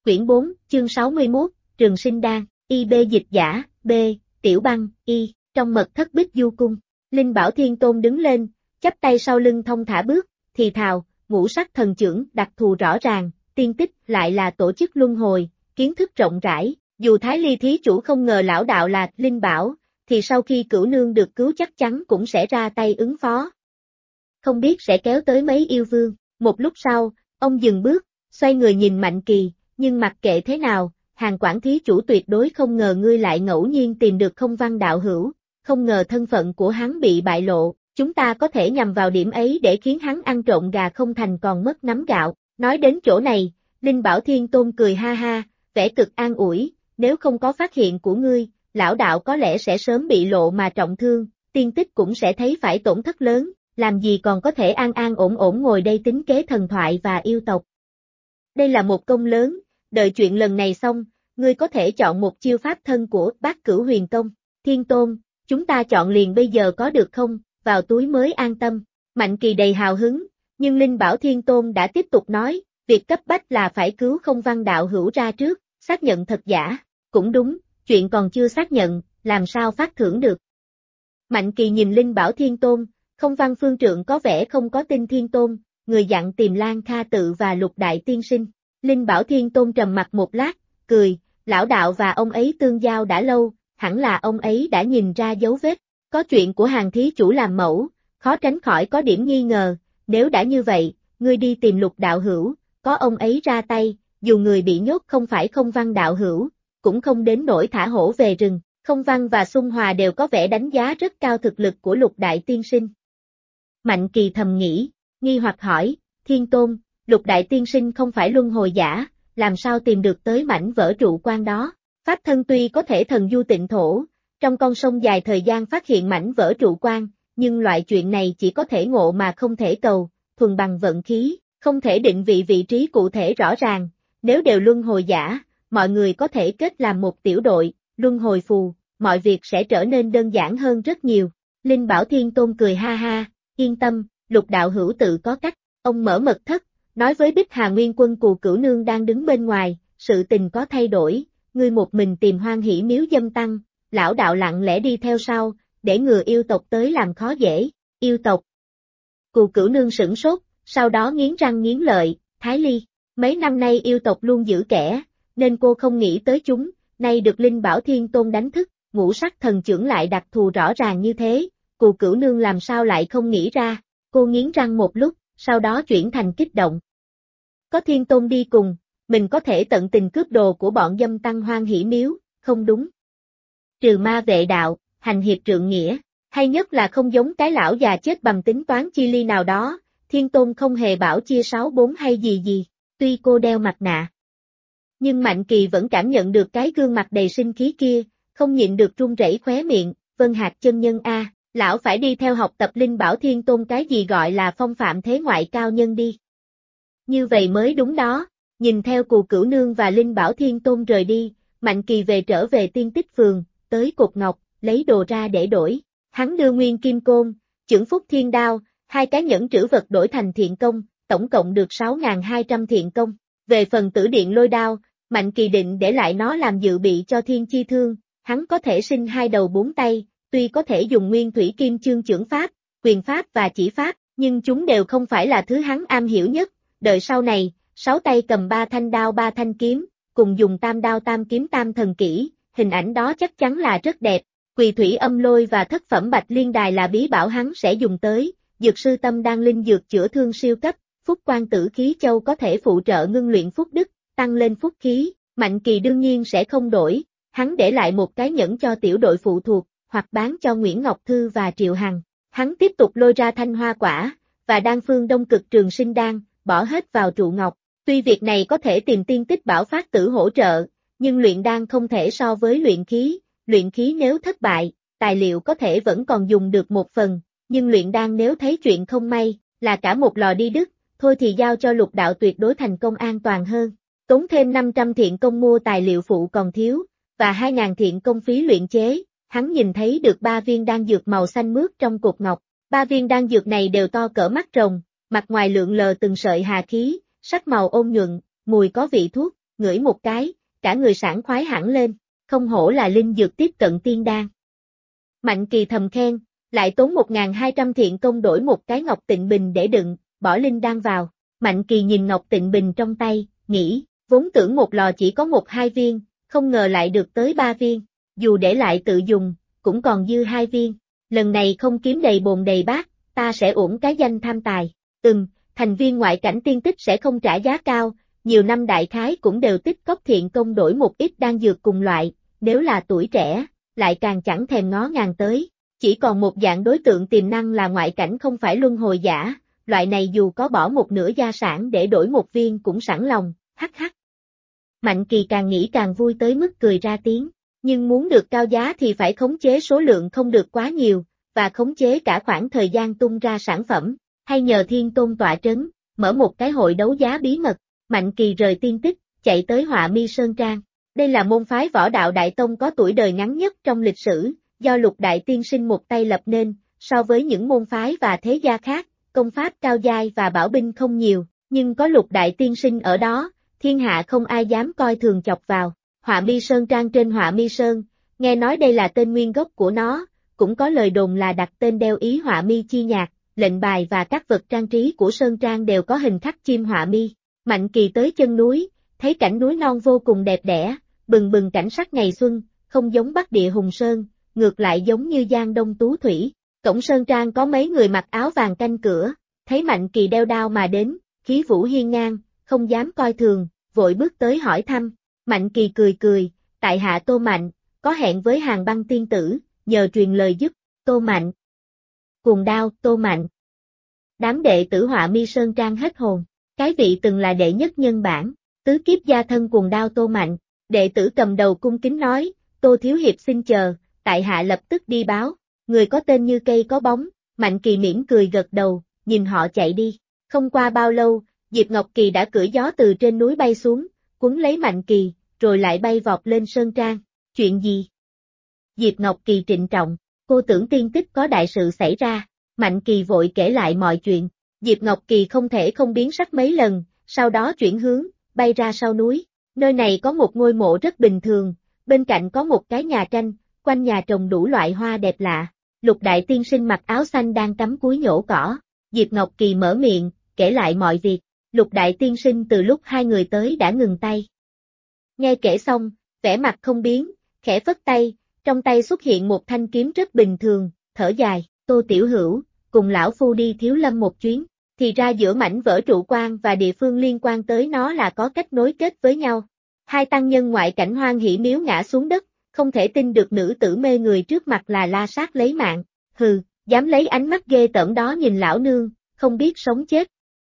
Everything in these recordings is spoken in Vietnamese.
Quyển 4, chương 61, Trường Sinh Đan, IB dịch giả, B, Tiểu Băng, Y, trong mật thất Bích Du Cung. Linh Bảo Thiên Tôn đứng lên, chắp tay sau lưng thong thả bước, thì thào, ngũ sắc thần chưởng đặc thù rõ ràng, tiên tích lại là tổ chức luân hồi, kiến thức rộng rãi. Dù Thái Ly thí chủ không ngờ lão đạo là Linh Bảo, thì sau khi Cửu Nương được cứu chắc chắn cũng sẽ ra tay ứng phó. Không biết sẽ kéo tới mấy yêu vương. Một lúc sau, ông dừng bước, xoay người nhìn Mạnh Kỳ, nhưng mặc kệ thế nào, Hàn Quản thí chủ tuyệt đối không ngờ ngươi lại ngẫu nhiên tìm được Không Văn đạo hữu, không ngờ thân phận của hắn bị bại lộ, chúng ta có thể nhằm vào điểm ấy để khiến hắn ăn trộn gà không thành còn mất nắm gạo. Nói đến chỗ này, Linh Bảo Thiên Tôn cười ha ha, vẻ cực an ủi, nếu không có phát hiện của ngươi, lão đạo có lẽ sẽ sớm bị lộ mà trọng thương, tiên tích cũng sẽ thấy phải tổn thất lớn, làm gì còn có thể an an ổn ổn ngồi đây tính kế thần thoại và yêu tộc. Đây là một công lớn, đợi chuyện lần này xong, ngươi có thể chọn một chiêu pháp thân của Bát Cửu Huyền Công. Thiên Tôn, chúng ta chọn liền bây giờ có được không, vào túi mới an tâm. Mạnh Kỳ đầy hào hứng, nhưng Linh Bảo Thiên Tôn đã tiếp tục nói, việc cấp bách là phải cứu Không Văn đạo hữu ra trước, xác nhận thật giả. Cũng đúng, chuyện còn chưa xác nhận, làm sao phát thưởng được. Mạnh Kỳ nhìn Linh Bảo Thiên Tôn, Không Văn phương trượng có vẻ không có tin Thiên Tôn, người dặn tìm Lan Kha Tự và Lục Đại Tiên Sinh. Linh Bảo Thiên Tôn trầm mặt một lát, cười, lão đạo và ông ấy tương giao đã lâu, hẳn là ông ấy đã nhìn ra dấu vết. Có chuyện của Hàn thí chủ làm mẫu, khó tránh khỏi có điểm nghi ngờ, nếu đã như vậy, ngươi đi tìm Lục đạo hữu, có ông ấy ra tay, dù người bị nhốt không phải Không Văn đạo hữu, cũng không đến nỗi thả hổ về rừng. Không Văn và Xung Hòa đều có vẻ đánh giá rất cao thực lực của Lục Đại Tiên Sinh. Mạnh Kỳ thầm nghĩ, nghi hoặc hỏi, Thiên Tôn, Lục Đại Tiên Sinh không phải luân hồi giả, làm sao tìm được tới mảnh vỡ trụ quan đó? Pháp thân tuy có thể thần du tịnh thổ, trong con sông dài thời gian phát hiện mảnh vỡ trụ quan, nhưng loại chuyện này chỉ có thể ngộ mà không thể cầu, thuần bằng vận khí, không thể định vị trí cụ thể rõ ràng. Nếu đều luân hồi giả, mọi người có thể kết làm một tiểu đội, luân hồi phù, mọi việc sẽ trở nên đơn giản hơn rất nhiều. Linh Bảo Thiên Tôn cười ha ha, yên tâm, Lục đạo hữu tự có cách. Ông mở mật thất, nói với Bích Hà Nguyên Quân Cù Cửu Nương đang đứng bên ngoài, sự tình có thay đổi, ngươi một mình tìm Hoan Hỷ Miếu Dâm Tăng, lão đạo lặng lẽ đi theo sau, để ngừa yêu tộc tới làm khó dễ. Yêu tộc. Cù Cửu Nương sửng sốt, sau đó nghiến răng nghiến lợi, Thái Ly, mấy năm nay yêu tộc luôn giữ kẻ, nên cô không nghĩ tới chúng, nay được Linh Bảo Thiên Tôn đánh thức, ngũ sắc thần chưởng lại đặc thù rõ ràng như thế, Cù Cửu Nương làm sao lại không nghĩ ra. Cô nghiến răng một lúc, sau đó chuyển thành kích động. Có Thiên Tôn đi cùng, mình có thể tận tình cướp đồ của bọn dâm tăng Hoan Hỷ Miếu, không đúng. Trừ ma vệ đạo, hành hiệp trượng nghĩa, hay nhất là không giống cái lão già chết bầm tính toán chi ly nào đó, Thiên Tôn không hề bảo chia 6-4 hay gì, tuy cô đeo mặt nạ. Nhưng Mạnh Kỳ vẫn cảm nhận được cái gương mặt đầy sinh khí kia, không nhịn được run rẩy khóe miệng, Vân Hạc chân nhân a, lão phải đi theo học tập Linh Bảo Thiên Tôn cái gì gọi là phong phạm thế ngoại cao nhân đi. Như vậy mới đúng đó, nhìn theo Cù Cửu Nương và Linh Bảo Thiên Tôn rời đi, Mạnh Kỳ trở về Tiên Tích Phường, tới cột ngọc, lấy đồ ra để đổi. Hắn đưa Nguyên Kim Côn, Chưởng Phúc Thiên Đao, 2 cái nhẫn trữ vật đổi thành thiện công, tổng cộng được 6.200 thiện công. Về phần Tử Điện Lôi Đao, Mạnh Kỳ định để lại nó làm dự bị cho Thiên Chi Thương, hắn có thể sinh 2 đầu 4 tay, tuy có thể dùng Nguyên Thủy Kim Chương chưởng pháp, quyền pháp và chỉ pháp, nhưng chúng đều không phải là thứ hắn am hiểu nhất. Đợi sau này, 6 tay cầm 3 thanh đao 3 thanh kiếm, cùng dùng tam đao tam kiếm tam thần kỹ, hình ảnh đó chắc chắn là rất đẹp. Quỳ Thủy Âm Lôi và thất phẩm Bạch Liên Đài là bí bảo hắn sẽ dùng tới, Dược Sư Tâm Đan linh dược chữa thương siêu cấp, Phúc Quan Tử Khí Châu có thể phụ trợ ngưng luyện phúc đức, tăng lên phúc khí. Mạnh Kỳ đương nhiên sẽ không đổi, hắn để lại một cái nhẫn cho tiểu đội phụ thuộc, hoặc bán cho Nguyễn Ngọc Thư và Triệu Hằng. Hắn tiếp tục lôi ra Thanh Hoa Quả, và đan phương Đông Cực Trường Sinh Đan, bỏ hết vào trụ ngọc. Tuy việc này có thể tìm Tiên Tích Bảo Phát Tử hỗ trợ, nhưng luyện đan không thể so với luyện khí nếu thất bại, tài liệu có thể vẫn còn dùng được một phần, nhưng luyện đan nếu thấy chuyện không may, là cả một lò đi đứt, thôi thì giao cho Lục đạo tuyệt đối thành công an toàn hơn. Tốn thêm 500 thiện công mua tài liệu phụ còn thiếu, và 2.000 thiện công phí luyện chế, hắn nhìn thấy được 3 viên đan dược màu xanh mướt trong cột ngọc. 3 viên đan dược này đều to cỡ mắt rồng, mặt ngoài lượn lờ từng sợi hà khí, sắc màu ôn nhuận, mùi có vị thuốc, ngửi một cái, cả người sảng khoái hẳn lên, không hổ là linh dược tiếp cận tiên đan. Mạnh Kỳ thầm khen, lại tốn 1.200 thiện công đổi một cái ngọc tịnh bình để đựng, bỏ linh đan vào. Mạnh Kỳ nhìn ngọc tịnh bình trong tay, nghĩ, vốn tưởng một lò chỉ có 1-2 viên, không ngờ lại được tới 3 viên, dù để lại tự dùng, cũng còn dư 2 viên, lần này không kiếm đầy bồn đầy bát, ta sẽ uổng cái danh tham tài. Thành viên ngoại cảnh tiên tích sẽ không trả giá cao, nhiều năm đại khái cũng đều tích cóp thiện công đổi một ít đan dược cùng loại, nếu là tuổi trẻ, lại càng chẳng thèm ngó ngàng tới. Chỉ còn một dạng đối tượng tiềm năng là ngoại cảnh không phải luân hồi giả, loại này dù có bỏ một nửa gia sản để đổi một viên cũng sẵn lòng, hắc hắc. Mạnh Kỳ càng nghĩ càng vui tới mức cười ra tiếng, nhưng muốn được cao giá thì phải khống chế số lượng không được quá nhiều, và khống chế cả khoảng thời gian tung ra sản phẩm, hay nhờ Thiên Tôn tọa trấn, mở một cái hội đấu giá bí mật. Mạnh Kỳ rời tiên tích, chạy tới Họa Mi Sơn Trang. Đây là môn phái võ đạo Đại Tông có tuổi đời ngắn nhất trong lịch sử, do Lục Đại Tiên Sinh một tay lập nên, so với những môn phái và thế gia khác, công pháp cao giai và bảo binh không nhiều, nhưng có Lục Đại Tiên Sinh ở đó, thiên hạ không ai dám coi thường chọc vào. Họa Mi Sơn Trang trên Họa Mi Sơn, nghe nói đây là tên nguyên gốc của nó, cũng có lời đồn là đặt tên đeo ý Họa Mi chi nhạc, lệnh bài và các vật trang trí của Sơn Trang đều có hình khắc chim Họa Mi. Mạnh Kỳ tới chân núi, thấy cảnh núi non vô cùng đẹp đẽ, bừng bừng cảnh sắc ngày xuân, không giống Bắc Địa Hùng Sơn, ngược lại giống như Giang Đông Tú Thủy. Cổng Sơn Trang có mấy người mặc áo vàng canh cửa, thấy Mạnh Kỳ đeo đao mà đến, khí vũ hiên ngang, không dám coi thường, vội bước tới hỏi thăm. Mạnh Kỳ cười cười, tại hạ Tô Mạnh, có hẹn với Hàn Băng tiên tử, nhờ truyền lời giúp. Tô Mạnh. Cuồng đao, Tô Mạnh. Đám đệ tử Họa Mi Sơn Trang hết hồn, cái vị từng là đệ nhất nhân bản, tứ kiếp gia thân cuồng đao Tô Mạnh. Đệ tử cầm đầu cung kính nói, Tô Thiếu Hiệp xin chờ, tại hạ lập tức đi báo. Người có tên như cây có bóng. Mạnh Kỳ mỉm cười gật đầu, nhìn họ chạy đi. Không qua bao lâu, Diệp Ngọc Kỳ đã cưỡi gió từ trên núi bay xuống, quấn lấy Mạnh Kỳ, rồi lại bay vọt lên Sơn Trang. Chuyện gì? Diệp Ngọc Kỳ trịnh trọng, cô tưởng tiên tích có đại sự xảy ra. Mạnh Kỳ vội kể lại mọi chuyện. Diệp Ngọc Kỳ không thể không biến sắc mấy lần, sau đó chuyển hướng, bay ra sau núi. Nơi này có một ngôi mộ rất bình thường, bên cạnh có một cái nhà tranh, quanh nhà trồng đủ loại hoa đẹp lạ. Lục Đại Tiên Sinh mặc áo xanh đang cắm cúi nhổ cỏ. Diệp Ngọc Kỳ mở miệng, kể lại mọi việc. Lục Đại Tiên Sinh từ lúc hai người tới đã ngừng tay. Nghe kể xong, vẻ mặt không biến, khẽ phất tay, trong tay xuất hiện một thanh kiếm rất bình thường, thở dài, Tô Tiểu Hữu, cùng lão phu đi Thiếu Lâm một chuyến. Thì ra giữa mảnh vỡ trụ quan và địa phương liên quan tới nó là có cách nối kết với nhau. Hai tăng nhân ngoại cảnh Hoan Hỷ Miếu ngã xuống đất, không thể tin được nữ tử mê người trước mặt là la sát lấy mạng. Hừ, dám lấy ánh mắt ghê tởm đó nhìn lão nương, không biết sống chết.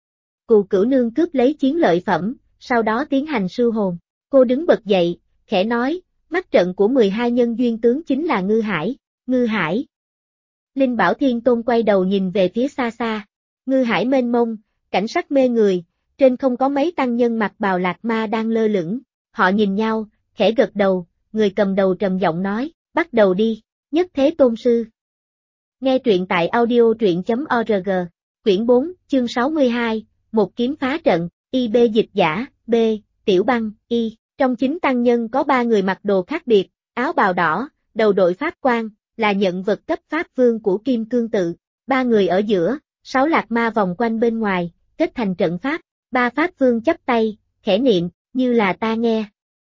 Cù Cửu nương cướp lấy chiến lợi phẩm, sau đó tiến hành sưu hồn. Cô đứng bật dậy, khẽ nói, mắt trận của 12 nhân duyên tướng chính là Ngư Hải. Ngư Hải. Linh Bảo Thiên Tôn quay đầu nhìn về phía xa xa. Ngư Hải mênh mông, cảnh sắc mê người, trên không có mấy tăng nhân mặc bào lạc ma đang lơ lửng. Họ nhìn nhau, khẽ gật đầu, người cầm đầu trầm giọng nói, bắt đầu đi, Nhất Thế Tôn Sư. Nghe truyện tại audio.org, quyển 4, chương 62, một kiếm phá trận, IB dịch giả, B, Tiểu Băng, Y. Trong 9 tăng nhân có 3 người mặc đồ khác biệt, áo bào đỏ, đầu đội pháp quan, là nhận vật cấp pháp vương của Kim Cương Tự. 3 người ở giữa, 6 lạc ma vòng quanh bên ngoài, kết thành trận pháp. 3 pháp vương chắp tay, khẽ niệm, như là ta nghe.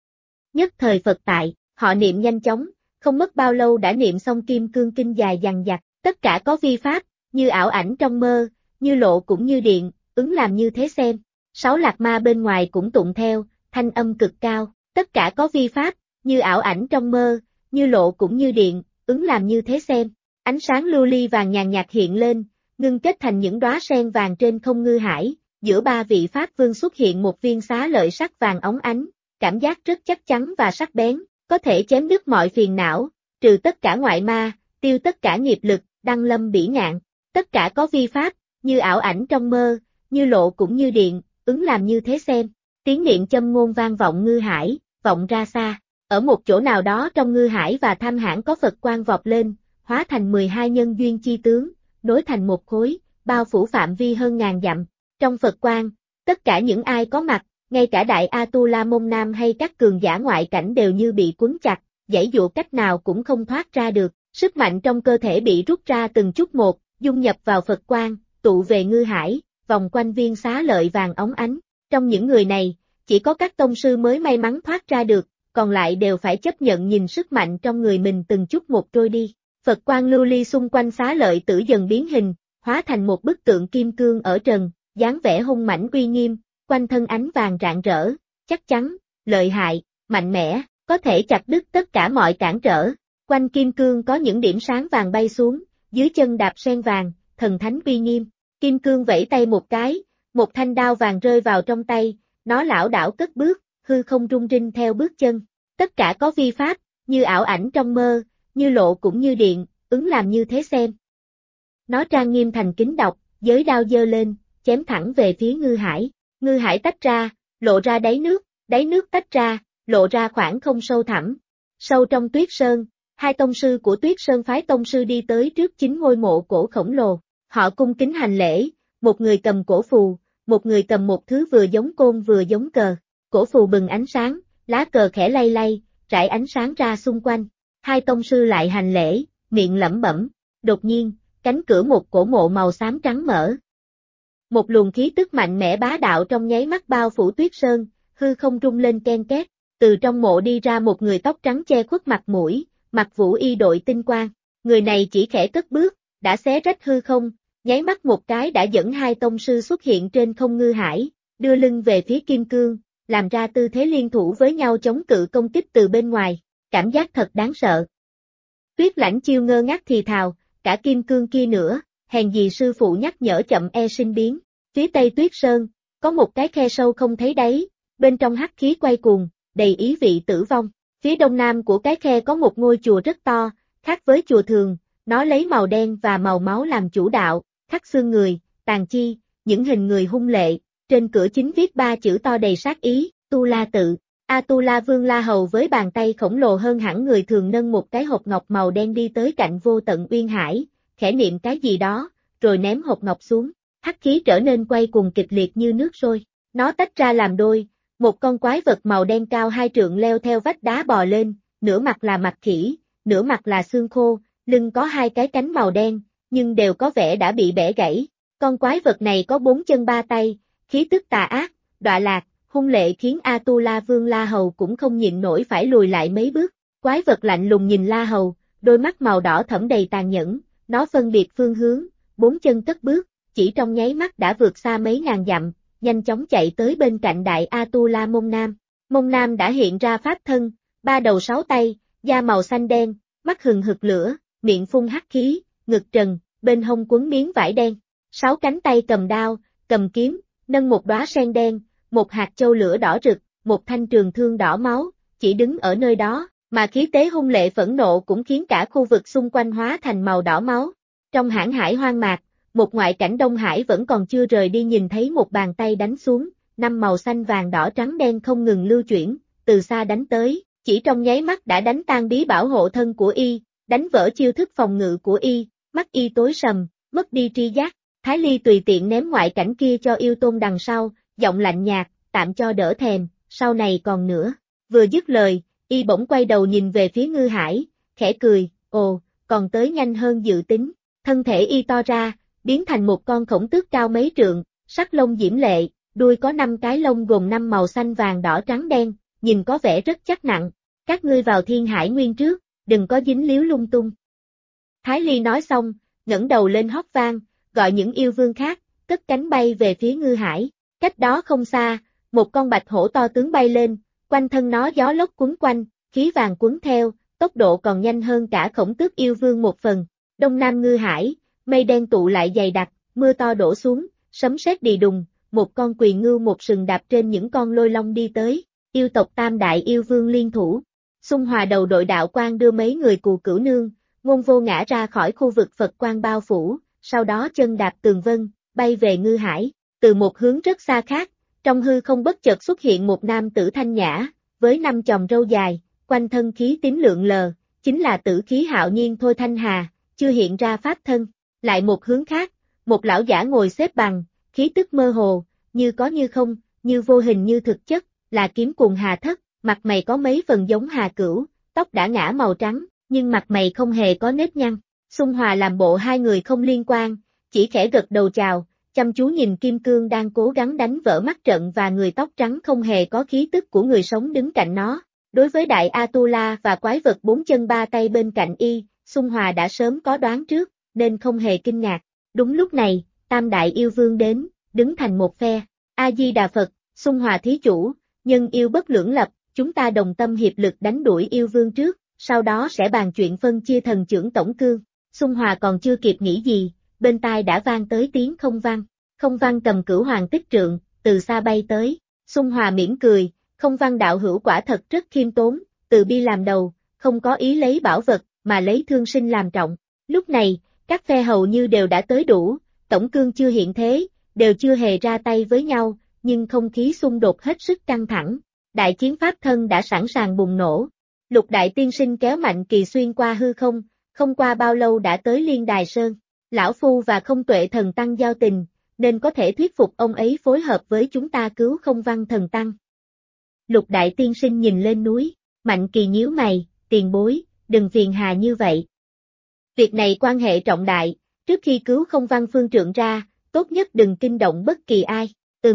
Nhất thời Phật tại, họ niệm nhanh chóng, không mất bao lâu đã niệm xong Kim Cương Kinh dài dằng dặc, tất cả có vi pháp, như ảo ảnh trong mơ, như lộ cũng như điện, ứng làm như thế xem. 6 lạc ma bên ngoài cũng tụng theo, thanh âm cực cao, tất cả có vi pháp, như ảo ảnh trong mơ, như lộ cũng như điện, ứng làm như thế xem. Ánh sáng lưu ly vàng nhàn nhạt hiện lên, ngưng kết thành những đóa sen vàng trên không Ngư Hải, giữa 3 vị pháp vương xuất hiện một viên xá lợi sắc vàng óng ánh, cảm giác rất chắc chắn và sắc bén, có thể chém đứt mọi phiền não, trừ tất cả ngoại ma, tiêu tất cả nghiệp lực, đăng lâm bỉ ngạn. Tất cả có vi pháp, như ảo ảnh trong mơ, như lộ cũng như điện, ứng làm như thế xem. Tiếng niệm châm ngôn vang vọng Ngư Hải, vọng ra xa. Ở một chỗ nào đó trong Ngư Hải và Tham Hãn có Phật quang vọt lên, hóa thành 12 nhân duyên chi tướng, nối thành một khối, bao phủ phạm vi hơn ngàn dặm. Trong Phật quang, tất cả những ai có mặt, ngay cả đại Atula Môn Nam hay các cường giả ngoại cảnh đều như bị quấn chặt, giãy giụa cách nào cũng không thoát ra được, sức mạnh trong cơ thể bị rút ra từng chút một, dung nhập vào Phật quang, tụ về Ngư Hải, vòng quanh viên xá lợi vàng óng ánh. Trong những người này, chỉ có các tông sư mới may mắn thoát ra được, còn lại đều phải chấp nhận nhìn sức mạnh trong người mình từng chút một trôi đi. Phật quang lưu ly xung quanh xá lợi tử dần biến hình, hóa thành một bức tượng kim cương ở trần, dáng vẻ hung mãnh uy nghiêm, quanh thân ánh vàng rạng rỡ, chắc chắn, lợi hại, mạnh mẽ, có thể chặt đứt tất cả mọi cản trở. Quanh kim cương có những điểm sáng vàng bay xuống, dưới chân đạp sen vàng, thần thánh uy nghiêm. Kim cương vẫy tay một cái, một thanh đao vàng rơi vào trong tay, nó lảo đảo cất bước, hư không rung rinh theo bước chân. Tất cả có vi pháp, như ảo ảnh trong mơ, như lộ cũng như điện, ứng làm như thế xem. Nó trang nghiêm thành kính độc, giới đao giơ lên, chém thẳng về phía Ngư Hải. Ngư Hải tách ra, lộ ra đáy nước tách ra, lộ ra khoảng không sâu thẳm. Sâu trong Tuyết Sơn, hai tông sư của Tuyết Sơn phái tông sư đi tới trước chính ngôi mộ cổ khổng lồ. Họ cung kính hành lễ, một người cầm cổ phù, một người cầm một thứ vừa giống côn vừa giống cờ. Cổ phù bừng ánh sáng, lá cờ khẽ lay lay, rải ánh sáng ra xung quanh. Hai tông sư lại hành lễ, miệng lẩm bẩm. Đột nhiên, cánh cửa một cổ mộ màu xám trắng mở. Một luồng khí tức mạnh mẽ bá đạo trong nháy mắt bao phủ Tuyết Sơn, hư không rung lên ken két. Từ trong mộ đi ra một người tóc trắng che khuất mặt mũi, mặc vũ y đội tinh quang. Người này chỉ khẽ cất bước, đã xé rách hư không, nháy mắt một cái đã dẫn hai tông sư xuất hiện trên không Ngư Hải, đưa lưng về phía kim cương, làm ra tư thế liên thủ với nhau chống cự công kích từ bên ngoài. Cảm giác thật đáng sợ. Tuyết Lãnh Chiêu ngơ ngác thì thào, cả kim cương kia nữa, hèn gì sư phụ nhắc nhở chậm e sinh biến. Phía tây Tuyết Sơn, có một cái khe sâu không thấy đáy, bên trong hắc khí quay cuồng, đầy ý vị tử vong. Phía đông nam của cái khe có một ngôi chùa rất to, khác với chùa thường, nó lấy màu đen và màu máu làm chủ đạo, khắc xương người, tàn chi, những hình người hung lệ, trên cửa chính viết ba chữ to đầy sát ý, Tu La Tự. Atula Vương La Hầu với bàn tay khổng lồ hơn hẳn người thường nâng một cái hộp ngọc màu đen đi tới cạnh Vô Tận Uyên Hải, khẽ niệm cái gì đó, rồi ném hộp ngọc xuống, hắc khí trở nên quay cuồng kịch liệt như nước sôi. Nó tách ra làm đôi, một con quái vật màu đen cao 2 trượng leo theo vách đá bò lên, nửa mặt là mặt khỉ, nửa mặt là xương khô, lưng có 2 cái cánh màu đen, nhưng đều có vẻ đã bị bẻ gãy. Con quái vật này có 4 chân 3 tay, khí tức tà ác, đọa lạc, hung lệ khiến Atula Vương La Hầu cũng không nhịn nổi phải lùi lại mấy bước. Quái vật lạnh lùng nhìn La Hầu, đôi mắt màu đỏ thẫm đầy tàn nhẫn, nó phân biệt phương hướng, 4 chân cất bước, chỉ trong nháy mắt đã vượt xa mấy ngàn dặm, nhanh chóng chạy tới bên cạnh đại Atula Môn Nam. Môn Nam đã hiện ra pháp thân, 3 đầu 6 tay, da màu xanh đen, mắt hừng hực lửa, miệng phun hắc khí, ngực trần, bên hông quấn miếng vải đen. 6 cánh tay cầm đao, cầm kiếm, nâng một đóa sen đen, một hạt châu lửa đỏ rực, một thanh trường thương đỏ máu, chỉ đứng ở nơi đó, mà khí thế hung lệ phẫn nộ cũng khiến cả khu vực xung quanh hóa thành màu đỏ máu. Trong hãn hải hoang mạc, một ngoại cảnh Đông Hải vẫn còn chưa rời đi nhìn thấy một bàn tay đánh xuống, 5 màu xanh vàng đỏ trắng đen không ngừng lưu chuyển, từ xa đánh tới, chỉ trong nháy mắt đã đánh tan bí bảo hộ thân của y, đánh vỡ chiêu thức phòng ngự của y, mắt y tối sầm, mất đi tri giác. Thái Ly tùy tiện ném ngoại cảnh kia cho yêu tôn đằng sau, giọng lạnh nhạt, tạm cho đỡ thèm, sau này còn nữa. Vừa dứt lời, y bỗng quay đầu nhìn về phía Ngư Hải, khẽ cười, ồ, còn tới nhanh hơn dự tính. Thân thể y to ra, biến thành một con khổng tước cao mấy trượng, sắc lông diễm lệ, đuôi có 5 cái lông gồm 5 màu xanh vàng đỏ trắng đen, nhìn có vẻ rất chắc nặng. Các ngươi vào Thiên Hải Nguyên trước, đừng có dính líu lung tung. Thái Ly nói xong, ngẩng đầu lên hót vang, gọi những yêu vương khác, cất cánh bay về phía Ngư Hải. Cách đó không xa, một con bạch hổ to tướng bay lên, quanh thân nó gió lốc quấn quanh, khí vàng quấn theo, tốc độ còn nhanh hơn cả khổng tước yêu vương một phần. Đông Nam Ngư Hải, mây đen tụ lại dày đặc, mưa to đổ xuống, sấm sét đì đùng, một con quỳ ngưu một sừng đạp trên những con lôi long đi tới, yêu tộc Tam Đại Yêu Vương liên thủ. Xung Hòa đầu đội đạo quan đưa mấy người Cù Cửu Nương, Ngôn Vô Ngã ra khỏi khu vực Phật quan bao phủ, sau đó chân đạp tường vân, bay về Ngư Hải. Từ một hướng rất xa khác, trong hư không bất chợt xuất hiện một nam tử thanh nhã, với 5 chòm râu dài, quanh thân khí tím lượn lờ, chính là Tử Khí Hạo Nhiên Thôi Thanh Hà, chưa hiện ra pháp thân. Lại một hướng khác, một lão giả ngồi xếp bằng, khí tức mơ hồ, như có như không, như vô hình như thực chất, là kiếm cùng Hà Thất, mặt mày có mấy phần giống Hà Cửu, tóc đã ngã màu trắng, nhưng mặt mày không hề có nếp nhăn. Xung Hòa làm bộ hai người không liên quan, chỉ khẽ gật đầu chào, chăm chú nhìn Kim Cương đang cố gắng đánh vỡ mắt trận và người tóc trắng không hề có khí tức của người sống đứng cạnh nó. Đối với Đại Atula và quái vật bốn chân ba tay bên cạnh y, Xung Hòa đã sớm có đoán trước, nên không hề kinh ngạc. Đúng lúc này, Tam Đại Yêu Vương đến, đứng thành một phe. A-di-đà Phật, Xung Hòa thí chủ, nhân yêu bất lưỡng lập, chúng ta đồng tâm hiệp lực đánh đuổi yêu vương trước, sau đó sẽ bàn chuyện phân chia thần trưởng tổng cương. Xung Hòa còn chưa kịp nghĩ gì, bên tai đã vang tới tiếng Không Văn. Không Văn cầm Cửu Hoàng Tích Trượng, từ xa bay tới. Xung Hòa mỉm cười, Không Văn đạo hữu quả thật rất khiêm tốn, từ bi làm đầu, không có ý lấy bảo vật, mà lấy thương sinh làm trọng. Lúc này, các phe hầu như đều đã tới đủ, tổng cương chưa hiện thế, đều chưa hề ra tay với nhau, nhưng không khí xung đột hết sức căng thẳng. Đại chiến pháp thân đã sẵn sàng bùng nổ. Lục Đại Tiên Sinh kéo Mạnh Kỳ xuyên qua hư không, không qua bao lâu đã tới Liên Đài Sơn. Lão Phu và Không Tuệ Thần Tăng giao tình, nên có thể thuyết phục ông ấy phối hợp với chúng ta cứu Không Văn Thần Tăng. Lục Đại Tiên Sinh nhìn lên núi, Mạnh Kỳ nhíu mày, tiền bối, đừng phiền hà như vậy. Việc này quan hệ trọng đại, trước khi cứu Không Văn Phương Trượng ra, tốt nhất đừng kinh động bất kỳ ai.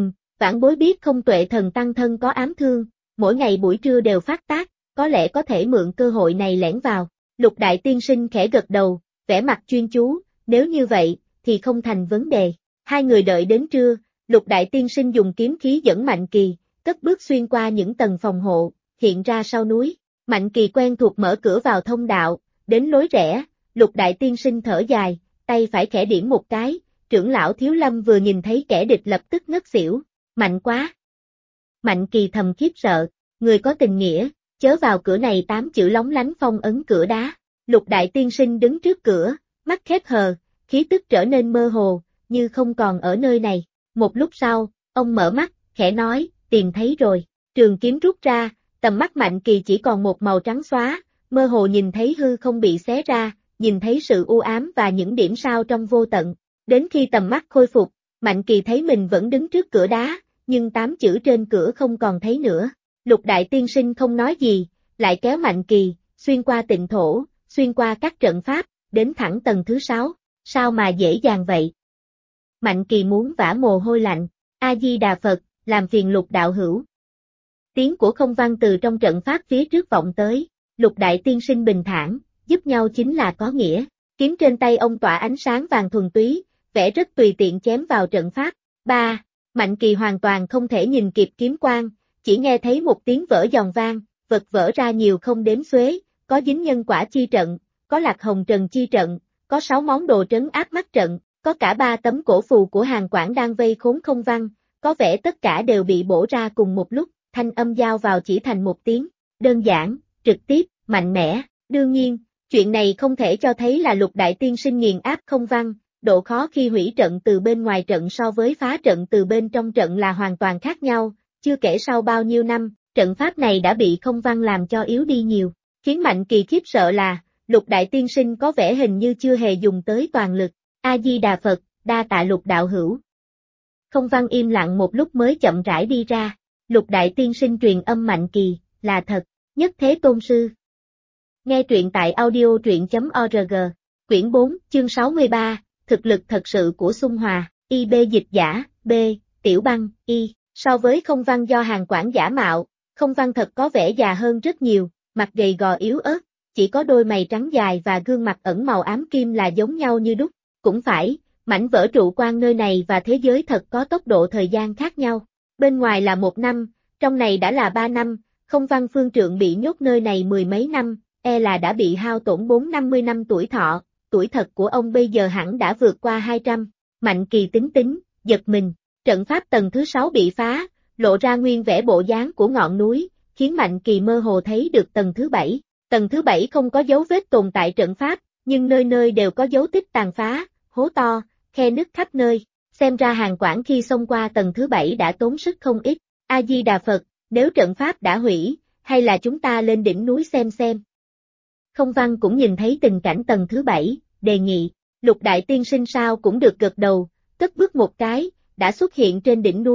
Vãn bối biết Không Tuệ Thần Tăng thân có ám thương, mỗi ngày buổi trưa đều phát tác, có lẽ có thể mượn cơ hội này lẻn vào. Lục Đại Tiên Sinh khẽ gật đầu, vẻ mặt chuyên chú, nếu như vậy, thì không thành vấn đề. Hai người đợi đến trưa, Lục Đại Tiên Sinh dùng kiếm khí dẫn Mạnh Kỳ, cất bước xuyên qua những tầng phòng hộ, hiện ra sau núi. Mạnh Kỳ quen thuộc mở cửa vào thông đạo, đến lối rẽ, Lục Đại Tiên Sinh thở dài, tay phải khẽ điểm một cái, trưởng lão Thiếu Lâm vừa nhìn thấy kẻ địch lập tức ngất xỉu. Mạnh quá! Mạnh Kỳ thầm khiếp sợ, người có tình nghĩa, chớ vào cửa này 8 chữ lóng lánh phong ấn cửa đá. Lục Đại Tiên Sinh đứng trước cửa, mắt khép hờ, khí tức trở nên mơ hồ, như không còn ở nơi này. Một lúc sau, ông mở mắt, khẽ nói, tìm thấy rồi. Trường kiếm rút ra, tầm mắt Mạnh Kỳ chỉ còn một màu trắng xóa, mơ hồ nhìn thấy hư không bị xé ra, nhìn thấy sự u ám và những điểm sao trong vô tận. Đến khi tầm mắt khôi phục, Mạnh Kỳ thấy mình vẫn đứng trước cửa đá, nhưng 8 chữ trên cửa không còn thấy nữa. Lục Đại Tiên Sinh không nói gì, lại kéo Mạnh Kỳ, xuyên qua tịnh thổ, xuyên qua các trận pháp, đến thẳng tầng thứ 6. Sao mà dễ dàng vậy? Mạnh Kỳ muốn vã mồ hôi lạnh. A-di-đà Phật, làm phiền Lục đạo hữu. Tiếng của Không Văn từ trong trận pháp phía trước vọng tới. Lục Đại Tiên Sinh bình thản, giúp nhau chính là có nghĩa. Kiếm trên tay ông tỏa ánh sáng vàng thuần túy, vẻ rất tùy tiện chém vào trận pháp. 3. Mạnh Kỳ hoàn toàn không thể nhìn kịp kiếm quang, chỉ nghe thấy một tiếng vỡ giòn vang, vật vỡ ra nhiều không đếm xuể, có dính nhân quả chi trận, có lạc hồng trần chi trận, có 6 món đồ trấn áp mắt trận, có cả 3 tấm cổ phù của Hàn Quảng đang vây khốn Không Văn, có vẻ tất cả đều bị bổ ra cùng một lúc, thanh âm giao vào chỉ thành một tiếng, đơn giản, trực tiếp, mạnh mẽ. Đương nhiên, chuyện này không thể cho thấy là Lục Đại Tiên Sinh nghiền áp Không Văn, độ khó khi hủy trận từ bên ngoài trận so với phá trận từ bên trong trận là hoàn toàn khác nhau, chưa kể sau bao nhiêu năm, trận pháp này đã bị Không Văn làm cho yếu đi nhiều. Khiến Mạnh Kỳ khiếp sợ là, Lục Đại Tiên Sinh có vẻ hình như chưa hề dùng tới toàn lực. A-di-đà Phật, đa tạ Lục đạo hữu. Không Văn im lặng một lúc mới chậm rãi đi ra. Lục Đại Tiên Sinh truyền âm Mạnh Kỳ, là thật, nhất thế tôn sư. Nghe truyện tại audio.org, quyển 4, chương 63, thực lực thật sự của Xung Hòa, IB dịch giả, B, Tiểu Băng, Y. So với Không Văn do Hàn Quảng giả mạo, Không Văn thật có vẻ già hơn rất nhiều, mặt gầy gò yếu ớt, chỉ có đôi mày trắng dài và gương mặt ẩn màu ám kim là giống nhau như đúc. Cũng phải, mảnh vỡ trụ quan nơi này và thế giới thật có tốc độ thời gian khác nhau. Bên ngoài là 1 năm, trong này đã là 3 năm, Không Văn Phương Trượng bị nhốt nơi này 10 mấy năm, là đã bị hao tổn 4-50 năm tuổi thọ, tuổi thật của ông bây giờ hẳn đã vượt qua 200. Mạnh Kỳ tính, giật mình, trận pháp tầng thứ 6 bị phá, lộ ra nguyên vẻ bộ dáng của ngọn núi, khiến Mạnh Kỳ mơ hồ thấy được tầng thứ 7. Tầng thứ 7 không có dấu vết tồn tại trận pháp, nhưng nơi nơi đều có dấu tích tàn phá, hố to, khe nứt khắp nơi. Xem ra Hàn Quảng khi xông qua tầng thứ 7 đã tốn sức không ít. A-di-đà Phật, nếu trận pháp đã hủy, hay là chúng ta lên đỉnh núi xem. Không Văn cũng nhìn thấy tình cảnh tầng thứ 7, đề nghị. Lục Đại Tiên Sinh sao cũng được gật đầu, cất bước một cái, đã xuất hiện trên đỉnh núi,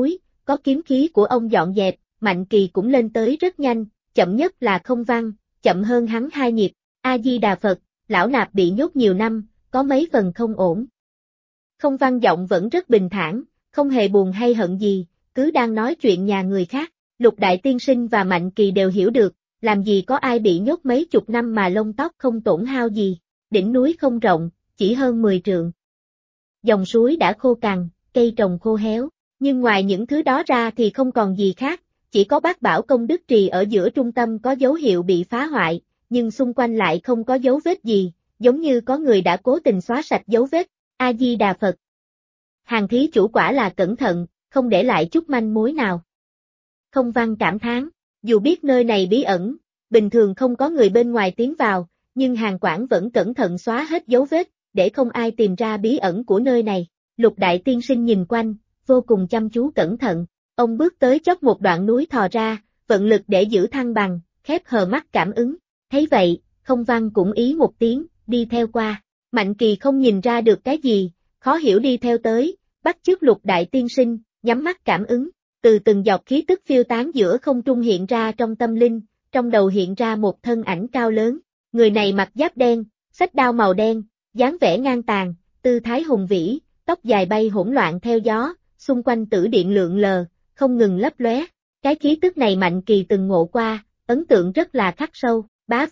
có kiếm khí của ông dọn dẹp, Mạnh Kỳ cũng lên tới rất nhanh, chậm nhất là Không Văn, chậm hơn hắn 2 nhịp. A-di-đà Phật, lão nạp bị nhốt nhiều năm, có mấy phần không ổn. Không Văn giọng vẫn rất bình thản, không hề buồn hay hận gì, cứ đang nói chuyện nhà người khác. Lục Đại Tiên Sinh và Mạnh Kỳ đều hiểu được, làm gì có ai bị nhốt mấy chục năm mà lông tóc không tổn hao gì. Đỉnh núi không rộng, chỉ hơn 10 trượng. Dòng suối đã khô cằn, cây trồng khô héo, nhưng ngoài những thứ đó ra thì không còn gì khác, chỉ có Bát Bảo Công Đức Trì ở giữa trung tâm có dấu hiệu bị phá hoại, nhưng xung quanh lại không có dấu vết gì, giống như có người đã cố tình xóa sạch dấu vết. A-di-đà Phật. Hàng thí chủ quả là cẩn thận, không để lại chút manh mối nào. Không Văn cảm thán, dù biết nơi này bí ẩn, bình thường không có người bên ngoài tiến vào, nhưng Hàng Quản vẫn cẩn thận xóa hết dấu vết, để không ai tìm ra bí ẩn của nơi này. Lục Đại Tiên Sinh nhìn quanh, vô cùng chăm chú cẩn thận, ông bước tới chót một đoạn núi thò ra, vận lực để giữ thăng bằng, khép hờ mắt cảm ứng. Thấy vậy, Không Văn cũng ý một tiếng, đi theo qua. Mạnh Kỳ không nhìn ra được cái gì, khó hiểu đi theo tới, bắt chước Lục Đại Tiên Sinh, nhắm mắt cảm ứng. Từ từng giọt khí tức phiêu tán giữa không trung hiện ra trong tâm linh, trong đầu hiện ra một thân ảnh cao lớn. Người này mặc giáp đen, xách đao màu đen, dáng vẻ ngang tàn, tư thái hùng vĩ, tóc dài bay hỗn loạn theo gió, xung quanh tử điện lượn lờ, không ngừng lấp lóe. Cái khí tức này Mạnh Kỳ từng ngộ qua, ấn tượng rất là khắc sâu.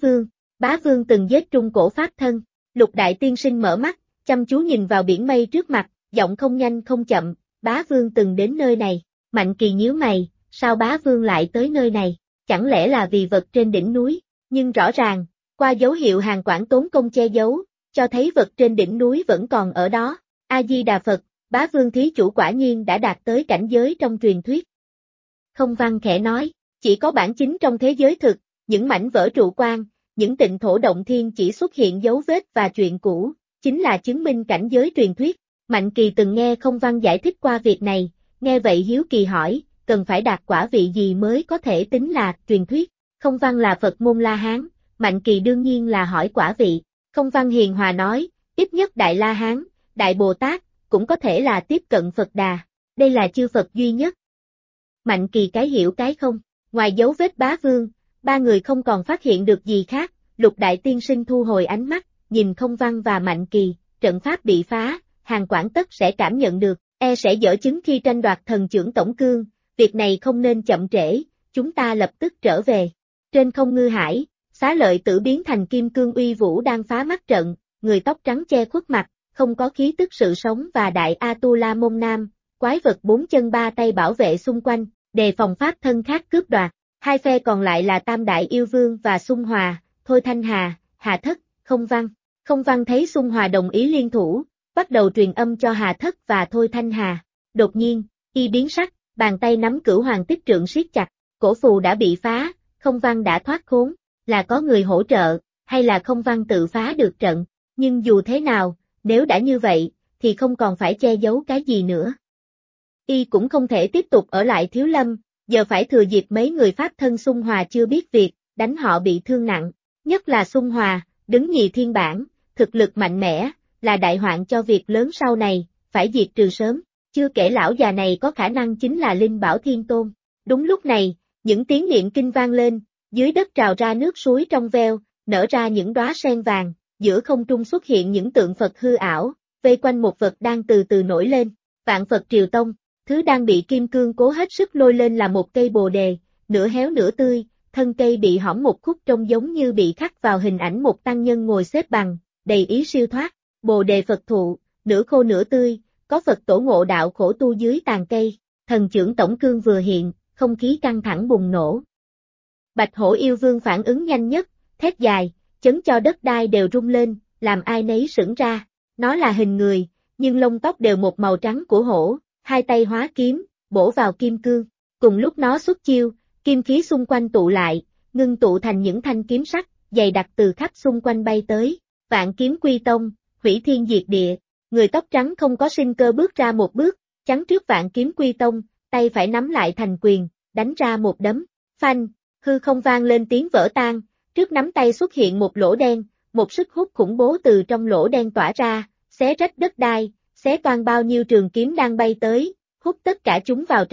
Bá Vương từng giết Trung Cổ Pháp thân. Lục Đại Tiên Sinh mở mắt, chăm chú nhìn vào biển mây trước mặt, giọng không nhanh không chậm, Bá Vương từng đến nơi này. Mạnh Kỳ nhíu mày, sao Bá Vương lại tới nơi này? Chẳng lẽ là vì vật trên đỉnh núi? Nhưng rõ ràng, qua dấu hiệu Hàng Quản tốn công che giấu, cho thấy vật trên đỉnh núi vẫn còn ở đó. A-di-đà Phật, Bá Vương thí chủ quả nhiên đã đạt tới cảnh giới trong truyền thuyết. Không Văn khẽ nói, chỉ có bản chính trong thế giới thực, những mảnh vỡ trụ quan, những tịnh thổ động thiên chỉ xuất hiện dấu vết và chuyện cũ, chính là chứng minh cảnh giới truyền thuyết. Mạnh Kỳ từng nghe Không Văn giải thích qua việc này, nghe vậy hiếu kỳ hỏi, cần phải đạt quả vị gì mới có thể tính là truyền thuyết? Không Văn là Phật môn La Hán, Mạnh Kỳ đương nhiên là hỏi quả vị. Không Văn hiền hòa nói, ít nhất Đại La Hán, Đại Bồ Tát, cũng có thể là tiếp cận Phật Đà, đây là chư Phật duy nhất. Mạnh Kỳ cái hiểu cái không, ngoài dấu vết Bá Vương, ba người không còn phát hiện được gì khác. Lục Đại Tiên Sinh thu hồi ánh mắt, nhìn Không Văn và Mạnh Kỳ, trận pháp bị phá, Hàng Quản tất sẽ cảm nhận được, sẽ dở chứng khi tranh đoạt thần trưởng tổng cương, việc này không nên chậm trễ, chúng ta lập tức trở về. Trên không ngư hải, Xá Lợi Tử biến thành kim cương uy vũ đang phá mắt trận, người tóc trắng che khuất mặt, không có khí tức sự sống và Đại A-tu-la Môn Nam, quái vật 4 chân 3 tay bảo vệ xung quanh, đề phòng pháp thân khác cướp đoạt. Hai phe còn lại là Tam Đại Yêu Vương và Xung Hòa, Thôi Thanh Hà, Hà Thất, Không Văn. Không Văn thấy Xung Hòa đồng ý liên thủ, bắt đầu truyền âm cho Hà Thất và Thôi Thanh Hà. Đột nhiên, y biến sắc, bàn tay nắm Cửu Hoàng Tích Trượng siết chặt, cổ phù đã bị phá, Không Văn đã thoát khốn, là có người hỗ trợ, hay là Không Văn tự phá được trận, nhưng dù thế nào, nếu đã như vậy, thì không còn phải che giấu cái gì nữa. Y cũng không thể tiếp tục ở lại Thiếu Lâm, giờ phải thừa dịp mấy người pháp thân Xung Hòa chưa biết việc, đánh họ bị thương nặng, nhất là Xung Hòa, đứng nhì thiên bản, thực lực mạnh mẽ, là đại hoạn cho việc lớn sau này, phải diệt trừ sớm, chưa kể lão già này có khả năng chính là Linh Bảo Thiên Tôn. Đúng lúc này, những tiếng niệm kinh vang lên, dưới đất trào ra nước suối trong veo, nở ra những đóa sen vàng, giữa không trung xuất hiện những tượng Phật hư ảo, vây quanh một vật đang từ từ nổi lên, Vạn Phật Triều Tông. Thứ đang bị kim cương cố hết sức lôi lên là một cây bồ đề, nửa héo nửa tươi, thân cây bị hõm một khúc trông giống như bị khắc vào hình ảnh một tăng nhân ngồi xếp bằng, đầy ý siêu thoát. Bồ đề Phật thụ, nửa khô nửa tươi, có Phật tổ ngộ đạo khổ tu dưới tàn cây, thần trưởng tổng cương vừa hiện, không khí căng thẳng bùng nổ. Bạch Hổ Yêu Vương phản ứng nhanh nhất, thét dài, chấn cho đất đai đều rung lên, làm ai nấy sửng ra. Nó là hình người, nhưng lông tóc đều một màu trắng của hổ. Hai tay hóa kiếm, bổ vào kim cương, cùng lúc nó xuất chiêu, kim khí xung quanh tụ lại, ngưng tụ thành những thanh kiếm sắc, dày đặc từ khắp xung quanh bay tới, Vạn Kiếm Quy Tông, hủy thiên diệt địa, người tóc trắng không có sinh cơ bước ra một bước, chắn trước Vạn Kiếm Quy Tông, tay phải nắm lại thành quyền, đánh ra một đấm, phanh, hư không vang lên tiếng vỡ tan, trước nắm tay xuất hiện một lỗ đen, một sức hút khủng bố từ trong lỗ đen tỏa ra, xé rách đất đai, xé toang bao nhiêu trường kiếm đang bay tới, hút tất cả chúng vào trong.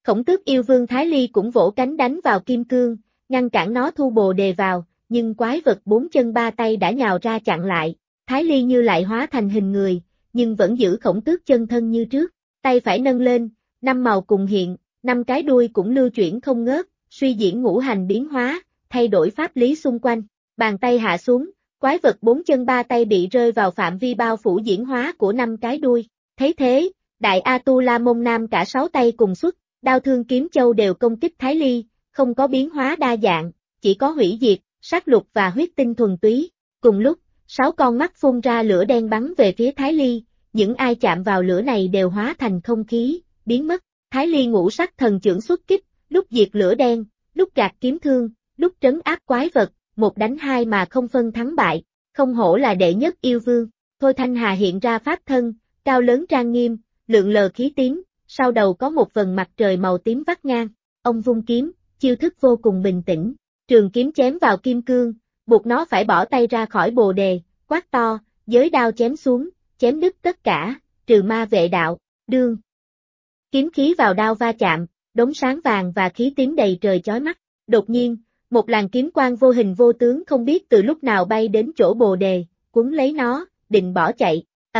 Khổng Tước yêu vương Thái Ly cũng vỗ cánh đánh vào kim cương, ngăn cản nó thu bồ đề vào, nhưng quái vật 4 chân 3 tay đã nhào ra chặn lại. Thái Ly như lại hóa thành hình người, nhưng vẫn giữ Khổng Tước chân thân như trước, tay phải nâng lên, 5 màu cùng hiện, 5 cái đuôi cũng lưu chuyển không ngớt, suy diễn ngũ hành biến hóa, thay đổi pháp lý xung quanh. Bàn tay hạ xuống, quái vật 4 chân 3 tay bị rơi vào phạm vi bao phủ diễn hóa của 5 cái đuôi. Thấy thế, Đại Atula Môn Nam cả 6 tay cùng xuất, đao thương kiếm châu đều công kích Thái Ly, không có biến hóa đa dạng, chỉ có hủy diệt, sát lục và huyết tinh thuần túy. Cùng lúc, 6 con mắt phun ra lửa đen bắn về phía Thái Ly, những ai chạm vào lửa này đều hóa thành không khí, biến mất. Thái Ly ngũ sắc thần chưởng xuất kích, lúc diệt lửa đen, lúc gạt kiếm thương, lúc trấn áp quái vật, một đánh hai mà không phân thắng bại, không hổ là đệ nhất yêu vương. Thôi Thanh Hà hiện ra pháp thân, cao lớn trang nghiêm, lượn lờ khí tím, sau đầu có một vầng mặt trời màu tím vắt ngang. Ông vung kiếm, chiêu thức vô cùng bình tĩnh, trường kiếm chém vào kim cương, buộc nó phải bỏ tay ra khỏi bồ đề, quát to, giới đao chém xuống, chém đứt tất cả, trừ ma vệ đạo, đương. Kiếm khí vào đao va chạm, đống sáng vàng và khí tím đầy trời chói mắt. Đột nhiên, một làn kiếm quang vô hình vô tướng không biết từ lúc nào bay đến chỗ bồ đề, quấn lấy nó, định bỏ chạy.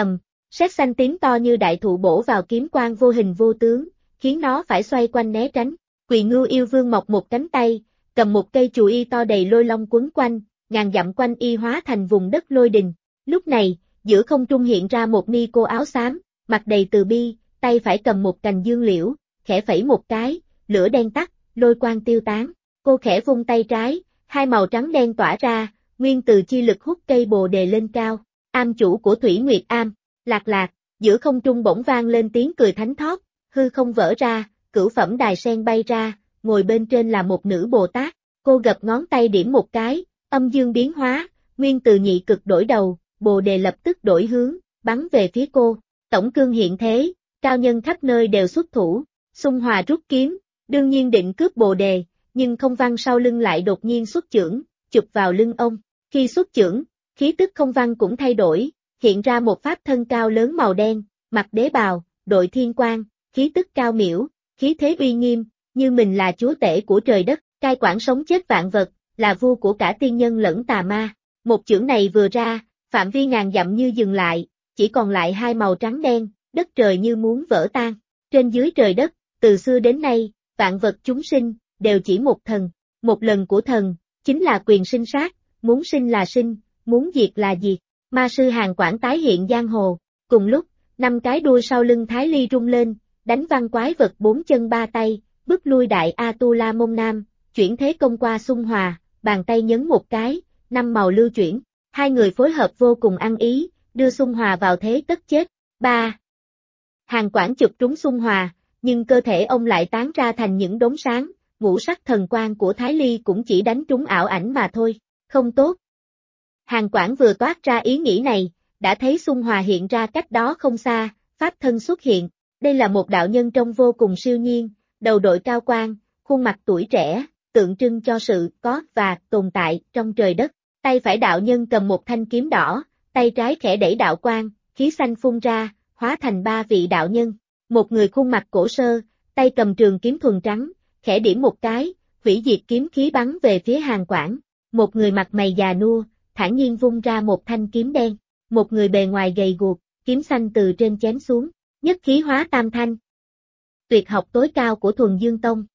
Sét xanh tím to như đại thụ bổ vào kiếm quang vô hình vô tướng, khiến nó phải xoay quanh né tránh. Quỳ Ngưu yêu vương mọc một cánh tay, cầm một cây chù y to đầy lôi long quấn quanh, ngàn dặm quanh y hóa thành vùng đất lôi đình. Lúc này, giữa không trung hiện ra một ni cô áo xám, mặt đầy từ bi, tay phải cầm một cành dương liễu, khẽ phẩy một cái, lửa đen tắt, lôi quang tiêu tán. Cô khẽ vung tay trái, hai màu trắng đen tỏa ra, nguyên từ chi lực hút cây bồ đề lên cao. Am chủ của Thủy Nguyệt Am, lạc lạc, giữa không trung bỗng vang lên tiếng cười thánh thót, hư không vỡ ra, cửu phẩm đài sen bay ra, ngồi bên trên là một nữ Bồ Tát. Cô gập ngón tay điểm một cái, âm dương biến hóa, nguyên từ nhị cực đổi đầu, bồ đề lập tức đổi hướng, bắn về phía cô. Tổng cương hiện thế, cao nhân khắp nơi đều xuất thủ. Xung Hòa rút kiếm, đương nhiên định cướp bồ đề, nhưng không văn sau lưng lại đột nhiên xuất chưởng, chụp vào lưng ông. Khi xuất chưởng, khí tức không văn cũng thay đổi, hiện ra một pháp thân cao lớn màu đen, mặc đế bào, đội thiên quang, khí tức cao miểu, khí thế uy nghiêm, như mình là chúa tể của trời đất, cai quản sống chết vạn vật, là vua của cả tiên nhân lẫn tà ma. Một chưởng này vừa ra, phạm vi ngàn dặm như dừng lại, chỉ còn lại hai màu trắng đen, đất trời như muốn vỡ tan. Trên dưới trời đất, từ xưa đến nay, vạn vật chúng sinh, đều chỉ một thần. Một lần của thần, chính là quyền sinh sát, muốn sinh là sinh, muốn diệt là diệt. Ma sư Hàn Quảng tái hiện giang hồ. Cùng lúc, 5 cái đuôi sau lưng Thái Ly rung lên, đánh văng quái vật 4 chân 3 tay, bức lui Đại Atula Môn Nam, chuyển thế công qua Xung Hòa, bàn tay nhấn một cái, 5 màu lưu chuyển. Hai người phối hợp vô cùng ăn ý, đưa Xung Hòa vào thế tất chết. 3. Hàn Quảng chụp trúng Xung Hòa, nhưng cơ thể ông lại tán ra thành những đốm sáng, ngũ sắc thần quang của Thái Ly cũng chỉ đánh trúng ảo ảnh mà thôi. Không tốt. Hàn Quảng vừa toát ra ý nghĩ này, đã thấy Xung Hòa hiện ra cách đó không xa, pháp thân xuất hiện. Đây là một đạo nhân trông vô cùng siêu nhiên, đầu đội cao quan, khuôn mặt tuổi trẻ, tượng trưng cho sự có và tồn tại trong trời đất. Tay phải đạo nhân cầm một thanh kiếm đỏ, tay trái khẽ đẩy đạo quang, khí xanh phun ra, hóa thành 3 vị đạo nhân. Một người khuôn mặt cổ sơ, tay cầm trường kiếm thuần trắng, khẽ điểm một cái, hủy diệt kiếm khí bắn về phía Hàn Quảng. Một người mặt mày già nua, thản nhiên vung ra một thanh kiếm đen. Một người bề ngoài gầy guộc, kiếm xanh từ trên chém xuống, nhất khí hóa tam thanh. Tuyệt học tối cao của Thuần Dương Tông.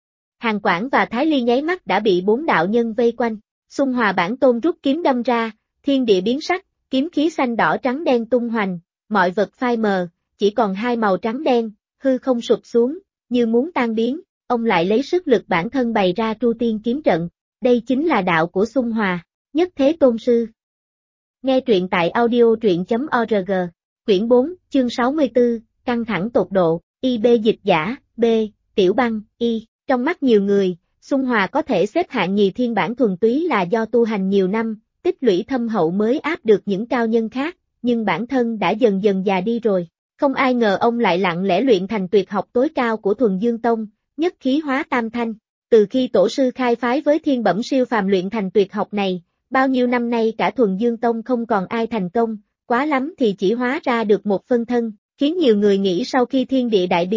Hàn Quảng và Thái Ly nháy mắt đã bị 4 đạo nhân vây quanh. Xung Hòa bản tôn rút kiếm đâm ra, thiên địa biến sắc, kiếm khí xanh đỏ trắng đen tung hoành, mọi vật phai mờ, chỉ còn hai màu trắng đen, hư không sụp xuống, như muốn tan biến. Ông lại lấy sức lực bản thân bày ra Tru Tiên kiếm trận. Đây chính là đạo của Xung Hòa, Nhất Thế Tôn Sư. Nghe truyện tại audio.org, quyển 4, chương 64, căng thẳng tột độ, IB dịch giả, B, Tiểu Băng, Y. Trong mắt nhiều người, Xung Hòa có thể xếp hạng nhì thiên bản thuần túy là do tu hành nhiều năm, tích lũy thâm hậu mới áp được những cao nhân khác, nhưng bản thân đã dần dần già đi rồi. Không ai ngờ ông lại lặng lẽ luyện thành tuyệt học tối cao của Thuần Dương Tông, nhất khí hóa tam thanh. Từ khi tổ sư khai phái với thiên bẩm siêu phàm luyện thành tuyệt học này, bao nhiêu năm nay cả Thuần Dương Tông không còn ai thành công, quá lắm thì chỉ hóa ra được một phân thân, khiến nhiều người nghĩ sau khi thiên địa đại biến,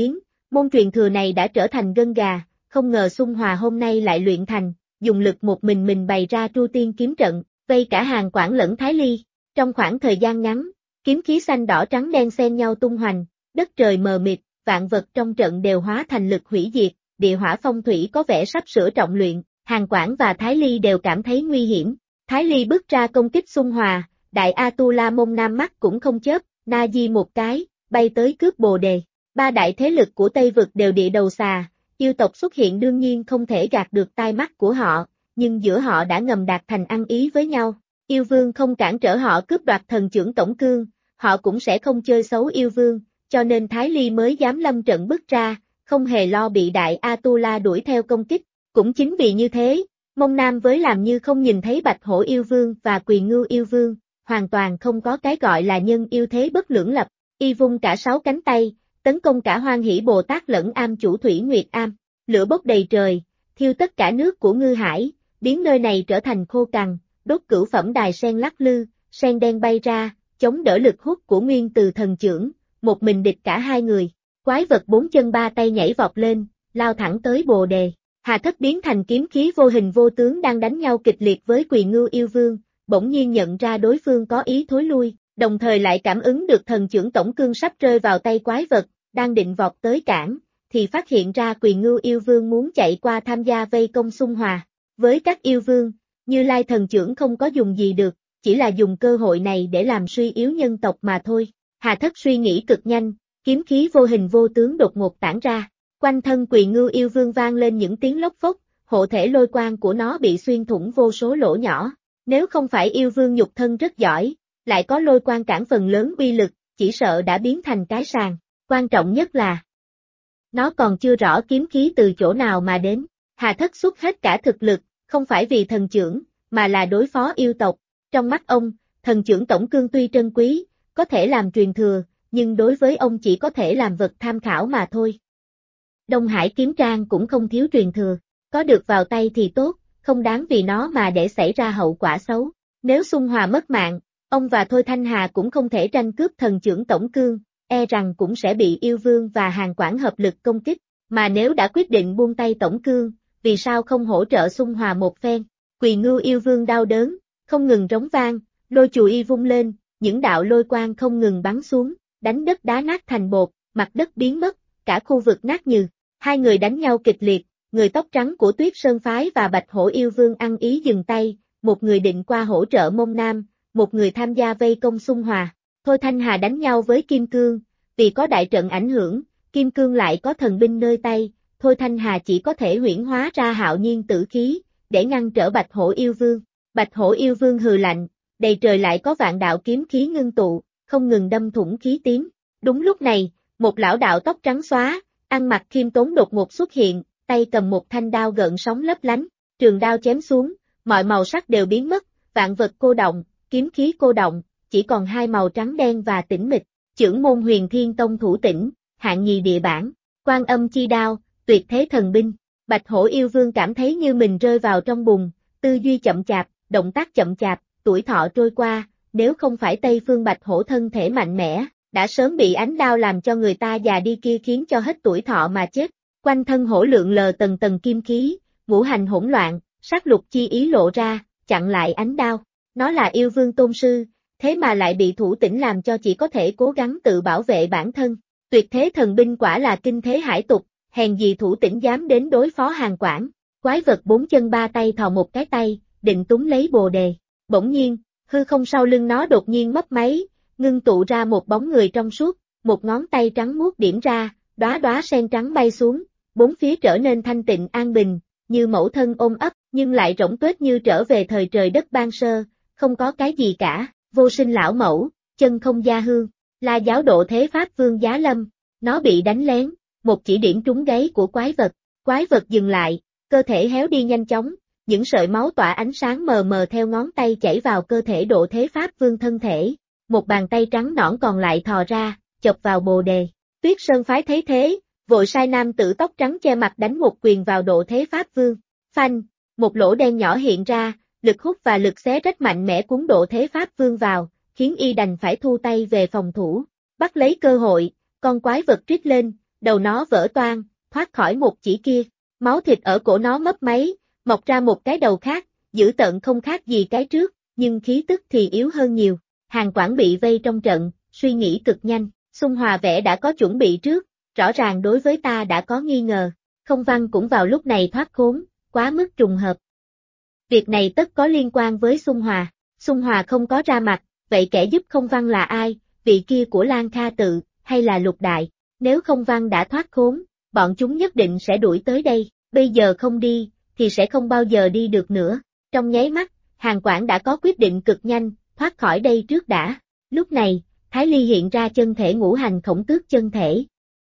Môn truyền thừa này đã trở thành gân gà, không ngờ Xung Hòa hôm nay lại luyện thành, dùng lực một mình bày ra Tru Tiên kiếm trận, vây cả Hàn Quảng lẫn Thái Ly. Trong khoảng thời gian ngắn, kiếm khí xanh đỏ trắng đen xen nhau tung hoành, đất trời mờ mịt, vạn vật trong trận đều hóa thành lực hủy diệt, địa hỏa phong thủy có vẻ sắp sửa trọng luyện, Hàn Quảng và Thái Ly đều cảm thấy nguy hiểm. Thái Ly bước ra công kích Xung Hòa, Đại A-tu-la Môn Nam mắt cũng không chớp, na di một cái, bay tới cướp bồ đề. Ba đại thế lực của Tây Vực đều địa đầu xà, yêu tộc xuất hiện đương nhiên không thể gạt được tai mắt của họ, nhưng giữa họ đã ngầm đạt thành ăn ý với nhau. Yêu Vương không cản trở họ cướp đoạt thần chưởng tổng cương, họ cũng sẽ không chơi xấu Yêu Vương, cho nên Thái Ly mới dám lâm trận bước ra, không hề lo bị Đại A-tu-la đuổi theo công kích. Cũng chính vì như thế, Mông Nam với làm như không nhìn thấy Bạch Hổ Yêu Vương và Quỳ Ngưu Yêu Vương, hoàn toàn không có cái gọi là nhân yêu thế bất lưỡng lập, y vung cả 6 cánh tay, tấn công cả Hoan Hỷ Bồ Tát lẫn Am Chủ Thủy Nguyệt Am, lửa bốc đầy trời, thiêu tất cả nước của Ngư Hải, biến nơi này trở thành khô cằn, đốt cửu phẩm đài sen lắc lư, sen đen bay ra, chống đỡ lực hút của Nguyên Từ thần chưởng, một mình địch cả hai người, quái vật 4 chân 3 tay nhảy vọt lên, lao thẳng tới Bồ Đề. Hà Thất biến thành kiếm khí vô hình vô tướng đang đánh nhau kịch liệt với Quỳ Ngưu Yêu Vương, bỗng nhiên nhận ra đối phương có ý thối lui, đồng thời lại cảm ứng được thần chưởng tổng cương sắp rơi vào tay quái vật, đang định vọt tới cản, thì phát hiện ra Quỳ Ngưu Yêu Vương muốn chạy qua tham gia vây công Xung Hòa. Với các yêu vương, Như Lai thần chưởng không có dùng gì được, chỉ là dùng cơ hội này để làm suy yếu nhân tộc mà thôi. Hà Thất suy nghĩ cực nhanh, kiếm khí vô hình vô tướng đột ngột tản ra. Quanh thân Quỳ Ngưu Yêu Vương vang lên những tiếng lốc phốc, hộ thể lôi quang của nó bị xuyên thủng vô số lỗ nhỏ. Nếu không phải Yêu Vương nhục thân rất giỏi, lại có lôi quang cản phần lớn uy lực, chỉ sợ đã biến thành cái sàng. Quan trọng nhất là, nó còn chưa rõ kiếm khí từ chỗ nào mà đến. Hà Thất xuất hết cả thực lực, không phải vì thần chưởng, mà là đối phó yêu tộc. Trong mắt ông, thần chưởng tổng cương tuy trân quý, có thể làm truyền thừa, nhưng đối với ông chỉ có thể làm vật tham khảo mà thôi. Đông Hải kiếm trang cũng không thiếu truyền thừa, có được vào tay thì tốt, không đáng vì nó mà để xảy ra hậu quả xấu. Nếu Xung Hòa mất mạng, ông và Thôi Thanh Hà cũng không thể tranh cướp thần chưởng tổng cương, e rằng cũng sẽ bị Yêu Vương và Hàn Quảng hợp lực công kích, mà nếu đã quyết định buông tay tổng cương, vì sao không hỗ trợ Xung Hòa một phen. Quỳ Ngưu Yêu Vương đau đớn, không ngừng rống vang, lôi chùy y vung lên, những đạo lôi quang không ngừng bắn xuống, đánh đất đá nát thành bột, mặt đất biến mất, cả khu vực nát nhừ. Hai người đánh nhau kịch liệt, người tóc trắng của Tuyết Sơn Phái và Bạch Hổ Yêu Vương ăn ý dừng tay, một người định qua hỗ trợ Mông Nam, một người tham gia vây công Xung Hòa. Thôi Thanh Hà đánh nhau với Kim Cương, vì có đại trận ảnh hưởng, Kim Cương lại có thần binh nơi tay, Thôi Thanh Hà chỉ có thể huyễn hóa ra hạo nhiên tử khí, để ngăn trở Bạch Hổ Yêu Vương. Bạch Hổ Yêu Vương hừ lạnh, đầy trời lại có vạn đạo kiếm khí ngưng tụ, không ngừng đâm thủng khí tím. Đúng lúc này, một lão đạo tóc trắng xóa, ăn mặc khiêm tốn đột ngột xuất hiện, tay cầm một thanh đao gợn sóng lấp lánh, trường đao chém xuống, mọi màu sắc đều biến mất, vạn vật cô động, kiếm khí cô động, chỉ còn hai màu trắng đen và tĩnh mịch. Chưởng môn Huyền Thiên Tông thủ tĩnh, hạng nhì địa bản, Quan Âm chi đao, tuyệt thế thần binh. Bạch Hổ Yêu Vương cảm thấy như mình rơi vào trong bùn, tư duy chậm chạp, động tác chậm chạp, tuổi thọ trôi qua, nếu không phải Tây Phương Bạch Hổ thân thể mạnh mẽ, đã sớm bị ánh đao làm cho người ta già đi kia khiến cho hết tuổi thọ mà chết. Quanh thân hổ lượn lờ tầng tầng kim khí, ngũ hành hỗn loạn, sát lục chi ý lộ ra, chặn lại ánh đao. Nó là yêu vương tôn sư, thế mà lại bị thủ tĩnh làm cho chỉ có thể cố gắng tự bảo vệ bản thân. Tuyệt thế thần binh quả là kinh thế hải tục, hèn gì thủ tĩnh dám đến đối phó Hàn Quảng. Quái vật 4 chân 3 tay thò một cái tay, định túm lấy bồ đề. Bỗng nhiên, hư không sau lưng nó đột nhiên mấp máy, ngưng tụ ra một bóng người trong suốt, một ngón tay trắng muốt điểm ra, đóa đóa sen trắng bay xuống, bốn phía trở nên thanh tịnh an bình, như mẫu thân ôm ấp, nhưng lại rỗng tuếch như trở về thời trời đất ban sơ, không có cái gì cả, vô sinh lão mẫu, chân không gia hương, La Giáo Độ Thế Pháp Vương Giá Lâm, nó bị đánh lén, một chỉ điểm trúng gáy của quái vật dừng lại, cơ thể héo đi nhanh chóng, những sợi máu tỏa ánh sáng mờ mờ theo ngón tay chảy vào cơ thể Độ Thế Pháp Vương thân thể, một bàn tay trắng nõn còn lại thò ra, chộp vào bồ đề. Tuyết Sơn Phái thấy thế, vội sai nam tử tóc trắng che mặt đánh một quyền vào Độ Thế Pháp Vương. Phanh, một lỗ đen nhỏ hiện ra, lực hút và lực xé rách mạnh mẽ cuốn Độ Thế Pháp Vương vào, khiến y đành phải thu tay về phòng thủ. Bắt lấy cơ hội, con quái vật rít lên, đầu nó vỡ toang, thoát khỏi một chỉ kia, máu thịt ở cổ nó mấp máy, mọc ra một cái đầu khác, dữ tợn không khác gì cái trước, nhưng khí tức thì yếu hơn nhiều. Hàn Quảng bị vây trong trận, suy nghĩ cực nhanh, Xung Hòa vẻ đã có chuẩn bị trước, rõ ràng đối với ta đã có nghi ngờ, Không Văn cũng vào lúc này thoát khốn, quá mức trùng hợp. Việc này tất có liên quan với Xung Hòa không có ra mặt, vậy kẻ giúp Không Văn là ai, vị kia của Lan Kha Tự, hay là Lục Đại, nếu Không Văn đã thoát khốn, bọn chúng nhất định sẽ đuổi tới đây, bây giờ không đi, thì sẽ không bao giờ đi được nữa. Trong nháy mắt, Hàn Quảng đã có quyết định cực nhanh, thoát khỏi đây trước đã. Lúc này, Thái Ly hiện ra chân thể ngũ hành khổng tước chân thể.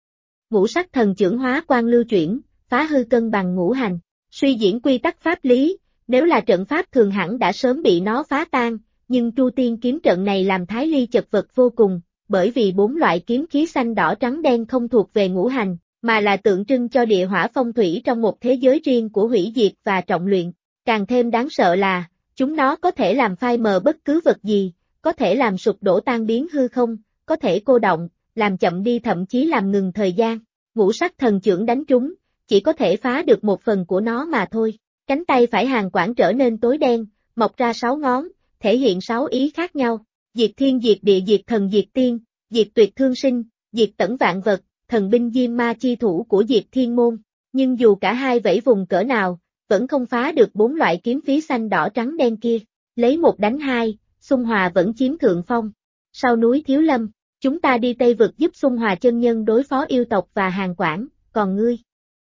Ngũ sắc thần chưởng hóa quang lưu chuyển, phá hư cân bằng ngũ hành, suy diễn quy tắc pháp lý, nếu là trận pháp thường hẳn đã sớm bị nó phá tan, nhưng Chu Tiên kiếm trận này làm Thái Ly chật vật vô cùng, bởi vì 4 loại kiếm khí xanh đỏ trắng đen không thuộc về ngũ hành, mà là tượng trưng cho địa hỏa phong thủy trong một thế giới riêng của hủy diệt và trọng luyện. Càng thêm đáng sợ là, chúng nó có thể làm phai mờ bất cứ vật gì, có thể làm sụp đổ tan biến hư không, có thể cô động, làm chậm đi thậm chí làm ngừng thời gian. Ngũ sắc thần chưởng đánh trúng, chỉ có thể phá được một phần của nó mà thôi. Cánh tay phải Hàn Quảng trở nên tối đen, mọc ra 6 ngón, thể hiện 6 ý khác nhau. Diệt thiên diệt địa diệt thần diệt tiên, diệt tuyệt thương sinh, diệt tẩn vạn vật, thần binh diêm ma chi thủ của diệt thiên môn. Nhưng dù cả hai vẫy vùng cỡ nào, vẫn không phá được 4 loại kiếm khí xanh đỏ trắng đen kia. Lấy 1 đánh 2, Xung Hòa vẫn chiếm thượng phong. Sau núi Thiếu Lâm, chúng ta đi Tây Vực giúp Xung Hòa chân nhân đối phó yêu tộc và Hàn Quảng, còn ngươi?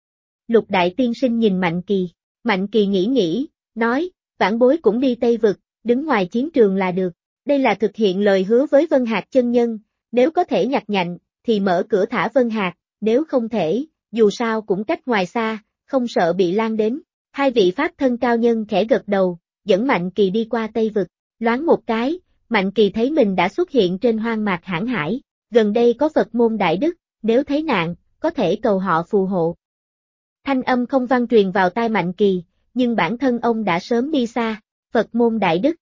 Lục Đại Tiên Sinh nhìn Mạnh Kỳ. Mạnh Kỳ nghĩ, nói, vãn bối cũng đi Tây Vực, đứng ngoài chiến trường là được. Đây là thực hiện lời hứa với Vân Hạc chân nhân, nếu có thể nhặt nhạnh, thì mở cửa thả Vân Hạc, nếu không thể, dù sao cũng cách ngoài xa, không sợ bị lan đến. Hai vị pháp thân cao nhân khẽ gật đầu, dẫn Mạnh Kỳ đi qua Tây Vực. Loáng một cái, Mạnh Kỳ thấy mình đã xuất hiện trên hoang mạc Hãn Hải, gần đây có Phật môn đại đức, nếu thấy nạn, có thể cầu họ phù hộ. Thanh âm Không Văn truyền vào tai Mạnh Kỳ, nhưng bản thân ông đã sớm đi xa, Phật môn đại đức.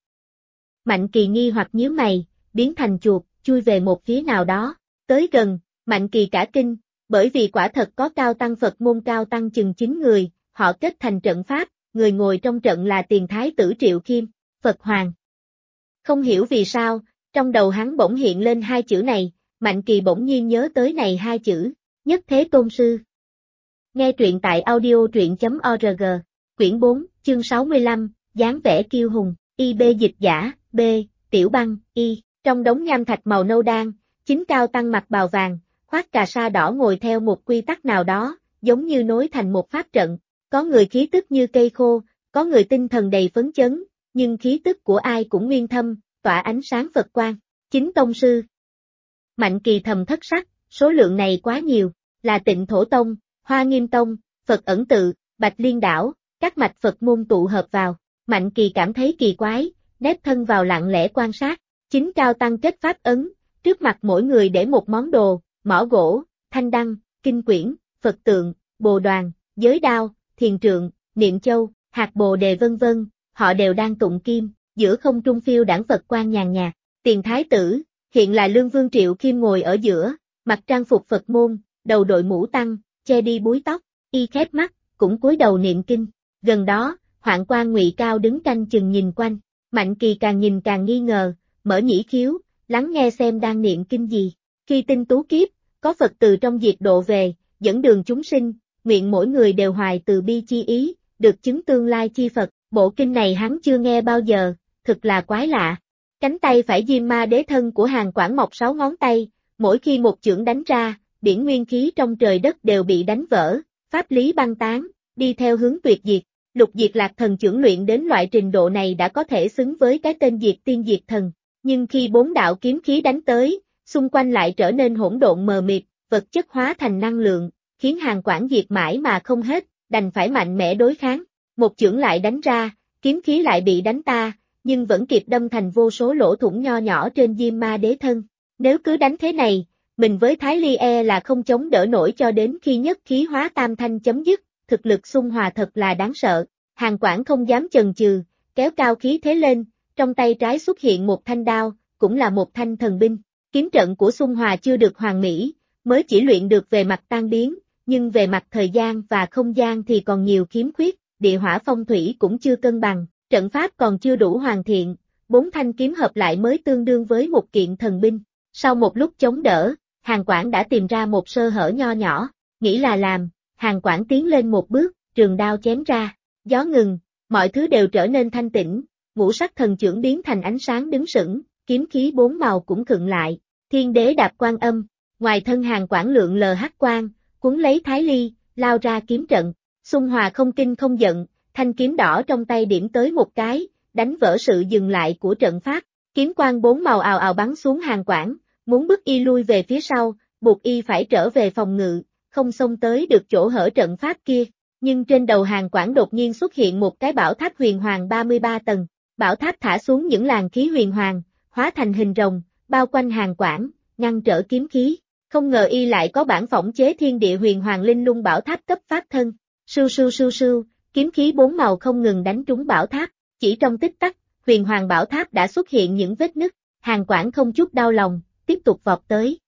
Mạnh Kỳ nghi hoặc nhíu mày, biến thành chuột, chui về một phía nào đó, tới gần, Mạnh Kỳ cả kinh, bởi vì quả thật có cao tăng Phật môn cao tăng chừng 9 người, họ kết thành trận pháp, người ngồi trong trận là Tiền Thái tử Triệu Khiêm, Phật Hoàng. Không hiểu vì sao, trong đầu hắn bỗng hiện lên 2 chữ này, Mạnh Kỳ bỗng nhiên nhớ tới này 2 chữ, Nhất Thế Tôn Sư. Nghe truyện tại audio.org, quyển 4, chương 65, dáng vẻ kiêu hùng, IB dịch giả, B, Tiểu Băng, Y, trong đống nham thạch màu nâu đan, 9 cao tăng mặc bào vàng, khoác cà sa đỏ ngồi theo một quy tắc nào đó, giống như nối thành một pháp trận, có người khí tức như cây khô, có người tinh thần đầy phấn chấn, nhưng khí tức của ai cũng nguyên thâm, tỏa ánh sáng Phật quang. 9 tông sư. Mạnh Kỳ thầm thất sắc, số lượng này quá nhiều, là Tịnh Thổ Tông, Hoa Nghiêm Tông, Phật Ẩn Tự, Bạch Liên Đảo, các mạch Phật môn tụ hợp vào. Mạnh Kỳ cảm thấy kỳ quái, nép thân vào lặng lẽ quan sát. 9 cao tăng kết pháp ấn, trước mặt mỗi người để một món đồ, mỏ gỗ, thanh đăng, kinh quyển, Phật tượng, bồ đoàn, giới đao, thiền trượng, niệm châu, hạt bồ đề vân vân, họ đều đang tụng kim, giữa không trung phiêu đãng Phật quang nhàn nhạt. Tiền Thái tử, hiện là Lương Vương Triệu Khiêm ngồi ở giữa, mặc trang phục Phật môn, đầu đội mũ tăng, che đi búi tóc, y khép mắt, cũng cúi đầu niệm kinh. Gần đó, Hoạn Quan Ngụy Cao đứng canh chừng nhìn quanh. Mạnh Kỳ càng nhìn càng nghi ngờ, mở nhĩ khiếu, lắng nghe xem đang niệm kinh gì. Khi tinh tú kiếp, có Phật từ trong diệt độ về, dẫn đường chúng sinh, nguyện mỗi người đều hoài từ bi chi ý, được chứng tương lai chi Phật. Bộ kinh này hắn chưa nghe bao giờ, thực là quái lạ. Cánh tay phải Diêm Ma Đế thân của Hàn Quảng mọc 6 ngón tay, mỗi khi một chưởng đánh ra, biển nguyên khí trong trời đất đều bị đánh vỡ, pháp lý băng tán, đi theo hướng tuyệt diệt. Lục Diệt Lạc Thần chưởng luyện đến loại trình độ này đã có thể xứng với cái tên Diệt Tiên Diệt Thần, nhưng khi 4 đạo kiếm khí đánh tới, xung quanh lại trở nên hỗn độn mờ mịt, vật chất hóa thành năng lượng, khiến Hàn Quảng diệt mãi mà không hết, đành phải mạnh mẽ đối kháng. Một chưởng lại đánh ra, kiếm khí lại bị đánh ta, nhưng vẫn kịp đâm thành vô số lỗ thủng nho nhỏ trên Diêm Ma Đế thân. Nếu cứ đánh thế này, mình với Thái Ly là không chống đỡ nổi cho đến khi nhất khí hóa tam thanh chấm dứt, thực lực Xung Hòa thật là đáng sợ. Hàn Quảng không dám chần chừ, kéo cao khí thế lên, trong tay trái xuất hiện một thanh đao, cũng là một thanh thần binh. Kiếm trận của Xung Hòa chưa được hoàn mỹ, mới chỉ luyện được về mặt tan biến, nhưng về mặt thời gian và không gian thì còn nhiều khiếm khuyết, địa hỏa phong thủy cũng chưa cân bằng, trận pháp còn chưa đủ hoàn thiện, 4 thanh kiếm hợp lại mới tương đương với một kiện thần binh. Sau một lúc chống đỡ, Hàn Quảng đã tìm ra một sơ hở nho nhỏ, nghĩ là làm, Hàn Quảng tiến lên một bước, trường đao chém ra, gió ngừng, mọi thứ đều trở nên thanh tĩnh, ngũ sắc thần chưởng biến thành ánh sáng đứng sững, kiếm khí 4 màu cũng khựng lại, thiên đế đạp quan âm, ngoài thân Hàn Quảng lượng lờ hắc quang, cuốn lấy Thái Ly, lao ra kiếm trận, Xung Hòa không kinh không giận, thanh kiếm đỏ trong tay điểm tới một cái, đánh vỡ sự dừng lại của trận pháp, kiếm quang 4 màu ào ào bắn xuống Hàn Quảng, muốn bức y lui về phía sau, buộc y phải trở về phòng ngự, không xông tới được chỗ hở trận pháp kia, nhưng trên đầu Hàn Quảng đột nhiên xuất hiện một cái bảo tháp huyền hoàng 33 tầng, bảo tháp thả xuống những làn khí huyền hoàng, hóa thành hình rồng, bao quanh Hàn Quảng, ngăn trở kiếm khí. Không ngờ y lại có bản phỏng chế thiên địa huyền hoàng linh lung bảo tháp cấp pháp thân. Sưu sưu sưu sưu, kiếm khí 4 màu không ngừng đánh trúng bảo tháp, chỉ trong tích tắc, huyền hoàng bảo tháp đã xuất hiện những vết nứt, Hàn Quảng không chút đau lòng, tiếp tục vọt tới,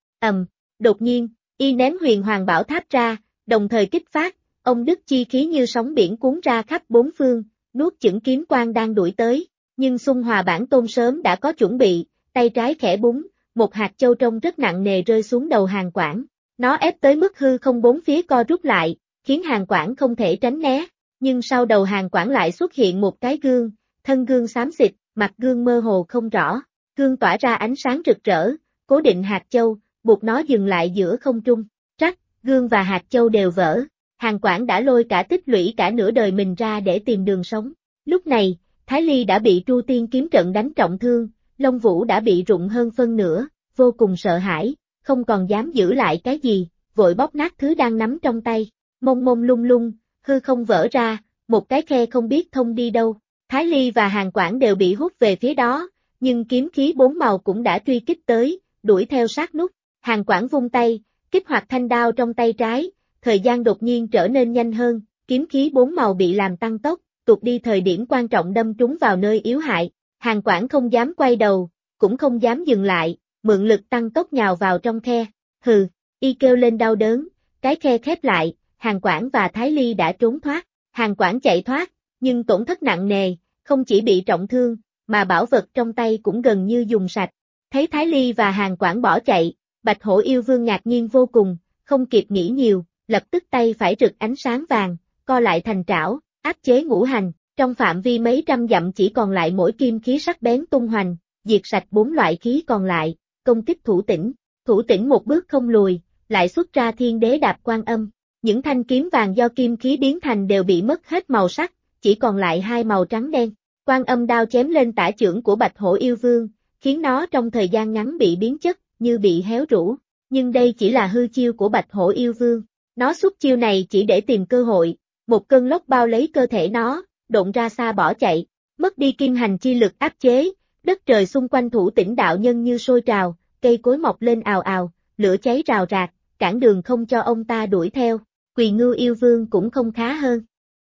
đột nhiên, y ném huyền hoàng bảo tháp ra, đồng thời kích phát, ông đức chi khí như sóng biển cuốn ra khắp bốn phương, nuốt chửng kiếm quang đang đuổi tới, nhưng Xung Hòa bản tôn sớm đã có chuẩn bị, tay trái khẽ búng, một hạt châu trông rất nặng nề rơi xuống đầu Hàn Quảng, nó ép tới mức hư không bốn phía co rút lại, khiến Hàn Quảng không thể tránh né, nhưng sau đầu Hàn Quảng lại xuất hiện một cái gương, thân gương xám xịt, mặt gương mơ hồ không rõ, gương tỏa ra ánh sáng rực rỡ, cố định hạt châu, buộc nó dừng lại giữa không trung, trắc, gương và hạt châu đều vỡ, Hàn Quảng đã lôi cả tích lũy cả nửa đời mình ra để tìm đường sống, lúc này, Thái Ly đã bị Tru Tiên kiếm trận đánh trọng thương, Long Vũ đã bị rụng hơn phân nửa, vô cùng sợ hãi, không còn dám giữ lại cái gì, vội bóp nát thứ đang nắm trong tay, mông mông lung lung, hư không vỡ ra, một cái khe không biết thông đi đâu, Thái Ly và Hàn Quảng đều bị hút về phía đó, nhưng kiếm khí 4 màu cũng đã truy kích tới, đuổi theo sát nút, Hàn Quảng vung tay, kích hoạt thanh đao trong tay trái, thời gian đột nhiên trở nên nhanh hơn, kiếm khí 4 màu bị làm tăng tốc, tụt đi thời điểm quan trọng đâm trúng vào nơi yếu hại, Hàn Quảng không dám quay đầu, cũng không dám dừng lại, mượn lực tăng tốc nhào vào trong khe, hừ, y kêu lên đau đớn, cái khe khép lại, Hàn Quảng và Thái Ly đã trốn thoát, Hàn Quảng chạy thoát, nhưng tổn thất nặng nề, không chỉ bị trọng thương, mà bảo vật trong tay cũng gần như dùng sạch, thấy Thái Ly và Hàn Quảng bỏ chạy, Bạch Hổ Yêu Vương ngạc nhiên vô cùng, không kịp nghĩ nhiều, lập tức tay phải rực ánh sáng vàng, co lại thành trảo, áp chế ngũ hành, trong phạm vi mấy trăm dặm chỉ còn lại mỗi kim khí sắc bén tung hoành, diệt sạch 4 loại khí còn lại, công kích Thủ Tĩnh một bước không lùi, lại xuất ra thiên đế đạp quan âm, những thanh kiếm vàng do kim khí biến thành đều bị mất hết màu sắc, chỉ còn lại 2 màu trắng đen, quan âm đao chém lên tả chưởng của Bạch Hổ Yêu Vương, khiến nó trong thời gian ngắn bị biến chất, như bị héo rũ, nhưng đây chỉ là hư chiêu của Bạch Hổ Yêu Vương, nó xuất chiêu này chỉ để tìm cơ hội, một cơn lốc bao lấy cơ thể nó, độn ra xa bỏ chạy, mất đi kim hành chi lực áp chế, đất trời xung quanh Thủ Tĩnh đạo nhân như sôi trào, cây cối mọc lên ào ào, lửa cháy rào rạc, cản đường không cho ông ta đuổi theo, Quỳ Ngưu Yêu Vương cũng không khá hơn.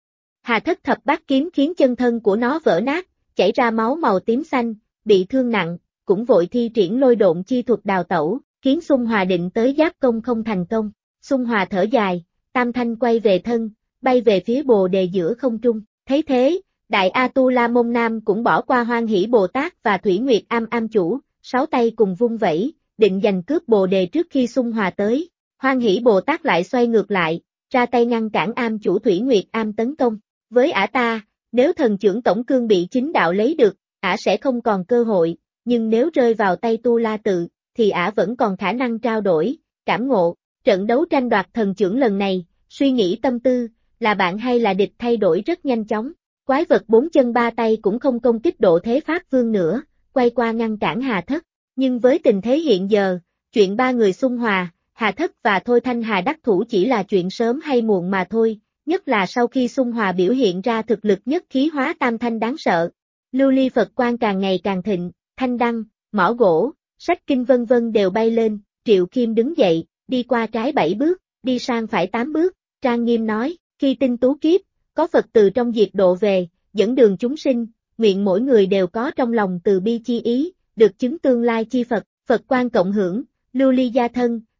Hà Thất Thập Bát kiếm khiến chân thân của nó vỡ nát, chảy ra máu màu tím xanh, bị thương nặng, cũng vội thi triển lôi độn chi thuật đào tẩu, khiến Xung Hòa định tới giáp công không thành công. Xung Hòa thở dài, tam thanh quay về thân, bay về phía Bồ Đề giữa không trung, thấy thế, Đại A Tu La Môn Nam cũng bỏ qua Hoan Hỷ Bồ Tát và Thủy Nguyệt Am chủ, 6 tay cùng vung vẩy, định giành cướp Bồ Đề trước khi Xung Hòa tới. Hoan Hỷ Bồ Tát lại xoay ngược lại, ra tay ngăn cản Am chủ Thủy Nguyệt Am tấn công. Với ả ta, nếu thần chưởng tổng cương bị chính đạo lấy được, ả sẽ không còn cơ hội, nhưng nếu rơi vào tay Tu La Tự, thì ả vẫn còn khả năng trao đổi, cảm ngộ. Trận đấu tranh đoạt thần chưởng lần này, suy nghĩ tâm tư, là bạn hay là địch thay đổi rất nhanh chóng. Quái vật 4 chân 3 tay cũng không công kích Độ Thế Pháp Vương nữa, quay qua ngăn cản Hà Thất. Nhưng với tình thế hiện giờ, chuyện 3 người Xung Hòa, Hà Thất và Thôi Thanh Hà đắc thủ chỉ là chuyện sớm hay muộn mà thôi, nhất là sau khi Xung Hòa biểu hiện ra thực lực nhất khí hóa tam thanh đáng sợ. Lưu ly Phật quan càng ngày càng thịnh, thanh đăng, mỏ gỗ, sách kinh vân vân đều bay lên, Triệu Khiêm đứng dậy, đi qua trái 7 bước, đi sang phải 8 bước, trang nghiêm nói, khi tinh tú kiếp, có Phật từ trong diệt độ về, dẫn đường chúng sinh, nguyện mỗi người đều có trong lòng từ bi chi ý, được chứng tương lai chi Phật, Phật quan cộng hưởng, lưu ly gia thân,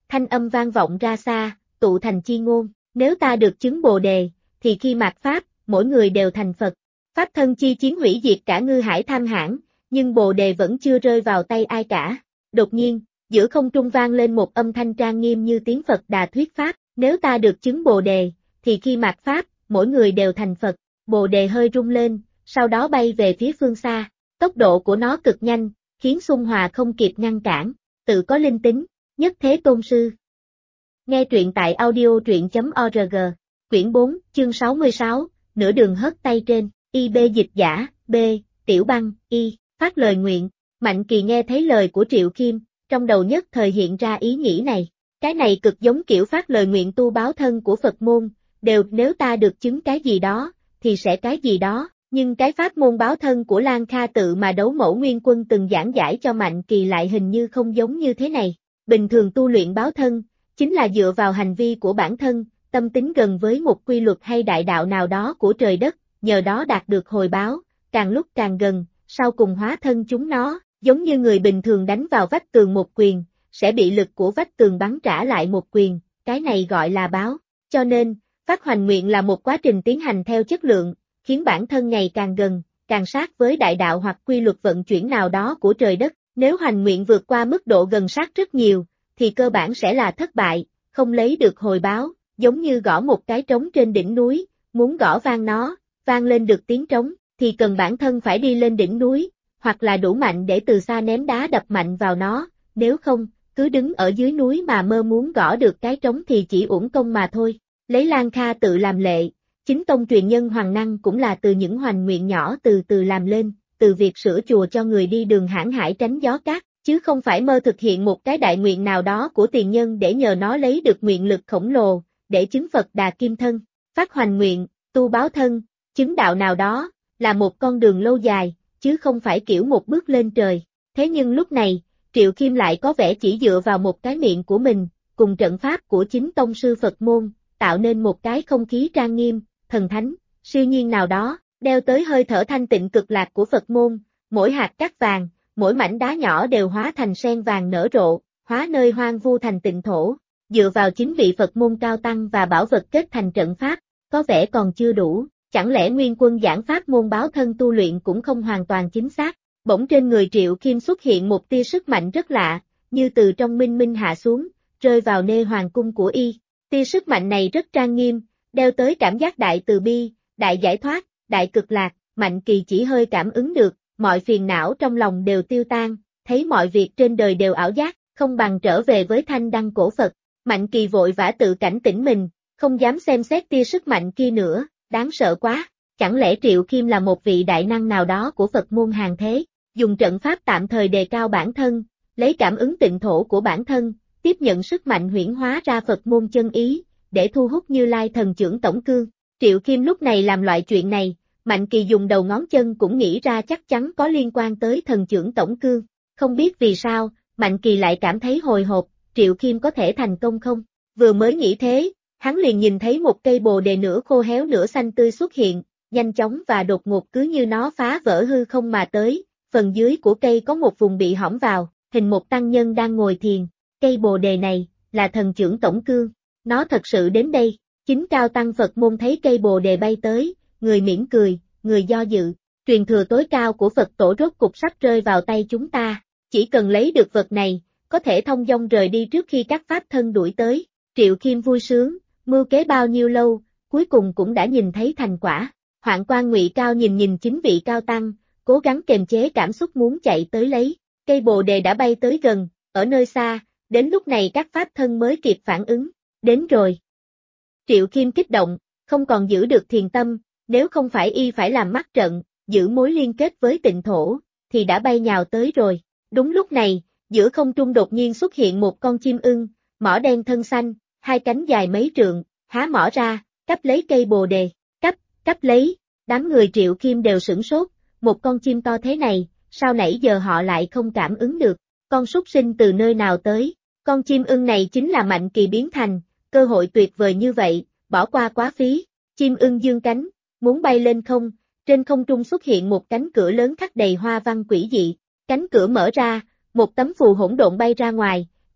thanh âm vang vọng ra xa, tụ thành chi ngôn, nếu ta được chứng Bồ đề, thì khi mạt Pháp, mỗi người đều thành Phật. Pháp thân chi chiến hủy diệt cả ngư hải tham hãn, nhưng Bồ đề vẫn chưa rơi vào tay ai cả. Đột nhiên, giữa không trung vang lên một âm thanh trang nghiêm như tiếng Phật Đà thuyết Pháp, nếu ta được chứng Bồ đề, thì khi mạt Pháp, mỗi người đều thành Phật. Bồ đề hơi rung lên, sau đó bay về phía phương xa, tốc độ của nó cực nhanh, khiến Xung Hòa không kịp ngăn cản, tự có linh tính, nhất thế tôn sư. Nghe truyện tại audio truyện.org, quyển 4, chương 66, nửa đường hất tay trên, IB dịch giả, B, Tiểu Băng, Y, phát lời nguyện. Mạnh Kỳ nghe thấy lời của Triệu Khiêm, trong đầu nhất thời hiện ra ý nghĩ này, cái này cực giống kiểu phát lời nguyện tu báo thân của Phật môn, đều nếu ta được chứng cái gì đó, thì sẽ cái gì đó, nhưng cái pháp môn báo thân của Lan Kha Tự mà Đấu Mẫu Nguyên Quân từng giảng giải cho Mạnh Kỳ lại hình như không giống như thế này. Bình thường tu luyện báo thân, chính là dựa vào hành vi của bản thân, tâm tính gần với một quy luật hay đại đạo nào đó của trời đất, nhờ đó đạt được hồi báo, càng lúc càng gần, sau cùng hóa thân chúng nó, giống như người bình thường đánh vào vách tường một quyền, sẽ bị lực của vách tường bắn trả lại một quyền, cái này gọi là báo. Cho nên, phát hoành nguyện là một quá trình tiến hành theo chất lượng, khiến bản thân ngày càng gần, càng sát với đại đạo hoặc quy luật vận chuyển nào đó của trời đất. Nếu hoành nguyện vượt qua mức độ gần sát rất nhiều, thì cơ bản sẽ là thất bại, không lấy được hồi báo, giống như gõ một cái trống trên đỉnh núi, muốn gõ vang nó, vang lên được tiếng trống, thì cần bản thân phải đi lên đỉnh núi, hoặc là đủ mạnh để từ xa ném đá đập mạnh vào nó, nếu không, cứ đứng ở dưới núi mà mơ muốn gõ được cái trống thì chỉ uổng công mà thôi. Lấy Lan Kha Tự làm lệ, chính tông truyền nhân Hoàng Năng cũng là từ những hoành nguyện nhỏ từ từ làm lên, từ việc sửa chùa cho người đi đường hãn hải tránh gió cát, chứ không phải mơ thực hiện một cái đại nguyện nào đó của tiền nhân để nhờ nó lấy được nguyện lực khổng lồ, để chứng Phật Đà Kim Thân. Phát hoành nguyện, tu báo thân, chứng đạo nào đó, là một con đường lâu dài, chứ không phải kiểu một bước lên trời. Thế nhưng lúc này, Triệu Khiêm lại có vẻ chỉ dựa vào một cái miệng của mình, cùng trận pháp của chính tông sư Phật môn, tạo nên một cái không khí trang nghiêm, thần thánh, siêu nhiên nào đó, đeo tới hơi thở thanh tịnh cực lạc của Phật môn, mỗi hạt cát vàng, mỗi mảnh đá nhỏ đều hóa thành sen vàng nở rộ, hóa nơi hoang vu thành tịnh thổ, dựa vào chính vị Phật môn cao tăng và bảo vật kết thành trận pháp, có vẻ còn chưa đủ, chẳng lẽ Nguyên Quân giảng pháp môn báo thân tu luyện cũng không hoàn toàn chính xác. Bỗng trên người Triệu Khiêm xuất hiện một tia sức mạnh rất lạ, như từ trong minh minh hạ xuống, rơi vào nê hoàng cung của y. Tia sức mạnh này rất trang nghiêm, đeo tới cảm giác đại từ bi, đại giải thoát, đại cực lạc. Mạnh Kỳ chỉ hơi cảm ứng được, mọi phiền não trong lòng đều tiêu tan, thấy mọi việc trên đời đều ảo giác, không bằng trở về với thanh đăng cổ Phật. Mạnh Kỳ vội vã tự cảnh tỉnh mình, không dám xem xét tia sức mạnh kia nữa, đáng sợ quá. Chẳng lẽ Triệu Khiêm là một vị đại năng nào đó của Phật môn hàng thế, dùng trận pháp tạm thời đề cao bản thân, lấy cảm ứng tịnh thổ của bản thân, tiếp nhận sức mạnh huyễn hóa ra Phật môn chân ý, để thu hút Như Lai thần trưởng tổng cương. Triệu Khiêm lúc này làm loại chuyện này, Mạnh Kỳ dùng đầu ngón chân cũng nghĩ ra chắc chắn có liên quan tới thần trưởng tổng cương. Không biết vì sao, Mạnh Kỳ lại cảm thấy hồi hộp, Triệu Khiêm có thể thành công không? Vừa mới nghĩ thế, hắn liền nhìn thấy một cây bồ đề nửa khô héo nửa xanh tươi xuất hiện, nhanh chóng và đột ngột cứ như nó phá vỡ hư không mà tới. Phần dưới của cây có một vùng bị hõm vào, hình một tăng nhân đang ngồi thiền. Cây bồ đề này, là thần trưởng tổng cương. Nó thật sự đến đây. Chính cao tăng Phật môn thấy cây bồ đề bay tới, người mỉm cười, người do dự. Truyền thừa tối cao của Phật tổ rốt cục sắp rơi vào tay chúng ta. Chỉ cần lấy được vật này, có thể thông dong rời đi trước khi các pháp thân đuổi tới. Triệu Khiêm vui sướng, mưu kế bao nhiêu lâu, cuối cùng cũng đã nhìn thấy thành quả. Hoạn Quan Ngụy Cao nhìn chính vị cao tăng, cố gắng kềm chế cảm xúc muốn chạy tới lấy. Cây bồ đề đã bay tới gần, ở nơi xa, đến lúc này các pháp thân mới kịp phản ứng. Đến rồi. Triệu Khiêm kích động, không còn giữ được thiền tâm, nếu không phải y phải làm mắt trận, giữ mối liên kết với tịnh thổ, thì đã bay nhào tới rồi. Đúng lúc này, giữa không trung đột nhiên xuất hiện một con chim ưng, mỏ đen thân xanh, hai cánh dài mấy trượng, há mỏ ra, cắp lấy cây bồ đề. Cắp lấy, đám người Triệu Khiêm đều sửng sốt, một con chim to thế này, sao nãy giờ họ lại không cảm ứng được, con súc sinh từ nơi nào tới, con chim ưng này chính là Mạnh Kỳ biến thành, cơ hội tuyệt vời như vậy, bỏ qua quá phí. Chim ưng dương cánh, muốn bay lên không, trên không trung xuất hiện một cánh cửa lớn khắc đầy hoa văn quỷ dị, cánh cửa mở ra, một tấm phù hỗn độn bay ra ngoài,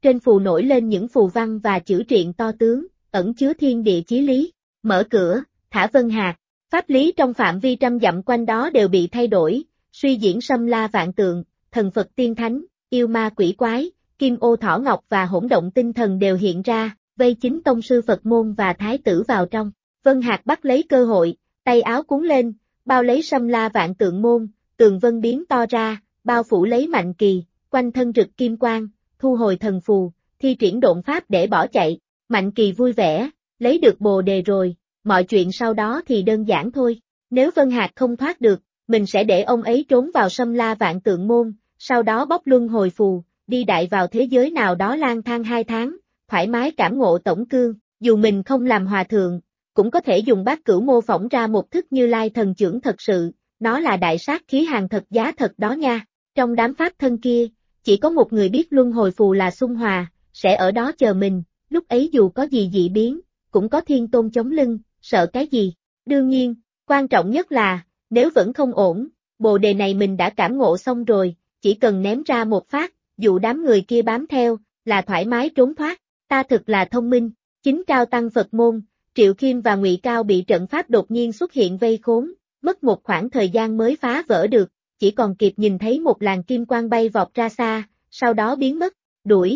trên phù nổi lên những phù văn và chữ triện to tướng, ẩn chứa thiên địa chí lý. Mở cửa, thả Vân Hạc. Pháp lý trong phạm vi trăm dặm quanh đó đều bị thay đổi, suy diễn xâm la vạn tượng, thần Phật tiên thánh, yêu ma quỷ quái, kim ô thỏ ngọc và hỗn động tinh thần đều hiện ra, vây chính tông sư Phật môn và thái tử vào trong. Vân Hạc bắt lấy cơ hội, tay áo cuốn lên, bao lấy xâm la vạn tượng môn, tường vân biến to ra, bao phủ lấy Mạnh Kỳ, quanh thân rực kim quang, thu hồi thần phù, thi triển độn pháp để bỏ chạy. Mạnh Kỳ vui vẻ, lấy được bồ đề rồi, mọi chuyện sau đó thì đơn giản thôi. Nếu Vân Hạc không thoát được, mình sẽ để ông ấy trốn vào xâm la vạn tượng môn, sau đó bóc luân hồi phù, đi đại vào thế giới nào đó lang thang 2 tháng, thoải mái cảm ngộ tổng cương. Dù mình không làm hòa thượng, cũng có thể dùng bát cửu mô phỏng ra một thức Như Lai thần trưởng thật sự, nó là đại sát khí hàng thật giá thật đó nha. Trong đám pháp thân kia, chỉ có một người biết luân hồi phù là Xung Hòa, sẽ ở đó chờ mình, lúc ấy dù có gì dị biến, cũng có Thiên Tôn chống lưng, sợ cái gì. Đương nhiên, quan trọng nhất là, nếu vẫn không ổn, bồ đề này mình đã cảm ngộ xong rồi, chỉ cần ném ra một phát, dù đám người kia bám theo, là thoải mái trốn thoát. Ta thực là thông minh. Chính cao tăng Phật môn, Triệu Khiêm và Ngụy Cao bị trận pháp đột nhiên xuất hiện vây khốn, mất một khoảng thời gian mới phá vỡ được, chỉ còn kịp nhìn thấy một làn kim quang bay vọt ra xa, sau đó biến mất, đuổi.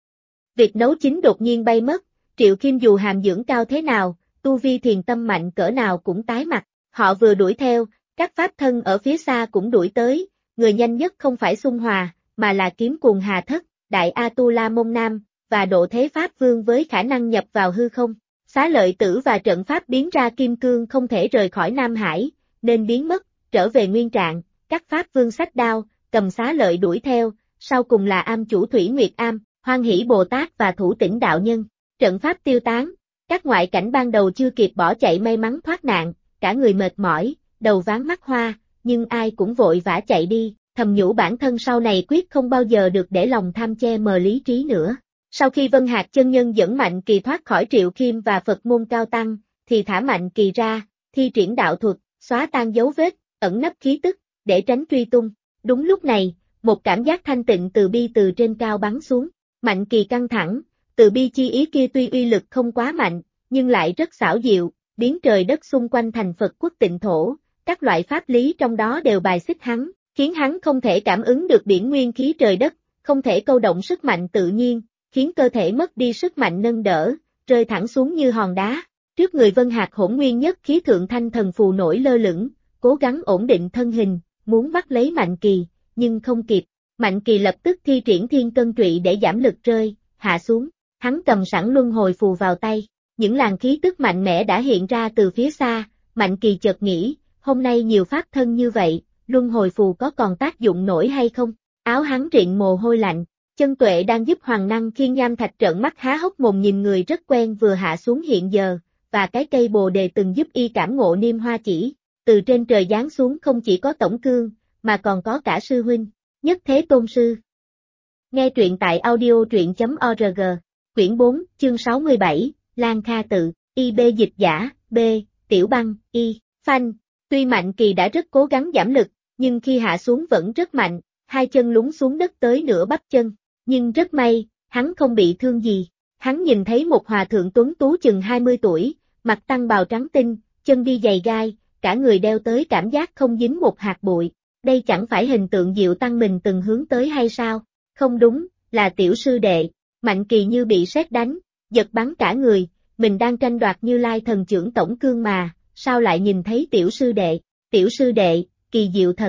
Việc nấu chín đột nhiên bay mất, Triệu Khiêm dù hàm dưỡng cao thế nào, tu vi thiền tâm mạnh cỡ nào cũng tái mặt, họ vừa đuổi theo, các pháp thân ở phía xa cũng đuổi tới, người nhanh nhất không phải Xung Hòa, mà là Kiếm Cuồng Hà Thất, Đại A-tu-la Môn Nam, và Độ Thế Pháp Vương với khả năng nhập vào hư không. Xá Lợi Tử và trận pháp biến ra kim cương không thể rời khỏi Nam Hải, nên biến mất, trở về nguyên trạng, các pháp vương xách đao, cầm xá lợi đuổi theo, sau cùng là am chủ Thủy Nguyệt Am, Hoan Hỷ Bồ Tát và Thủ Tĩnh Đạo Nhân. Trận pháp tiêu tán, các ngoại cảnh ban đầu chưa kịp bỏ chạy may mắn thoát nạn, cả người mệt mỏi, đầu váng mắt hoa, nhưng ai cũng vội vã chạy đi, thầm nhủ bản thân sau này quyết không bao giờ được để lòng tham che mờ lý trí nữa. Sau khi Vân Hạc chân nhân dẫn Mạnh Kỳ thoát khỏi Triệu Khiêm và Phật môn cao tăng, thì thả Mạnh Kỳ ra, thi triển đạo thuật, xóa tan dấu vết, ẩn nấp khí tức, để tránh truy tung. Đúng lúc này, một cảm giác thanh tịnh từ bi từ trên cao bắn xuống. Mạnh Kỳ căng thẳng, từ bi chi ý kia tuy uy lực không quá mạnh, nhưng lại rất xảo diệu, biến trời đất xung quanh thành Phật quốc tịnh thổ, các loại pháp lý trong đó đều bài xích hắn, khiến hắn không thể cảm ứng được điển nguyên khí trời đất, không thể câu động sức mạnh tự nhiên, khiến cơ thể mất đi sức mạnh nâng đỡ, rơi thẳng xuống như hòn đá. Trước người Vân Hạc hỗn nguyên nhất khí thượng thanh thần phù nổi lơ lửng, cố gắng ổn định thân hình, muốn bắt lấy Mạnh Kỳ, nhưng không kịp. Mạnh Kỳ lập tức thi triển thiên cân trụy để giảm lực rơi, hạ xuống. Hắn cầm sẵn luân hồi phù vào tay. Những làn khí tức mạnh mẽ đã hiện ra từ phía xa, Mạnh Kỳ chợt nghĩ, hôm nay nhiều pháp thân như vậy, luân hồi phù có còn tác dụng nổi hay không? Áo hắn rịn mồ hôi lạnh. Chân Tuệ đang giúp Hoàng Năng Khiên Nham Thạch trợn mắt há hốc mồm nhìn người rất quen vừa hạ xuống hiện giờ, và cái cây bồ đề từng giúp y cảm ngộ niêm hoa chỉ, từ trên trời giáng xuống không chỉ có tổng cương, mà còn có cả sư huynh, Nhất Thế Tôn Sư. Nghe truyện tại audio.org, quyển 4, chương 67, Lan Kha Tự, IB dịch giả, B, Tiểu Băng, Y, Phanh. Tuy Mạnh Kỳ đã rất cố gắng giảm lực, nhưng khi hạ xuống vẫn rất mạnh, hai chân lún xuống đất tới nửa bắp chân, nhưng rất may, hắn không bị thương gì. Hắn nhìn thấy một hòa thượng tuấn tú chừng 20 tuổi, mặc tăng bào trắng tinh, chân đi giày gai, cả người đeo tới cảm giác không dính một hạt bụi. Đây chẳng phải hình tượng Diệu Tăng mình từng hướng tới hay sao? Không đúng, là tiểu sư đệ. Mạnh Kỳ như bị sét đánh, giật bắn cả người, mình đang tranh đoạt Như Lai thần trưởng tổng cương mà, sao lại nhìn thấy tiểu sư đệ? Tiểu sư đệ, kỳ diệu thật.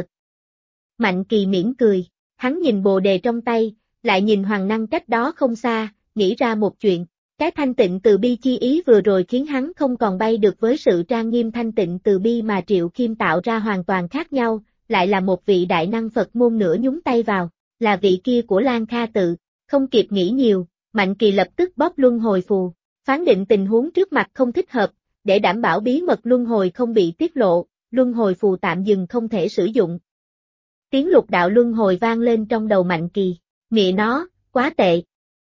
Mạnh Kỳ mỉm cười, hắn nhìn bồ đề trong tay, lại nhìn Hoàng Năng cách đó không xa, nghĩ ra một chuyện. Cái thanh tịnh từ bi chi ý vừa rồi khiến hắn không còn bay được với sự trang nghiêm thanh tịnh từ bi mà Triệu Khiêm tạo ra hoàn toàn khác nhau, lại là một vị đại năng Phật môn nữa nhúng tay vào, là vị kia của Lan Kha Tự. Không kịp nghĩ nhiều, Mạnh Kỳ lập tức bóp luân hồi phù, phán định tình huống trước mặt không thích hợp, để đảm bảo bí mật luân hồi không bị tiết lộ, luân hồi phù tạm dừng không thể sử dụng. Tiếng lục đạo luân hồi vang lên trong đầu Mạnh Kỳ, mẹ nó, quá tệ.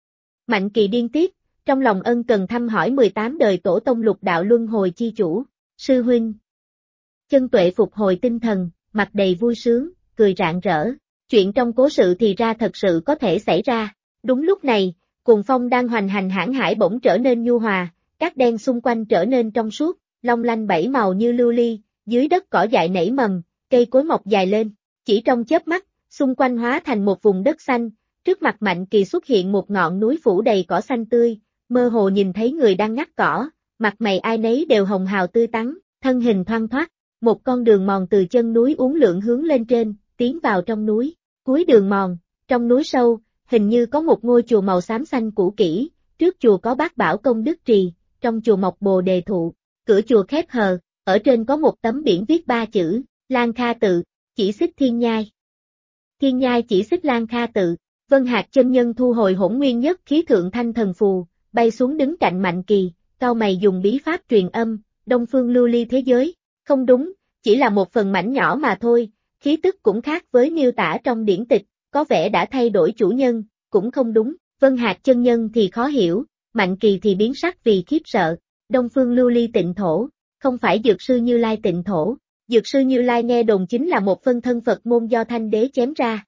Mạnh Kỳ điên tiết, trong lòng ân cần thăm hỏi 18 đời tổ tông lục đạo luân hồi chi chủ, sư huynh. Chân Tuệ phục hồi tinh thần, mặt đầy vui sướng, cười rạng rỡ, chuyện trong cố sự thì ra thật sự có thể xảy ra. Đúng lúc này, Cuồng phong đang hoành hành hãn hải bỗng trở nên nhu hòa, cát đen xung quanh trở nên trong suốt, long lanh bảy màu như lưu ly, dưới đất cỏ dại nảy mầm, cây cối mọc dài lên, chỉ trong chớp mắt, xung quanh hóa thành một vùng đất xanh, trước mặt Mạnh Kỳ xuất hiện một ngọn núi phủ đầy cỏ xanh tươi, mơ hồ nhìn thấy người đang ngắt cỏ, mặt mày ai nấy đều hồng hào tươi tắn, thân hình thoăn thoắt, một con đường mòn từ chân núi uốn lượn hướng lên trên, tiến vào trong núi, cuối đường mòn, trong núi sâu, hình như có một ngôi chùa màu xám xanh cũ kỹ, trước chùa có bát bảo công đức trì, trong chùa mọc bồ đề thụ, cửa chùa khép hờ, ở trên có một tấm biển viết 3 chữ, Lan Kha Tự, chỉ xích thiên nhai. Thiên nhai chỉ xích Lan Kha Tự, Vân Hạc chân nhân thu hồi hỗn nguyên nhất khí thượng thanh thần phù, bay xuống đứng cạnh Mạnh Kỳ, cau mày dùng bí pháp truyền âm, Đông Phương lưu ly thế giới, không đúng, chỉ là một phần mảnh nhỏ mà thôi, khí tức cũng khác với miêu tả trong điển tịch, có vẻ đã thay đổi chủ nhân, cũng không đúng, Vân Hạc chân nhân thì khó hiểu, Mạnh Kỳ thì biến sắc vì khiếp sợ, Đông Phương lưu ly tịnh thổ, không phải Dược sư Như Lai tịnh thổ, Dược sư Như Lai nghe đồn chính là một phân thân Phật môn do Thanh Đế chém ra.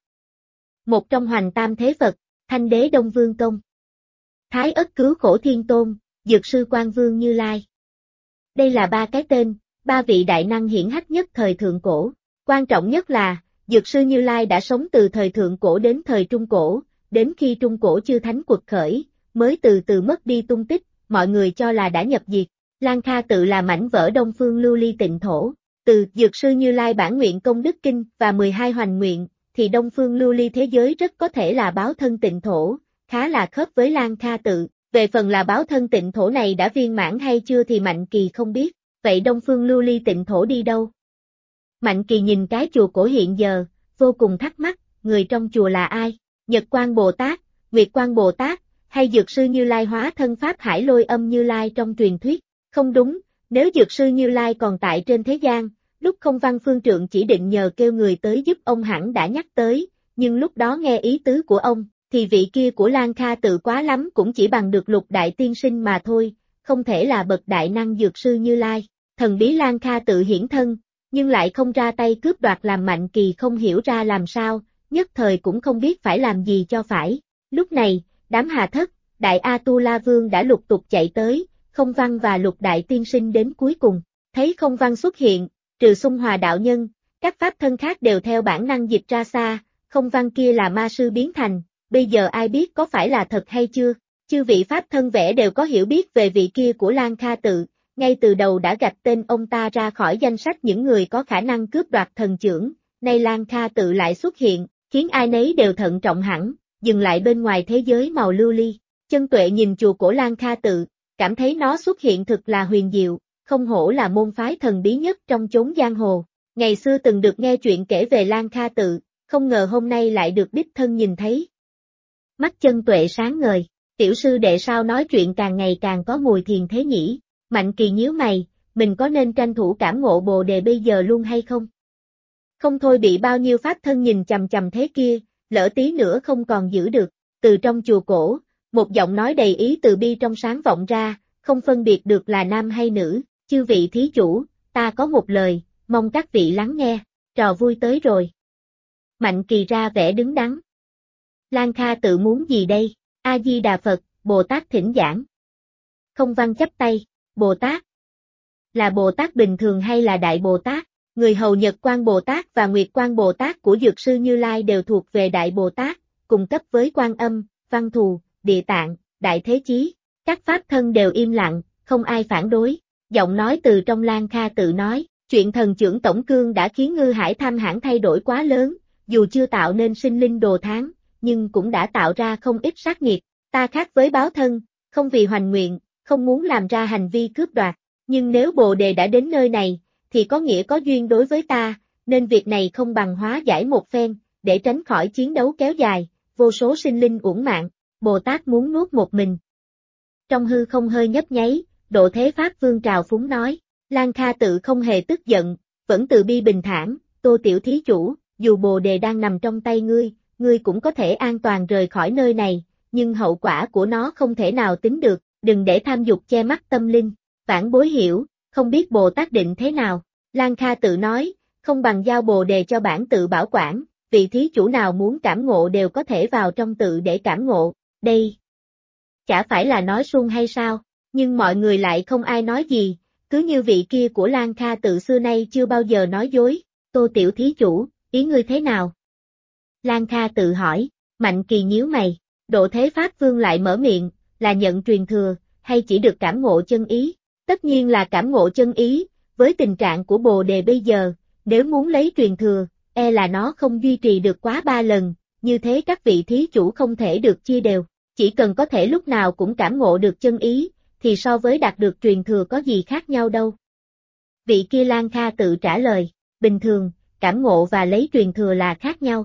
Một trong hoành tam thế Phật, Thanh Đế Đông Vương Công. Thái Ất cứu khổ Thiên Tôn, Dược sư Quan Vương Như Lai. Đây là 3 cái tên, 3 vị đại năng hiển hách nhất thời thượng cổ. Quan trọng nhất là, Dược sư Như Lai đã sống từ thời thượng cổ đến thời trung cổ, đến khi trung cổ chư thánh quật khởi, mới từ từ mất đi tung tích, mọi người cho là đã nhập diệt. Lan Kha Tự là mảnh vỡ Đông Phương lưu ly tịnh thổ, từ Dược sư Như Lai bản nguyện công đức kinh và 12 hoành nguyện, thì Đông Phương lưu ly thế giới rất có thể là báo thân tịnh thổ, khá là khớp với Lan Kha Tự. Về phần là báo thân tịnh thổ này đã viên mãn hay chưa thì Mạnh Kỳ không biết, vậy Đông Phương lưu ly tịnh thổ đi đâu? Mạnh Kỳ nhìn cái chùa cổ hiện giờ, vô cùng thắc mắc, người trong chùa là ai? Nhật Quang Bồ Tát, Nguyệt Quang Bồ Tát, hay Dược sư Như Lai hóa thân Pháp Hải Lôi Âm Như Lai trong truyền thuyết? Không đúng, nếu Dược sư Như Lai còn tại trên thế gian, lúc Không Văn Phương Trượng chỉ định nhờ kêu người tới giúp ông hẳn đã nhắc tới, nhưng lúc đó nghe ý tứ của ông, thì vị kia của Lan Kha Tự quá lắm cũng chỉ bằng được Lục Đại Tiên Sinh mà thôi, không thể là bậc đại năng Dược sư Như Lai. Thần bí Lan Kha Tự hiển thân, nhưng lại không ra tay cướp đoạt làm Mạnh Kỳ không hiểu ra làm sao, nhất thời cũng không biết phải làm gì cho phải. Lúc này, đám Hà Thất, Đại A Tu La Vương đã lục tục chạy tới, Không Văn và Lục Đại Tiên Sinh đến cuối cùng, thấy Không Văn xuất hiện, trừ Xung Hòa đạo nhân, các pháp thân khác đều theo bản năng dịch ra xa, Không Văn kia là ma sư biến thành, bây giờ ai biết có phải là thật hay chưa, chư vị pháp thân vẽ đều có hiểu biết về vị kia của Lan Kha Tự, ngay từ đầu đã gạch tên ông ta ra khỏi danh sách những người có khả năng cướp đoạt thần chưởng, nay Lan Kha Tự lại xuất hiện, khiến ai nấy đều thận trọng hẳn, dừng lại bên ngoài thế giới màu lưu ly. Chân Tuệ nhìn chùa cổ Lan Kha Tự, cảm thấy nó xuất hiện thực là huyền diệu, không hổ là môn phái thần bí nhất trong chốn giang hồ. Ngày xưa từng được nghe chuyện kể về Lan Kha Tự, không ngờ hôm nay lại được đích thân nhìn thấy. Mắt Chân Tuệ sáng ngời, tiểu sư đệ sao nói chuyện càng ngày càng có mùi thiền thế nhỉ? Mạnh Kỳ nhíu mày, mình có nên tranh thủ cảm ngộ bồ đề bây giờ luôn hay không? Không thôi bị bao nhiêu pháp thân nhìn chằm chằm thế kia, lỡ tí nữa không còn giữ được. Từ trong chùa cổ, một giọng nói đầy ý từ bi trong sáng vọng ra, không phân biệt được là nam hay nữ. Chư vị thí chủ, ta có một lời, mong các vị lắng nghe. Trò vui tới rồi. Mạnh Kỳ ra vẻ đứng đắn. Lan Kha Tự muốn gì đây? A Di Đà Phật, Bồ Tát thỉnh giảng. Không Văn chắp tay, Bồ Tát. Là Bồ Tát bình thường hay là Đại Bồ Tát? Người hầu Nhật Quang Bồ Tát và Nguyệt Quang Bồ Tát của Dược sư Như Lai đều thuộc về Đại Bồ Tát, cùng cấp với Quan Âm, Văn Thù, Địa Tạng, Đại Thế Chí. Các pháp thân đều im lặng, không ai phản đối. Giọng nói từ trong Lan Kha Tự nói, chuyện thần chưởng tổng cương đã khiến Ngư Hải Tham hãn thay đổi quá lớn, dù chưa tạo nên sinh linh đồ tháng, nhưng cũng đã tạo ra không ít sát nghiệt. Ta khác với báo thân, không vì hoành nguyện, không muốn làm ra hành vi cướp đoạt, nhưng nếu Bồ Đề đã đến nơi này, thì có nghĩa có duyên đối với ta, nên việc này không bằng hóa giải một phen, để tránh khỏi chiến đấu kéo dài, vô số sinh linh uổng mạng. Bồ Tát muốn nuốt một mình. Trong hư không hơi nhấp nháy, Độ Thế Pháp Vương trào phúng nói, Lan Kha Tự không hề tức giận, vẫn từ bi bình thản, Tô tiểu thí chủ, dù Bồ Đề đang nằm trong tay ngươi cũng có thể an toàn rời khỏi nơi này, nhưng hậu quả của nó không thể nào tính được, đừng để tham dục che mắt tâm linh. Vãn bối hiểu, không biết Bồ Tát định thế nào. Lan Kha Tự nói, không bằng giao Bồ Đề cho bản tự bảo quản, vị thí chủ nào muốn cảm ngộ đều có thể vào trong tự để cảm ngộ. Đây chả phải là nói suông hay sao, nhưng mọi người lại không ai nói gì, cứ như vị kia của Lan Kha Tự xưa nay chưa bao giờ nói dối. Tô tiểu thí chủ, ý ngươi thế nào? Lan Kha Tự hỏi. Mạnh Kỳ nhíu mày. Độ Thế Pháp Vương lại mở miệng, là nhận truyền thừa, hay chỉ được cảm ngộ chân ý? Tất nhiên là cảm ngộ chân ý, với tình trạng của Bồ Đề bây giờ, nếu muốn lấy truyền thừa, là nó không duy trì được quá 3 lần, như thế các vị thí chủ không thể được chia đều, chỉ cần có thể lúc nào cũng cảm ngộ được chân ý, thì so với đạt được truyền thừa có gì khác nhau đâu. Vị kia Lan Kha Tự trả lời, bình thường, cảm ngộ và lấy truyền thừa là khác nhau.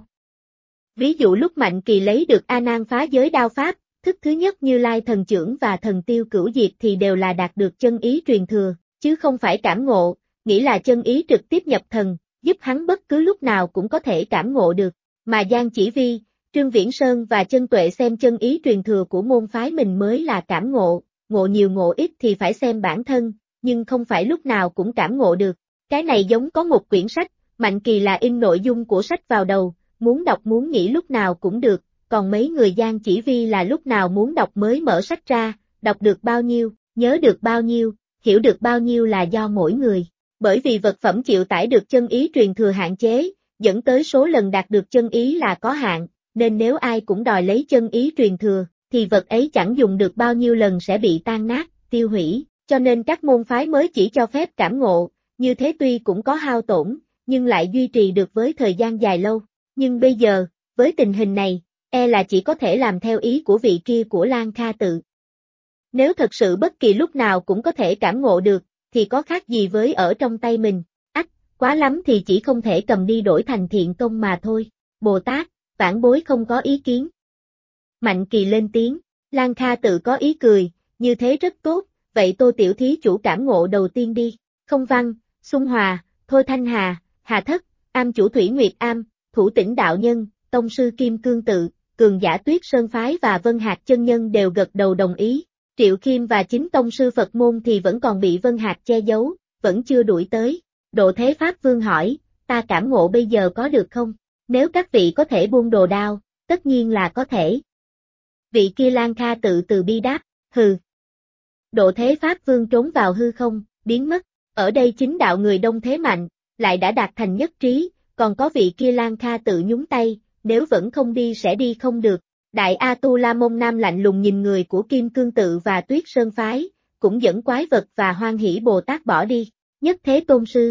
Ví dụ lúc Mạnh Kỳ lấy được A Nan Phá Giới Đao Pháp, thức thứ nhất Như Lai Thần Chưởng và Thần Tiêu Cửu Diệt thì đều là đạt được chân ý truyền thừa, chứ không phải cảm ngộ, nghĩ là chân ý trực tiếp nhập thần, giúp hắn bất cứ lúc nào cũng có thể cảm ngộ được, mà Giang Chỉ Vi, Trương Viễn Sơn và Chân Tuệ xem chân ý truyền thừa của môn phái mình mới là cảm ngộ, ngộ nhiều ngộ ít thì phải xem bản thân, nhưng không phải lúc nào cũng cảm ngộ được. Cái này giống có một quyển sách, Mạnh Kỳ là in nội dung của sách vào đầu, muốn đọc muốn nghĩ lúc nào cũng được, còn mấy người Giang Chỉ Vi là lúc nào muốn đọc mới mở sách ra, đọc được bao nhiêu, nhớ được bao nhiêu, hiểu được bao nhiêu là do mỗi người. Bởi vì vật phẩm chịu tải được chân ý truyền thừa hạn chế, dẫn tới số lần đạt được chân ý là có hạn, nên nếu ai cũng đòi lấy chân ý truyền thừa, thì vật ấy chẳng dùng được bao nhiêu lần sẽ bị tan nát, tiêu hủy, cho nên các môn phái mới chỉ cho phép cảm ngộ, như thế tuy cũng có hao tổn, nhưng lại duy trì được với thời gian dài lâu. Nhưng bây giờ, với tình hình này, là chỉ có thể làm theo ý của vị kia của Lan Kha Tự. Nếu thật sự bất kỳ lúc nào cũng có thể cảm ngộ được, thì có khác gì với ở trong tay mình, quá lắm thì chỉ không thể cầm đi đổi thành thiện công mà thôi. Bồ Tát, vãn bối không có ý kiến. Mạnh Kỳ lên tiếng, Lan Kha Tự có ý cười, như thế rất tốt, vậy Tô tiểu thí chủ cảm ngộ đầu tiên đi. Không Văn, Xung Hòa, Thôi Thanh Hà, Hà Thất, Am chủ Thủy Nguyệt Am, Thủ Tĩnh Đạo Nhân, Tông sư Kim Cương Tự, Cường Giả Tuyết Sơn Phái và Vân Hạc Chân Nhân đều gật đầu đồng ý. Triệu Khiêm và chính Tông sư Phật môn thì vẫn còn bị Vân Hạc che giấu, vẫn chưa đuổi tới. Độ Thế Pháp Vương hỏi, ta cảm ngộ bây giờ có được không? Nếu các vị có thể buông đồ đao, tất nhiên là có thể. Vị kia Lan Kha Tự từ bi đáp, hừ. Độ Thế Pháp Vương trốn vào hư không, biến mất. Ở đây chính đạo người đông thế mạnh, lại đã đạt thành nhất trí, còn có vị kia Lan Kha Tự nhúng tay, nếu vẫn không đi sẽ đi không được. Đại A Tu La Môn Nam lạnh lùng nhìn người của Kim Cương Tự và Tuyết Sơn Phái, cũng dẫn quái vật và Hoan Hỷ Bồ Tát bỏ đi. Nhất Thế Tôn Sư.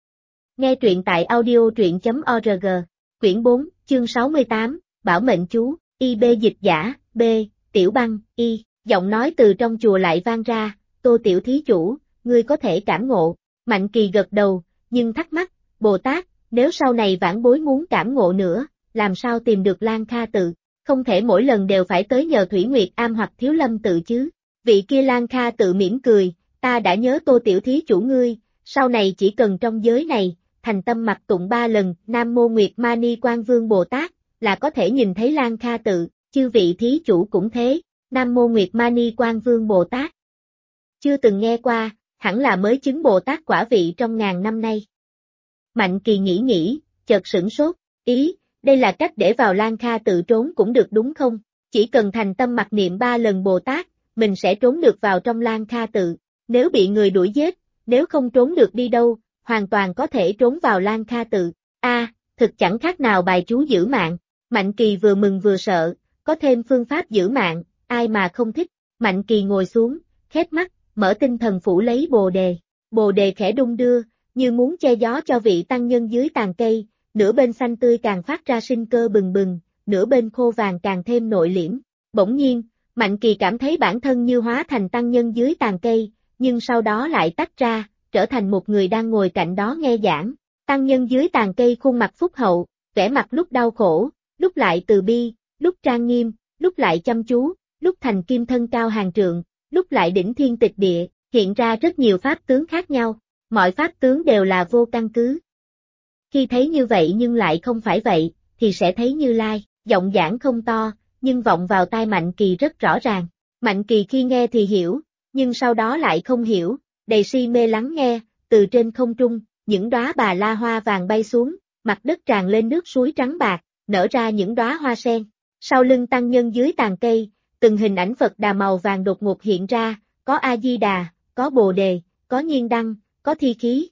Nghe truyện tại audio.org, quyển 4, chương 68, Bảo Mệnh Chú, IB dịch giả, B, Tiểu Băng, Y, giọng nói từ trong chùa lại vang ra, Tô tiểu thí chủ, ngươi có thể cảm ngộ. Mạnh Kỳ gật đầu, nhưng thắc mắc, Bồ Tát, nếu sau này vãn bối muốn cảm ngộ nữa, làm sao tìm được Lan Kha Tự, không thể mỗi lần đều phải tới nhờ Thủy Nguyệt Am hoặc Thiếu Lâm Tự chứ. Vị kia Lan Kha Tự mỉm cười, ta đã nhớ Tô tiểu thí chủ ngươi, sau này chỉ cần trong giới này, thành tâm mặc tụng 3 lần Nam Mô Nguyệt Mani Quan Vương Bồ Tát, là có thể nhìn thấy Lan Kha Tự, chư vị thí chủ cũng thế, Nam Mô Nguyệt Mani Quan Vương Bồ Tát. Chưa từng nghe qua, hẳn là mới chứng Bồ Tát quả vị trong ngàn năm nay. Mạnh Kỳ nghĩ, chợt sửng sốt, ý, đây là cách để vào Lan Kha Tự trốn cũng được đúng không? Chỉ cần thành tâm mặc niệm 3 lần Bồ Tát, mình sẽ trốn được vào trong Lan Kha Tự, nếu bị người đuổi giết, nếu không trốn được đi đâu, hoàn toàn có thể trốn vào Lan Kha Tự. Thực chẳng khác nào bài chú giữ mạng. Mạnh Kỳ vừa mừng vừa sợ, có thêm phương pháp giữ mạng, ai mà không thích. Mạnh Kỳ ngồi xuống, khép mắt, mở tinh thần phủ lấy bồ đề. Bồ đề khẽ đung đưa, như muốn che gió cho vị tăng nhân dưới tàn cây, nửa bên xanh tươi càng phát ra sinh cơ bừng bừng, nửa bên khô vàng càng thêm nội liễm. Bỗng nhiên, Mạnh Kỳ cảm thấy bản thân như hóa thành tăng nhân dưới tàn cây, nhưng sau đó lại tách ra, trở thành một người đang ngồi cạnh đó nghe giảng. Tăng nhân dưới tàn cây khuôn mặt phúc hậu, vẻ mặt lúc đau khổ, lúc lại từ bi, lúc trang nghiêm, lúc lại chăm chú, lúc thành kim thân cao hàng trượng, lúc lại đỉnh thiên tịch địa, hiện ra rất nhiều pháp tướng khác nhau, mọi pháp tướng đều là vô căn cứ. Khi thấy như vậy nhưng lại không phải vậy, thì sẽ thấy Như Lai, giọng giảng không to, nhưng vọng vào tai Mạnh Kỳ rất rõ ràng. Mạnh Kỳ khi nghe thì hiểu, nhưng sau đó lại không hiểu, đầy si mê lắng nghe, từ trên không trung, những đóa bà la hoa vàng bay xuống, mặt đất tràn lên nước suối trắng bạc, nở ra những đóa hoa sen. Sau lưng tăng nhân dưới tàn cây, từng hình ảnh Phật Đà màu vàng đột ngột hiện ra, có A-di-đà, có Bồ Đề, có Nhiên Đăng, có Thi Khí.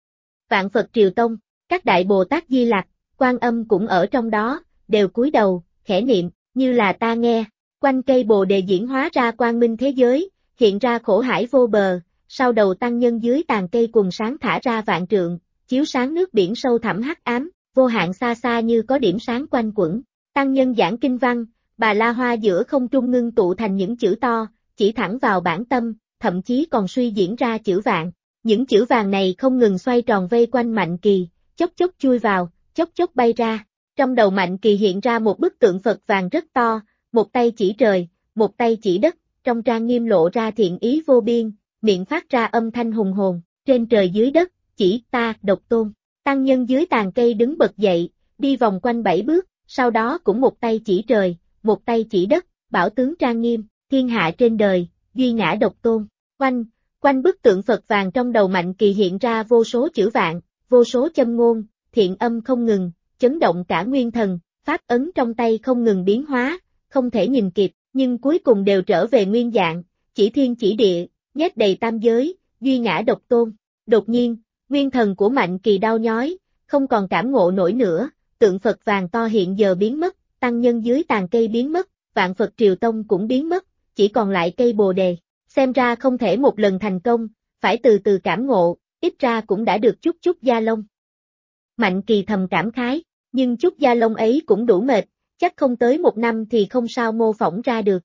Vạn Phật Triều Tông, các đại Bồ Tát Di Lặc, Quan Âm cũng ở trong đó, đều cúi đầu, khẽ niệm, như là ta nghe. Quanh cây Bồ Đề diễn hóa ra quang minh thế giới, hiện ra khổ hải vô bờ, sau đầu tăng nhân dưới tàn cây quần sáng thả ra vạn trượng, chiếu sáng nước biển sâu thẳm hắc ám, vô hạn xa xa như có điểm sáng quanh quẩn. Tăng nhân giảng kinh văn, bà la hoa giữa không trung ngưng tụ thành những chữ to, chỉ thẳng vào bản tâm, thậm chí còn suy diễn ra chữ vạn. Những chữ vàng này không ngừng xoay tròn vây quanh Mạnh Kỳ, chốc chốc chui vào, chốc chốc bay ra. Trong đầu Mạnh Kỳ hiện ra một bức tượng Phật vàng rất to, một tay chỉ trời, một tay chỉ đất, trong trang nghiêm lộ ra thiện ý vô biên, miệng phát ra âm thanh hùng hồn, trên trời dưới đất, chỉ ta, độc tôn. Tăng nhân dưới tàn cây đứng bật dậy, đi vòng quanh 7 bước, sau đó cũng một tay chỉ trời, một tay chỉ đất, bảo tướng trang nghiêm, thiên hạ trên đời, duy ngã độc tôn. Quanh bức tượng Phật vàng trong đầu Mạnh Kỳ hiện ra vô số chữ vạn, vô số châm ngôn, thiện âm không ngừng, chấn động cả nguyên thần, pháp ấn trong tay không ngừng biến hóa, không thể nhìn kịp, nhưng cuối cùng đều trở về nguyên dạng, chỉ thiên chỉ địa, nhét đầy tam giới, duy ngã độc tôn. Đột nhiên, nguyên thần của Mạnh Kỳ đau nhói, không còn cảm ngộ nổi nữa, tượng Phật vàng to hiện giờ biến mất, tăng nhân dưới tàn cây biến mất, Vạn Phật Triều Tông cũng biến mất, chỉ còn lại cây Bồ Đề. Xem ra không thể một lần thành công, phải từ từ cảm ngộ, ít ra cũng đã được chút da lông. Mạnh Kỳ thầm cảm khái, nhưng chút da lông ấy cũng đủ mệt, chắc không tới 1 năm thì không sao mô phỏng ra được.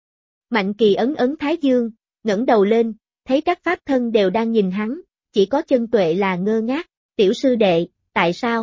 Mạnh Kỳ ấn thái dương, ngẩng đầu lên, thấy các pháp thân đều đang nhìn hắn, chỉ có Chân Tuệ là ngơ ngác. Tiểu sư đệ, tại sao?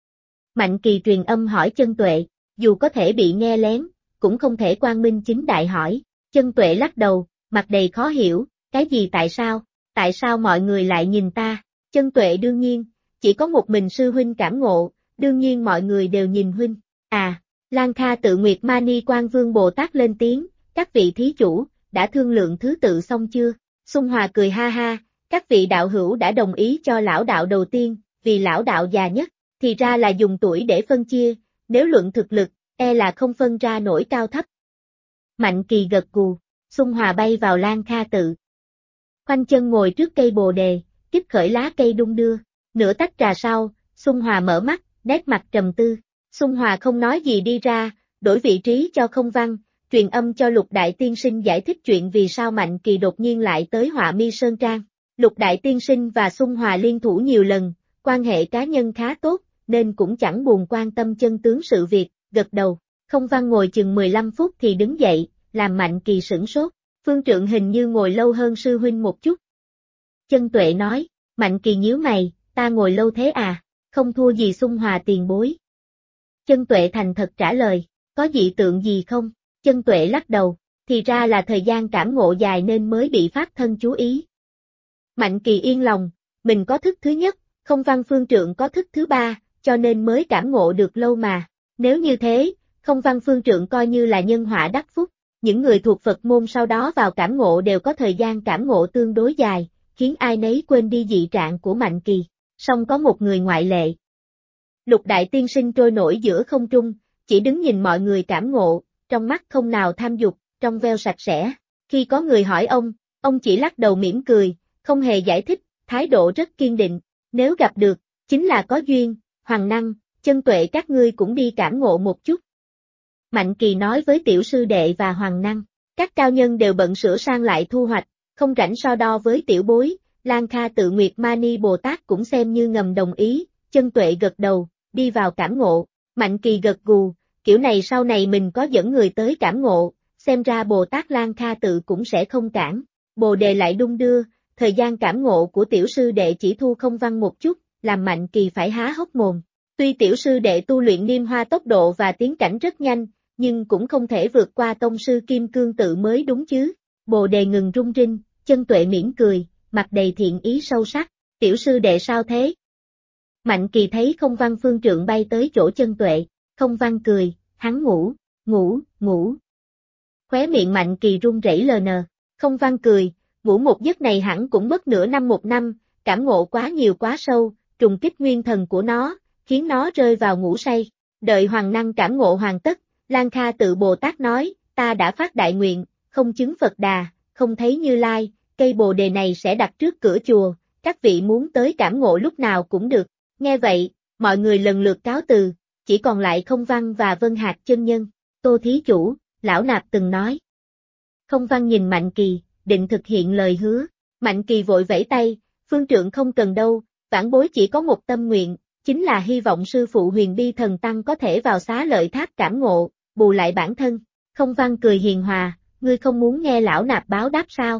Mạnh Kỳ truyền âm hỏi Chân Tuệ, dù có thể bị nghe lén, cũng không thể quang minh chính đại hỏi. Chân Tuệ lắc đầu, mặt đầy khó hiểu, cái gì tại sao mọi người lại nhìn ta? Chân Tuệ đương nhiên, chỉ có một mình sư huynh cảm ngộ, đương nhiên mọi người đều nhìn huynh. À, Lang Kha Tự Nguyệt Mani Quan Vương Bồ Tát lên tiếng, các vị thí chủ, đã thương lượng thứ tự xong chưa? Xung Hòa cười ha ha, các vị đạo hữu đã đồng ý cho lão đạo đầu tiên, vì lão đạo già nhất, thì ra là dùng tuổi để phân chia, nếu luận thực lực, e là không phân ra nổi cao thấp. Mạnh Kỳ gật gù, Xung Hòa bay vào Lang Kha Tự. Khoanh chân ngồi trước cây Bồ Đề, kích khởi lá cây đung đưa, nửa tách trà sau, Xung Hòa mở mắt, nét mặt trầm tư. Xung Hòa không nói gì đi ra, đổi vị trí cho Không Văn, truyền âm cho Lục Đại Tiên Sinh giải thích chuyện vì sao Mạnh Kỳ đột nhiên lại tới Họa Mi Sơn Trang. Lục Đại Tiên Sinh và Xung Hòa liên thủ nhiều lần, quan hệ cá nhân khá tốt, nên cũng chẳng buồn quan tâm chân tướng sự việc, gật đầu. Không Văn ngồi chừng 15 phút thì đứng dậy, làm Mạnh Kỳ sửng sốt. Phương Trượng hình như ngồi lâu hơn sư huynh một chút. Chân Tuệ nói, Mạnh Kỳ nhíu mày, ta ngồi lâu thế à, không thua gì Xung Hòa tiền bối. Chân Tuệ thành thật trả lời, có dị tượng gì không? Chân Tuệ lắc đầu, thì ra là thời gian cảm ngộ dài nên mới bị pháp thân chú ý. Mạnh Kỳ yên lòng, mình có thức thứ nhất, Không Văn Phương Trượng có thức thứ 3, cho nên mới cảm ngộ được lâu mà. Nếu như thế, Không Văn Phương Trượng coi như là nhân họa đắc phúc. Những người thuộc Phật môn sau đó vào cảm ngộ đều có thời gian cảm ngộ tương đối dài, khiến ai nấy quên đi dị trạng của Mạnh Kỳ. Song có một người ngoại lệ. Lục Đại Tiên Sinh trôi nổi giữa không trung, chỉ đứng nhìn mọi người cảm ngộ, trong mắt không nào tham dục, trong veo sạch sẽ. Khi có người hỏi ông chỉ lắc đầu mỉm cười, không hề giải thích, thái độ rất kiên định. Nếu gặp được, chính là có duyên. Hoàng Năng, Chân Tuệ các ngươi cũng đi cảm ngộ một chút. Mạnh Kỳ nói với tiểu sư đệ và Hoàng Năng, các cao nhân đều bận sửa sang lại thu hoạch, không rảnh so đo với tiểu bối. Lang Kha Tự Nguyệt Mani Bồ Tát cũng xem như ngầm đồng ý. Chân Tuệ gật đầu, đi vào cảm ngộ. Mạnh Kỳ gật gù, kiểu này sau này mình có dẫn người tới cảm ngộ, xem ra Bồ Tát Lang Kha Tự cũng sẽ không cản. Bồ Đề lại đung đưa, thời gian cảm ngộ của tiểu sư đệ chỉ thu Không Văn một chút, làm Mạnh Kỳ phải há hốc mồm. Tuy tiểu sư đệ tu luyện Niêm Hoa tốc độ và tiến cảnh rất nhanh, nhưng cũng không thể vượt qua tông sư Kim Cương Tự mới đúng chứ. Bồ Đề ngừng rung rinh, Chân Tuệ mỉm cười, mặt đầy thiện ý sâu sắc. Tiểu sư đệ sao thế? Mạnh Kỳ thấy Không Văn Phương Trượng bay tới chỗ Chân Tuệ, Không Văn cười, hắn ngủ. Khóe miệng Mạnh Kỳ run rẩy lờ. Không Văn cười, ngủ một giấc này hẳn cũng mất nửa năm 1 năm, cảm ngộ quá nhiều quá sâu, trùng kích nguyên thần của nó, khiến nó rơi vào ngủ say. Đợi Hoàng Năng cảm ngộ hoàn tất, Lang Kha Tự Bồ Tát nói, ta đã phát đại nguyện, không chứng Phật Đà, không thấy Như Lai, cây bồ đề này sẽ đặt trước cửa chùa, các vị muốn tới cảm ngộ lúc nào cũng được. Nghe vậy, mọi người lần lượt cáo từ, chỉ còn lại Không Văn và Vân Hạc chân nhân. Tô thí chủ, lão nạp từng nói. Không Văn nhìn Mạnh Kỳ, định thực hiện lời hứa. Mạnh Kỳ vội vẫy tay, phương trượng không cần đâu, vãn bối chỉ có một tâm nguyện, chính là hy vọng sư phụ Huyền Bi Thần Tăng có thể vào Xá Lợi Tháp cảm ngộ, bù lại bản thân. Không Văn cười hiền hòa, ngươi không muốn nghe lão nạp báo đáp sao?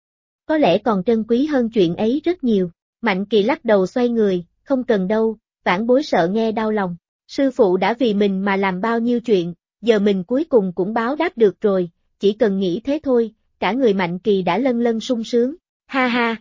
Có lẽ còn trân quý hơn chuyện ấy rất nhiều. Mạnh Kỳ lắc đầu xoay người, không cần đâu, vãn bối sợ nghe đau lòng. Sư phụ đã vì mình mà làm bao nhiêu chuyện, giờ mình cuối cùng cũng báo đáp được rồi, chỉ cần nghĩ thế thôi, cả người Mạnh Kỳ đã lân lân sung sướng. Ha ha!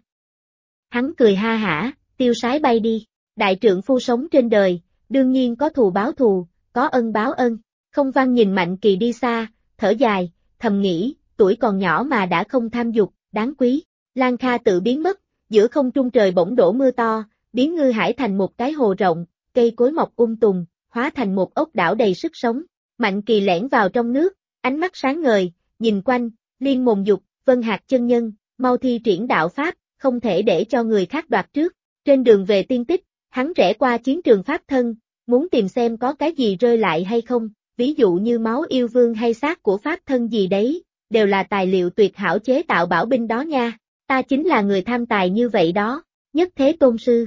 Hắn cười ha hả, tiêu sái bay đi. Đại trượng phu sống trên đời, đương nhiên có thù báo thù, có ân báo ân. Không Văn nhìn Mạnh Kỳ đi xa, thở dài, thầm nghĩ, tuổi còn nhỏ mà đã không tham dục, đáng quý. Lan Kha tự biến mất, giữa không trung trời bỗng đổ mưa to, biến Ngư Hải thành một cái hồ rộng, cây cối mọc tùng, hóa thành một ốc đảo đầy sức sống. Mạnh Kỳ lẻn vào trong nước, ánh mắt sáng ngời, nhìn quanh, liên mồm dục, Vân Hạc chân nhân, mau thi triển đạo pháp, không thể để cho người khác đoạt trước. Trên đường về tiên tích, hắn rẽ qua chiến trường pháp thân, muốn tìm xem có cái gì rơi lại hay không, ví dụ như máu yêu vương hay xác của pháp thân gì đấy, đều là tài liệu tuyệt hảo chế tạo bảo binh đó nha, ta chính là người tham tài như vậy đó, Nhất Thế Tôn Sư.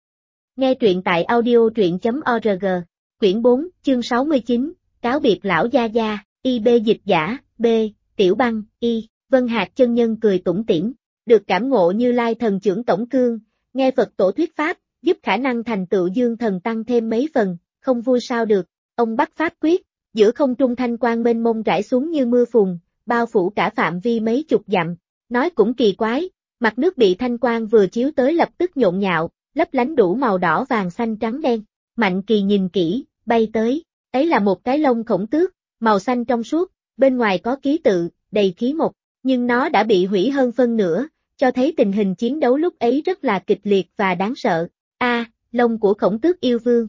Nghe truyện tại audio.org, quyển 4, chương 69, cáo biệt lão gia gia, IB dịch giả, B, Tiểu Băng, Y, Vân Hạc chân nhân cười tủm tỉm, được cảm ngộ Như Lai thần trưởng tổng cương, nghe Phật tổ thuyết pháp, giúp khả năng thành tựu dương thần tăng thêm mấy phần, không vui sao được, ông bắt pháp quyết, giữa không trung thanh quang mênh mông rải xuống như mưa phùn, bao phủ cả phạm vi mấy chục dặm, nói cũng kỳ quái, mặt nước bị thanh quang vừa chiếu tới lập tức nhộn nhạo, lấp lánh đủ màu đỏ vàng xanh trắng đen. Mạnh Kỳ nhìn kỹ, bay tới, ấy là một cái lông khổng tước, màu xanh trong suốt, bên ngoài có ký tự, đầy khí mộc, nhưng nó đã bị hủy hơn phân nửa, cho thấy tình hình chiến đấu lúc ấy rất là kịch liệt và đáng sợ. Lông của Khổng Tước yêu vương.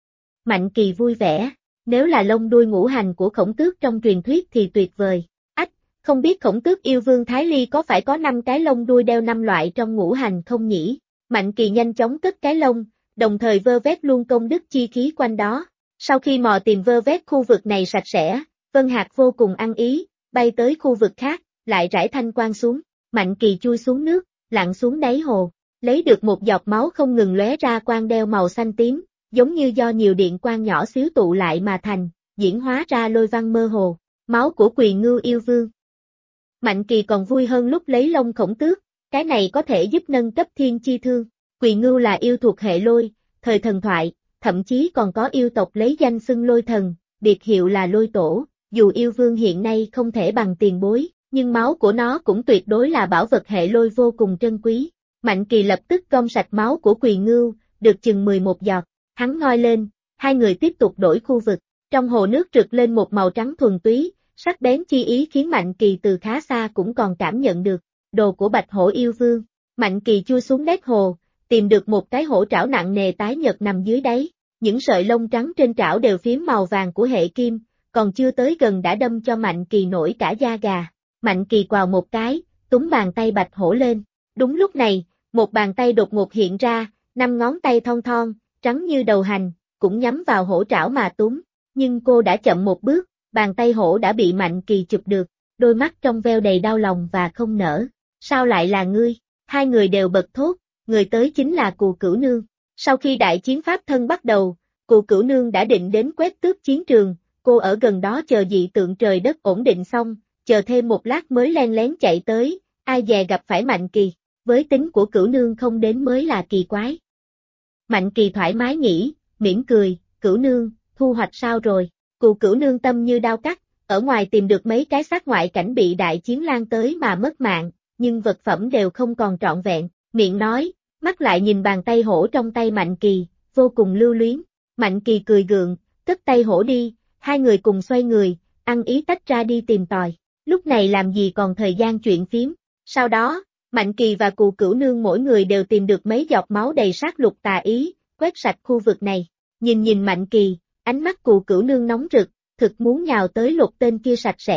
Mạnh Kỳ vui vẻ, nếu là lông đuôi ngũ hành của Khổng Tước trong truyền thuyết thì tuyệt vời. Không biết Khổng Tước yêu vương Thái Ly có phải có 5 cái lông đuôi đeo 5 loại trong ngũ hành không nhỉ? Mạnh Kỳ nhanh chóng cất cái lông, đồng thời vơ vét luôn công đức chi khí quanh đó. Sau khi mò tìm vơ vét khu vực này sạch sẽ, Vân Hạc vô cùng ăn ý, bay tới khu vực khác, lại rải thanh quang xuống. Mạnh Kỳ chui xuống nước, lặn xuống đáy hồ, lấy được một giọt máu không ngừng lóe ra quang đeo màu xanh tím, giống như do nhiều điện quang nhỏ xíu tụ lại mà thành, diễn hóa ra lôi văn mơ hồ, máu của Quỳ Ngưu yêu vương. Mạnh Kỳ còn vui hơn lúc lấy lông Khổng Tước, cái này có thể giúp nâng cấp thiên chi thương. Quỳ Ngưu là yêu thuộc hệ lôi, thời thần thoại, thậm chí còn có yêu tộc lấy danh xưng lôi thần, biệt hiệu là lôi tổ, dù yêu vương hiện nay không thể bằng tiền bối, nhưng máu của nó cũng tuyệt đối là bảo vật hệ lôi vô cùng trân quý. Mạnh Kỳ lập tức gom sạch máu của Quỳ Ngưu, được chừng 11 giọt, hắn ngoi lên, hai người tiếp tục đổi khu vực, trong hồ nước rực lên một màu trắng thuần túy, sắc bén chi ý khiến Mạnh Kỳ từ khá xa cũng còn cảm nhận được, đồ của Bạch Hổ yêu vương. Mạnh Kỳ chui xuống đáy hồ, tìm được một cái hổ trảo nặng nề tái nhợt nằm dưới đáy, những sợi lông trắng trên trảo đều phím màu vàng của hệ kim, còn chưa tới gần đã đâm cho Mạnh Kỳ nổi cả da gà. Mạnh Kỳ quào một cái, túm bàn tay Bạch Hổ lên. Đúng lúc này, một bàn tay đột ngột hiện ra, 5 ngón tay thon thon, trắng như đầu hành, cũng nhắm vào hổ trảo mà túm. Nhưng cô đã chậm một bước, bàn tay hổ đã bị Mạnh Kỳ chụp được, đôi mắt trong veo đầy đau lòng và không nở. Sao lại là ngươi? Hai người đều bật thốt, người tới chính là Cù Cửu Nương. Sau khi đại chiến pháp thân bắt đầu, Cù Cửu Nương đã định đến quét tước chiến trường, cô ở gần đó chờ dị tượng trời đất ổn định xong, chờ thêm một lát mới len lén chạy tới, ai dè gặp phải Mạnh Kỳ, với tính của Cửu Nương không đến mới là kỳ quái. Mạnh Kỳ thoải mái nghĩ, mỉm cười, Cửu Nương, thu hoạch sao rồi? Cù Cửu Nương tâm như đao cắt, ở ngoài tìm được mấy cái xác ngoại cảnh bị đại chiến lan tới mà mất mạng, nhưng vật phẩm đều không còn trọn vẹn, miệng nói, mắt lại nhìn bàn tay hổ trong tay Mạnh Kỳ, vô cùng lưu luyến. Mạnh Kỳ cười gượng, cất tay hổ đi, hai người cùng xoay người, ăn ý tách ra đi tìm tòi, lúc này làm gì còn thời gian chuyện phím. Sau đó, Mạnh Kỳ và Cù Cửu Nương mỗi người đều tìm được mấy giọt máu đầy sát lục tà ý, quét sạch khu vực này. Nhìn Mạnh Kỳ, ánh mắt Cù Cửu Nương nóng rực, thực muốn nhào tới lột tên kia sạch sẽ,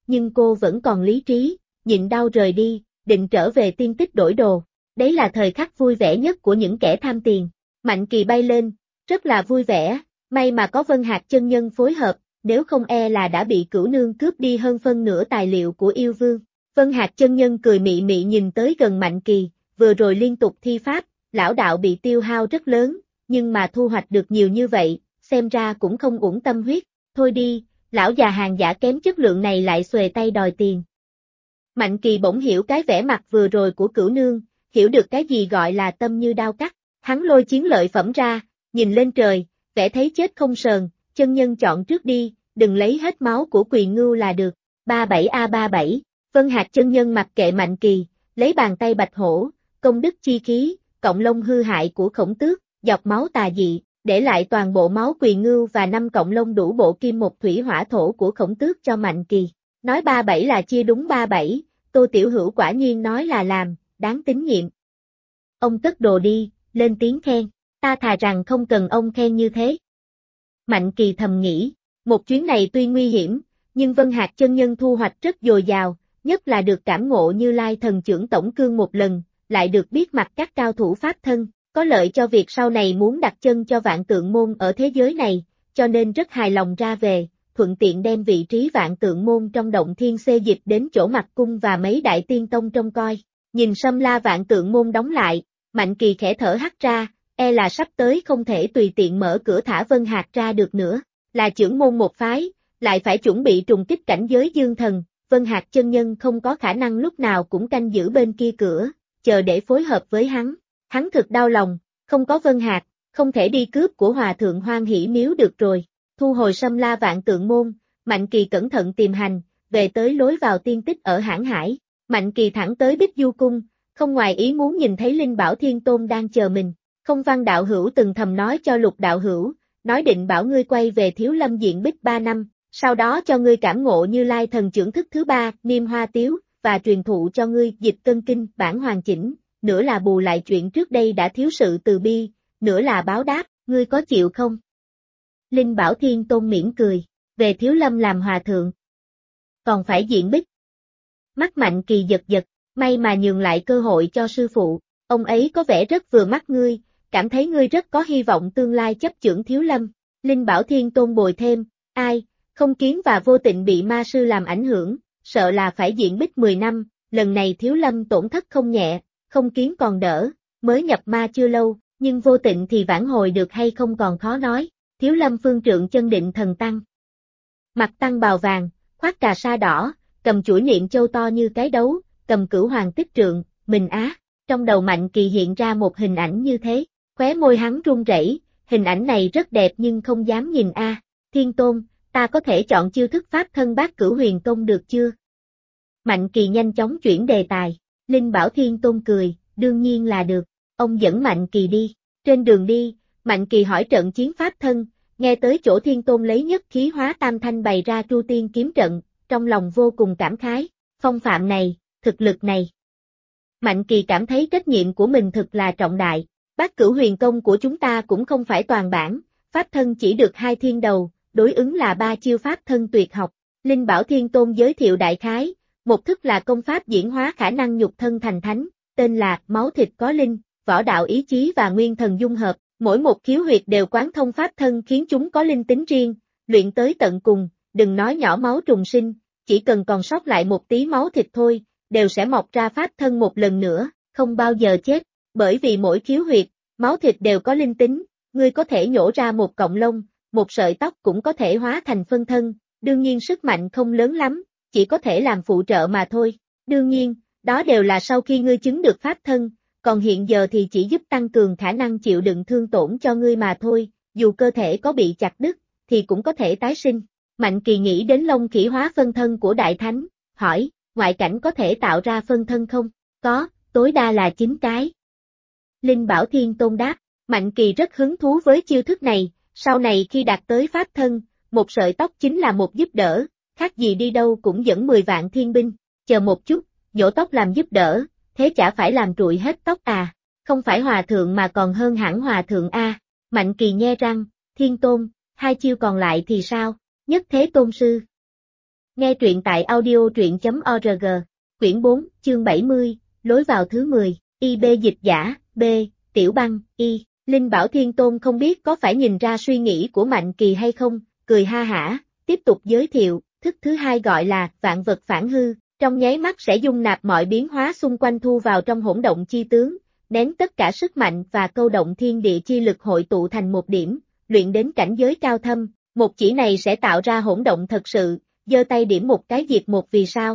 nhưng cô vẫn còn lý trí, nhịn đau rời đi, định trở về tiên tích đổi đồ. Đấy là thời khắc vui vẻ nhất của những kẻ tham tiền. Mạnh Kỳ bay lên, rất là vui vẻ, may mà có Vân Hạc chân nhân phối hợp, nếu không e là đã bị Cửu Nương cướp đi hơn phân nửa tài liệu của yêu vương. Vân Hạc chân nhân cười mị mị nhìn tới gần Mạnh Kỳ, vừa rồi liên tục thi pháp, lão đạo bị tiêu hao rất lớn, nhưng mà thu hoạch được nhiều như vậy, xem ra cũng không uổng tâm huyết. Thôi đi, lão già hàng giả kém chất lượng này lại xuề tay đòi tiền. Mạnh Kỳ bỗng hiểu cái vẻ mặt vừa rồi của Cửu Nương, hiểu được cái gì gọi là tâm như đao cắt. Hắn lôi chiến lợi phẩm ra, nhìn lên trời, vẻ thấy chết không sờn, chân nhân chọn trước đi, đừng lấy hết máu của Quỳ Ngưu là được. 37A37, Vân Hạc chân nhân mặc kệ Mạnh Kỳ, lấy bàn tay bạch hổ, công đức chi khí, cộng lông hư hại của Khổng Tước, dọc máu tà dị, để lại toàn bộ máu Quỳ Ngưu và 5 cộng lông đủ bộ kim một thủy hỏa thổ của Khổng Tước cho Mạnh Kỳ. Nói 37 là chia đúng 37, Tô Tiểu Hữu quả nhiên nói là làm, đáng tín nhiệm. Ông cất đồ đi, lên tiếng khen, ta thà rằng không cần ông khen như thế. Mạnh Kỳ thầm nghĩ, một chuyến này tuy nguy hiểm, nhưng Vân Hạc chân nhân thu hoạch rất dồi dào, nhất là được cảm ngộ Như Lai thần trưởng tổng cương một lần, lại được biết mặt các cao thủ pháp thân, có lợi cho việc sau này muốn đặt chân cho Vạn Tượng môn ở thế giới này, cho nên rất hài lòng ra về, thuận tiện đem vị trí Vạn Tượng môn trong động thiên xê dịch đến chỗ Mặt cung và mấy đại tiên tông trông coi. Nhìn Sâm La Vạn Tượng môn đóng lại, Mạnh Kỳ khẽ thở hắt ra, e là sắp tới không thể tùy tiện mở cửa thả Vân Hạc ra được nữa, là trưởng môn một phái, lại phải chuẩn bị trùng kích cảnh giới dương thần, Vân Hạc chân nhân không có khả năng lúc nào cũng canh giữ bên kia cửa, chờ để phối hợp với hắn. Hắn thực đau lòng, không có Vân Hạc, không thể đi cướp của Hòa Thượng Hoan Hỷ Miếu được rồi. Thu hồi Sâm La Vạn Tượng môn, Mạnh Kỳ cẩn thận tìm hành, về tới lối vào tiên tích ở Hãn Hải. Mạnh Kỳ thẳng tới Bích Du Cung, không ngoài ý muốn nhìn thấy Linh Bảo Thiên Tôn đang chờ mình. Không Văn đạo hữu từng thầm nói cho Lục đạo hữu, nói định bảo ngươi quay về Thiếu Lâm diện Bích 3 năm, sau đó cho ngươi cảm ngộ Như Lai thần trưởng thức thứ 3, Niêm Hoa Tiếu, và truyền thụ cho ngươi Dịch Cân Kinh bản hoàn chỉnh, nửa là bù lại chuyện trước đây đã thiếu sự từ bi, nửa là báo đáp, ngươi có chịu không? Linh Bảo Thiên Tôn mỉm cười, về Thiếu Lâm làm hòa thượng. Còn phải diện Bích. Mắt Mạnh Kỳ giật giật, may mà nhường lại cơ hội cho sư phụ, ông ấy có vẻ rất vừa mắt ngươi, cảm thấy ngươi rất có hy vọng tương lai chấp chưởng Thiếu Lâm. Linh Bảo Thiên Tôn bồi thêm, ai, Không Kiến và Vô Tịnh bị ma sư làm ảnh hưởng, sợ là phải diện Bích 10 năm, lần này Thiếu Lâm tổn thất không nhẹ, Không Kiến còn đỡ, mới nhập ma chưa lâu, nhưng Vô Tịnh thì vãn hồi được hay không còn khó nói. Thiếu Lâm phương trượng chân định thần tăng. Mặt tăng bào vàng, khoác cà sa đỏ, cầm chuỗi niệm châu to như cái đấu, cầm cửu hoàng tích trượng, mình á, trong đầu Mạnh Kỳ hiện ra một hình ảnh như thế, khóe môi hắn run rẩy, hình ảnh này rất đẹp nhưng không dám nhìn a. Thiên Tôn, ta có thể chọn chiêu thức pháp thân Bát Cửu Huyền Công được chưa? Mạnh Kỳ nhanh chóng chuyển đề tài, Linh Bảo Thiên Tôn cười, đương nhiên là được, ông dẫn Mạnh Kỳ đi. Trên đường đi, Mạnh Kỳ hỏi trận chiến pháp thân, nghe tới chỗ Thiên Tôn lấy nhất khí hóa tam thanh bày ra Tru Tiên kiếm trận, trong lòng vô cùng cảm khái, phong phạm này, thực lực này. Mạnh Kỳ cảm thấy trách nhiệm của mình thực là trọng đại, Bát Cửu Huyền Công của chúng ta cũng không phải toàn bản, pháp thân chỉ được 2 thiên đầu, đối ứng là 3 chiêu pháp thân tuyệt học. Linh Bảo Thiên Tôn giới thiệu đại khái, một thức là công pháp diễn hóa khả năng nhục thân thành thánh, tên là máu thịt có linh, võ đạo ý chí và nguyên thần dung hợp, mỗi một khiếu huyệt đều quán thông pháp thân khiến chúng có linh tính riêng, luyện tới tận cùng, đừng nói nhỏ máu trùng sinh, chỉ cần còn sót lại một tí máu thịt thôi, đều sẽ mọc ra pháp thân một lần nữa, không bao giờ chết, bởi vì mỗi khiếu huyệt, máu thịt đều có linh tính, ngươi có thể nhổ ra một cọng lông, một sợi tóc cũng có thể hóa thành phân thân, đương nhiên sức mạnh không lớn lắm, chỉ có thể làm phụ trợ mà thôi, đương nhiên, đó đều là sau khi ngươi chứng được pháp thân, còn hiện giờ thì chỉ giúp tăng cường khả năng chịu đựng thương tổn cho ngươi mà thôi, dù cơ thể có bị chặt đứt, thì cũng có thể tái sinh. Mạnh Kỳ nghĩ đến Long Khỉ hóa phân thân của Đại Thánh, hỏi, ngoại cảnh có thể tạo ra phân thân không? Có, tối đa là 9 cái. Linh Bảo Thiên Tôn đáp, Mạnh Kỳ rất hứng thú với chiêu thức này, sau này khi đạt tới pháp thân, một sợi tóc chính là một giúp đỡ, khác gì đi đâu cũng dẫn 10 vạn thiên binh, chờ một chút, nhổ tóc làm giúp đỡ, thế chả phải làm trụi hết tóc à, không phải hòa thượng mà còn hơn hẳn hòa thượng a. Mạnh Kỳ nhe răng, Thiên Tôn, 2 chiêu còn lại thì sao, Nhất Thế Tôn Sư. Nghe truyện tại audio.truyện.org. Quyển 4, chương 70, lối vào thứ 10, IB dịch giả, B, Tiểu Băng, Y. Linh Bảo Thiên Tôn không biết có phải nhìn ra suy nghĩ của Mạnh Kỳ hay không, cười ha hả, tiếp tục giới thiệu, thức thứ hai gọi là vạn vật phản hư, trong nháy mắt sẽ dung nạp mọi biến hóa xung quanh thu vào trong hỗn động chi tướng, nén tất cả sức mạnh và câu động thiên địa chi lực hội tụ thành một điểm, luyện đến cảnh giới cao thâm, một chỉ này sẽ tạo ra hỗn động thật sự, giơ tay điểm một cái diệt một vì sao,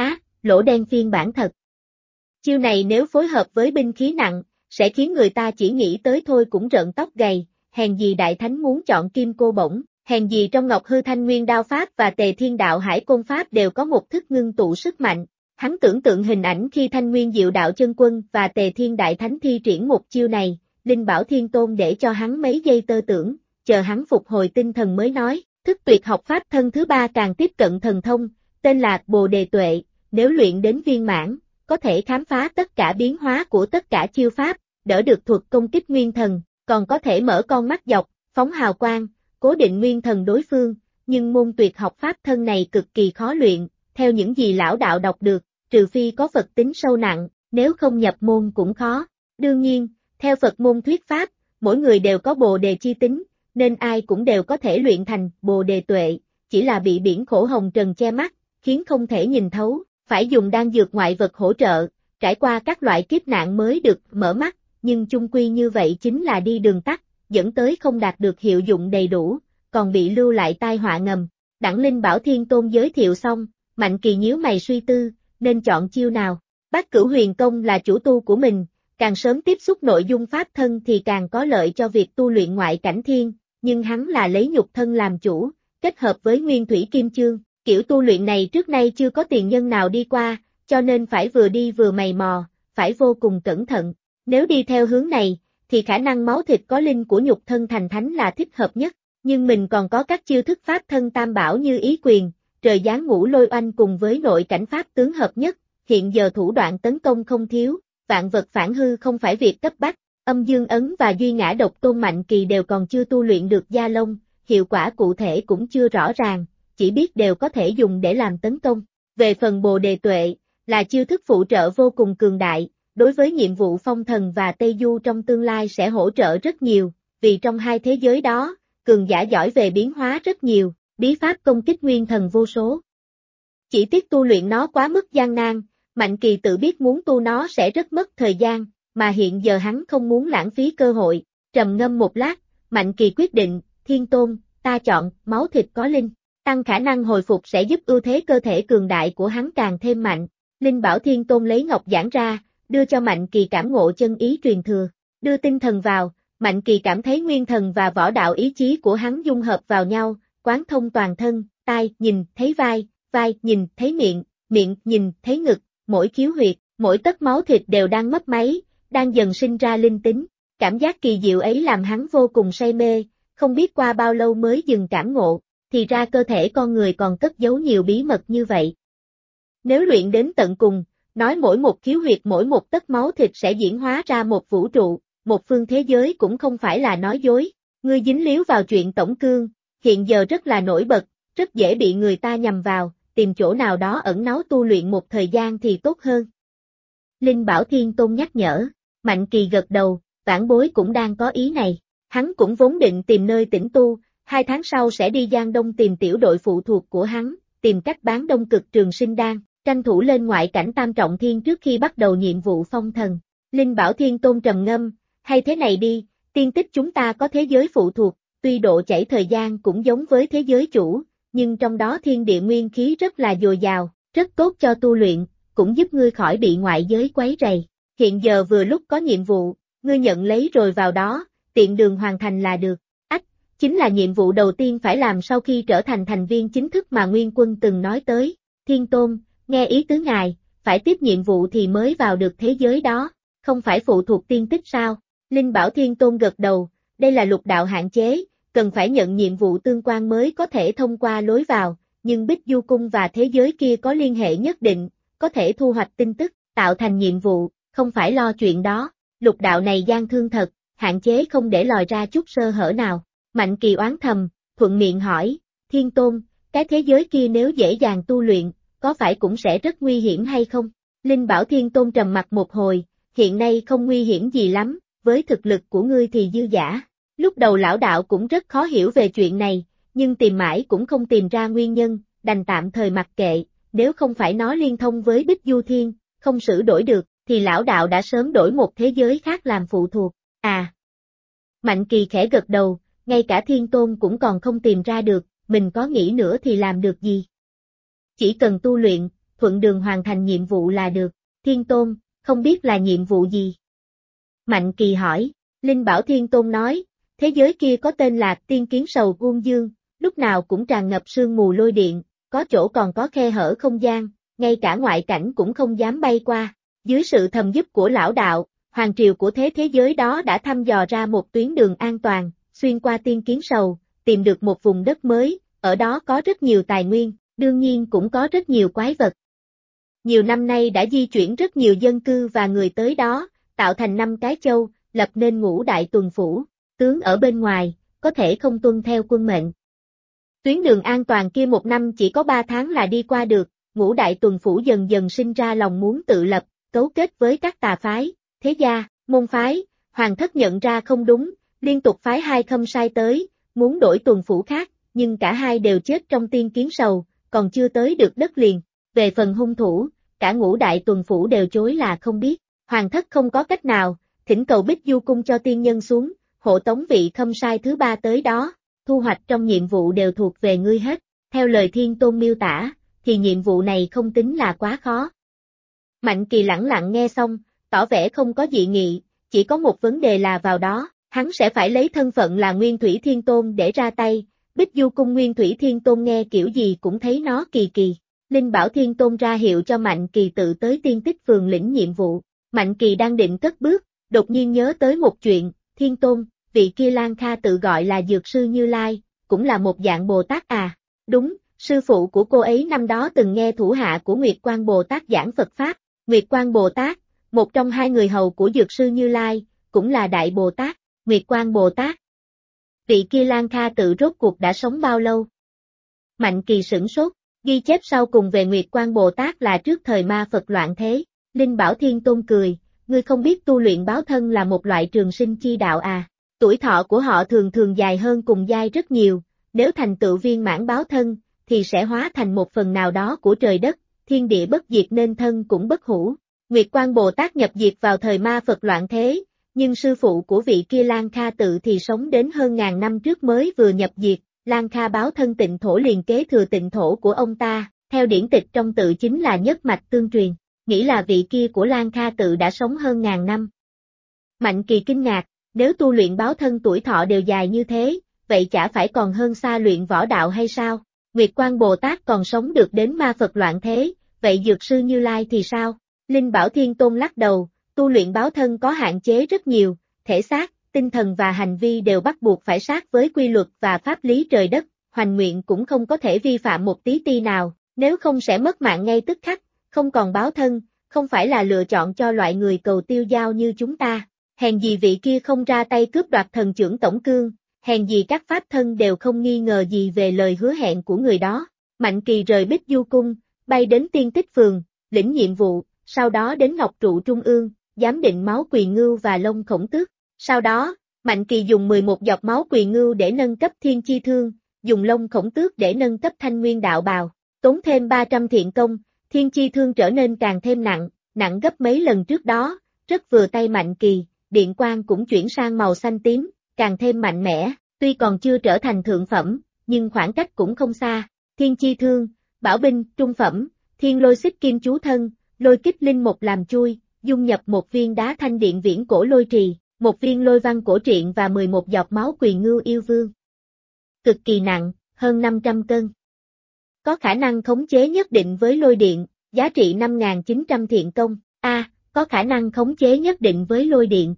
lỗ đen phiên bản thật. Chiêu này nếu phối hợp với binh khí nặng, sẽ khiến người ta chỉ nghĩ tới thôi cũng rợn tóc gầy, hèn gì Đại Thánh muốn chọn Kim Cô Bổng, hèn gì trong Ngọc Hư Thanh Nguyên Đao Pháp và Tề Thiên Đạo Hải Côn Pháp đều có một thức ngưng tụ sức mạnh. Hắn tưởng tượng hình ảnh khi Thanh Nguyên Diệu Đạo Chân Quân và Tề Thiên Đại Thánh thi triển một chiêu này, Linh Bảo Thiên Tôn để cho hắn mấy giây tơ tưởng, chờ hắn phục hồi tinh thần mới nói, thức tuyệt học pháp thân thứ ba càng tiếp cận thần thông, tên là Bồ Đề Tuệ, nếu luyện đến viên mãn, có thể khám phá tất cả biến hóa của tất cả chiêu pháp, đỡ được thuật công kích nguyên thần, còn có thể mở con mắt dọc, phóng hào quang, cố định nguyên thần đối phương, nhưng môn tuyệt học pháp thân này cực kỳ khó luyện, theo những gì lão đạo đọc được, trừ phi có Phật tính sâu nặng, nếu không nhập môn cũng khó. Đương nhiên, theo Phật môn thuyết pháp, mỗi người đều có Bồ Đề chi tính, nên ai cũng đều có thể luyện thành Bồ Đề Tuệ, chỉ là bị biển khổ hồng trần che mắt, khiến không thể nhìn thấu, phải dùng đan dược ngoại vật hỗ trợ, trải qua các loại kiếp nạn mới được mở mắt, nhưng chung quy như vậy chính là đi đường tắt, dẫn tới không đạt được hiệu dụng đầy đủ, còn bị lưu lại tai họa ngầm. Đặng Linh Bảo Thiên Tôn giới thiệu xong, Mạnh Kỳ nhíu mày suy tư, nên chọn chiêu nào. Bát Cửu Huyền Công là chủ tu của mình, càng sớm tiếp xúc nội dung pháp thân thì càng có lợi cho việc tu luyện ngoại cảnh thiên, nhưng hắn là lấy nhục thân làm chủ, kết hợp với Nguyên Thủy Kim Chương, kiểu tu luyện này trước nay chưa có tiền nhân nào đi qua, cho nên phải vừa đi vừa mày mò, phải vô cùng cẩn thận. Nếu đi theo hướng này, thì khả năng máu thịt có linh của nhục thân thành thánh là thích hợp nhất, nhưng mình còn có các chiêu thức pháp thân tam bảo như ý quyền, trời giáng ngũ lôi oanh cùng với nội cảnh pháp tướng hợp nhất, hiện giờ thủ đoạn tấn công không thiếu, vạn vật phản hư không phải việc cấp bách, âm dương ấn và duy ngã độc tôn Mạnh Kỳ đều còn chưa tu luyện được gia long, hiệu quả cụ thể cũng chưa rõ ràng, chỉ biết đều có thể dùng để làm tấn công. Về phần Bồ Đề Tuệ, là chiêu thức phụ trợ vô cùng cường đại, đối với nhiệm vụ phong thần và Tây Du trong tương lai sẽ hỗ trợ rất nhiều, vì trong hai thế giới đó, cường giả giỏi về biến hóa rất nhiều, bí pháp công kích nguyên thần vô số. Chỉ tiếc tu luyện nó quá mức gian nan, Mạnh Kỳ tự biết muốn tu nó sẽ rất mất thời gian, mà hiện giờ hắn không muốn lãng phí cơ hội, trầm ngâm một lát, Mạnh Kỳ quyết định, Thiên Tôn, ta chọn, máu thịt có linh, tăng khả năng hồi phục sẽ giúp ưu thế cơ thể cường đại của hắn càng thêm mạnh. Linh Bảo Thiên Tôn lấy ngọc giản ra, đưa cho Mạnh Kỳ cảm ngộ chân ý truyền thừa, đưa tinh thần vào, Mạnh Kỳ cảm thấy nguyên thần và võ đạo ý chí của hắn dung hợp vào nhau, quán thông toàn thân, tai nhìn thấy vai, vai nhìn thấy miệng, miệng nhìn thấy ngực, mỗi khiếu huyệt, mỗi tấc máu thịt đều đang mấp máy, đang dần sinh ra linh tính, cảm giác kỳ diệu ấy làm hắn vô cùng say mê, không biết qua bao lâu mới dừng cảm ngộ, thì ra cơ thể con người còn cất giấu nhiều bí mật như vậy. Nếu luyện đến tận cùng, nói mỗi một khiếu huyệt mỗi một tấc máu thịt sẽ diễn hóa ra một vũ trụ, một phương thế giới cũng không phải là nói dối, ngươi dính líu vào chuyện tổng cương, hiện giờ rất là nổi bật, rất dễ bị người ta nhầm vào, tìm chỗ nào đó ẩn náu tu luyện một thời gian thì tốt hơn. Linh Bảo Thiên Tôn nhắc nhở, Mạnh Kỳ gật đầu, vãn bối cũng đang có ý này, hắn cũng vốn định tìm nơi tĩnh tu, 2 tháng sau sẽ đi Giang Đông tìm tiểu đội phụ thuộc của hắn, tìm cách bán Đông Cực Trường Sinh Đan, tranh thủ lên ngoại cảnh tam trọng thiên trước khi bắt đầu nhiệm vụ phong thần. Linh Bảo Thiên Tôn trầm ngâm, hay thế này đi, tiên tích chúng ta có thế giới phụ thuộc, tuy độ chảy thời gian cũng giống với thế giới chủ, nhưng trong đó thiên địa nguyên khí rất là dồi dào, rất tốt cho tu luyện, cũng giúp ngươi khỏi bị ngoại giới quấy rầy. Hiện giờ vừa lúc có nhiệm vụ, ngươi nhận lấy rồi vào đó, tiện đường hoàn thành là được. Chính là nhiệm vụ đầu tiên phải làm sau khi trở thành thành viên chính thức mà Nguyên Quân từng nói tới. Thiên Tôn, nghe ý tứ ngài, phải tiếp nhiệm vụ thì mới vào được thế giới đó, không phải phụ thuộc tiên tích sao? Linh Bảo Thiên Tôn gật đầu, đây là lục đạo hạn chế, cần phải nhận nhiệm vụ tương quan mới có thể thông qua lối vào, nhưng Bích Du Cung và thế giới kia có liên hệ nhất định, có thể thu hoạch tin tức, tạo thành nhiệm vụ, không phải lo chuyện đó. Lục đạo này gian thương thật, hạn chế không để lòi ra chút sơ hở nào. Mạnh Kỳ oán thầm, thuận miệng hỏi, Thiên Tôn, cái thế giới kia nếu dễ dàng tu luyện, có phải cũng sẽ rất nguy hiểm hay không? Linh Bảo Thiên Tôn trầm mặt một hồi, hiện nay không nguy hiểm gì lắm, với thực lực của ngươi thì dư dả. Lúc đầu lão đạo cũng rất khó hiểu về chuyện này, nhưng tìm mãi cũng không tìm ra nguyên nhân, đành tạm thời mặc kệ, nếu không phải nó liên thông với Bích Du Thiên, không sửa đổi được, thì lão đạo đã sớm đổi một thế giới khác làm phụ thuộc. À! Mạnh Kỳ khẽ gật đầu, ngay cả Thiên Tôn cũng còn không tìm ra được, mình có nghĩ nữa thì làm được gì? Chỉ cần tu luyện, thuận đường hoàn thành nhiệm vụ là được. Thiên Tôn, không biết là nhiệm vụ gì? Mạnh Kỳ hỏi, Linh Bảo Thiên Tôn nói, thế giới kia có tên là Tiên Kiến Sầu Uông Dương, lúc nào cũng tràn ngập sương mù lôi điện, có chỗ còn có khe hở không gian, ngay cả ngoại cảnh cũng không dám bay qua. Dưới sự thầm giúp của lão đạo, hoàng triều của thế giới đó đã thăm dò ra một tuyến đường an toàn, xuyên qua Tiên Kiến Sầu, tìm được một vùng đất mới, ở đó có rất nhiều tài nguyên, đương nhiên cũng có rất nhiều quái vật. Nhiều năm nay đã di chuyển rất nhiều dân cư và người tới đó, tạo thành 5 cái châu, lập nên Ngũ Đại Tuần Phủ, tướng ở bên ngoài, có thể không tuân theo quân mệnh. Tuyến đường an toàn kia một năm chỉ có 3 tháng là đi qua được, Ngũ Đại Tuần Phủ dần dần sinh ra lòng muốn tự lập, cấu kết với các tà phái, thế gia, môn phái, hoàng thất nhận ra không đúng, liên tục phái 2 khâm sai tới, muốn đổi tuần phủ khác, nhưng cả hai đều chết trong Tiên Kiến Sầu, còn chưa tới được đất liền. Về phần hung thủ, cả Ngũ Đại Tuần Phủ đều chối là không biết, hoàng thất không có cách nào, thỉnh cầu Bích Du Cung cho tiên nhân xuống, hộ tống vị khâm sai thứ 3 tới đó, thu hoạch trong nhiệm vụ đều thuộc về ngươi hết. Theo lời Thiên Tôn miêu tả, thì nhiệm vụ này không tính là quá khó. Mạnh Kỳ lẳng lặng nghe xong, tỏ vẻ không có dị nghị, chỉ có một vấn đề là vào đó, hắn sẽ phải lấy thân phận là Nguyên Thủy Thiên Tôn để ra tay. Bích Du Cung Nguyên Thủy Thiên Tôn nghe kiểu gì cũng thấy nó kỳ kỳ. Linh Bảo Thiên Tôn ra hiệu cho Mạnh Kỳ tự tới Tiên Tích Phường lĩnh nhiệm vụ. Mạnh Kỳ đang định cất bước, đột nhiên nhớ tới một chuyện, Thiên Tôn, vị kia Lan Kha tự gọi là Dược Sư Như Lai, cũng là một dạng Bồ Tát à. Đúng, sư phụ của cô ấy năm đó từng nghe thủ hạ của Nguyệt Quang Bồ Tát giảng Phật Pháp. Nguyệt Quang Bồ Tát, một trong 2 người hầu của Dược Sư Như Lai, cũng là Đại Bồ Tát, Nguyệt Quang Bồ Tát. Vị kia Lan Kha tự rốt cuộc đã sống bao lâu? Mạnh Kỳ sửng sốt, ghi chép sau cùng về Nguyệt Quang Bồ Tát là trước thời ma Phật loạn thế. Linh Bảo Thiên Tôn cười, ngươi không biết tu luyện báo thân là một loại trường sinh chi đạo à? Tuổi thọ của họ thường thường dài hơn cùng giai rất nhiều, nếu thành tựu viên mãn báo thân, thì sẽ hóa thành một phần nào đó của trời đất, thiên địa bất diệt nên thân cũng bất hủ. Nguyệt Quang Bồ Tát nhập diệt vào thời ma Phật loạn thế, nhưng sư phụ của vị kia Lan Kha tự thì sống đến hơn ngàn năm trước mới vừa nhập diệt. Lan Kha báo thân Tịnh Thổ liền kế thừa Tịnh Thổ của ông ta, theo điển tịch trong tự chính là nhất mạch tương truyền, nghĩ là vị kia của Lan Kha tự đã sống hơn ngàn năm. Mạnh Kỳ kinh ngạc, nếu tu luyện báo thân tuổi thọ đều dài như thế, vậy chả phải còn hơn xa luyện võ đạo hay sao? Nguyệt Quang Bồ Tát còn sống được đến ma Phật loạn thế, vậy Dược Sư Như Lai thì sao? Linh Bảo Thiên Tôn lắc đầu, tu luyện báo thân có hạn chế rất nhiều, thể xác, tinh thần và hành vi đều bắt buộc phải sát với quy luật và pháp lý trời đất, hoành nguyện cũng không có thể vi phạm một tí ti nào, nếu không sẽ mất mạng ngay tức khắc, không còn báo thân, không phải là lựa chọn cho loại người cầu tiêu dao như chúng ta. Hèn gì vị kia không ra tay cướp đoạt thần trưởng tổng cương, hèn gì các pháp thân đều không nghi ngờ gì về lời hứa hẹn của người đó. Mạnh Kỳ rời Bích Du Cung, bay đến Tiên Tích Phường, lĩnh nhiệm vụ, sau đó đến Ngọc Trụ Trung ương, giám định máu Quỳ Ngưu và lông Khổng Tước. Sau đó, Mạnh Kỳ dùng 11 giọt máu Quỳ Ngưu để nâng cấp Thiên Chi Thương, dùng lông Khổng Tước để nâng cấp Thanh Nguyên Đạo Bào, tốn thêm 300 thiện công, Thiên Chi Thương trở nên càng thêm nặng, nặng gấp mấy lần trước đó, rất vừa tay Mạnh Kỳ, điện quang cũng chuyển sang màu xanh tím, càng thêm mạnh mẽ, tuy còn chưa trở thành thượng phẩm, nhưng khoảng cách cũng không xa. Thiên Chi Thương, bảo binh, trung phẩm, Thiên Lôi Xích Kim Chú Thân, lôi kích linh một làm chui, dung nhập một viên đá thanh điện viễn cổ lôi trì, một viên lôi văn cổ truyện và 11 giọt máu Quỳ Ngưu yêu vương. Cực kỳ nặng, hơn 500 cân. Có khả năng khống chế nhất định với lôi điện, giá trị 5.900 thiện công, có khả năng khống chế nhất định với lôi điện.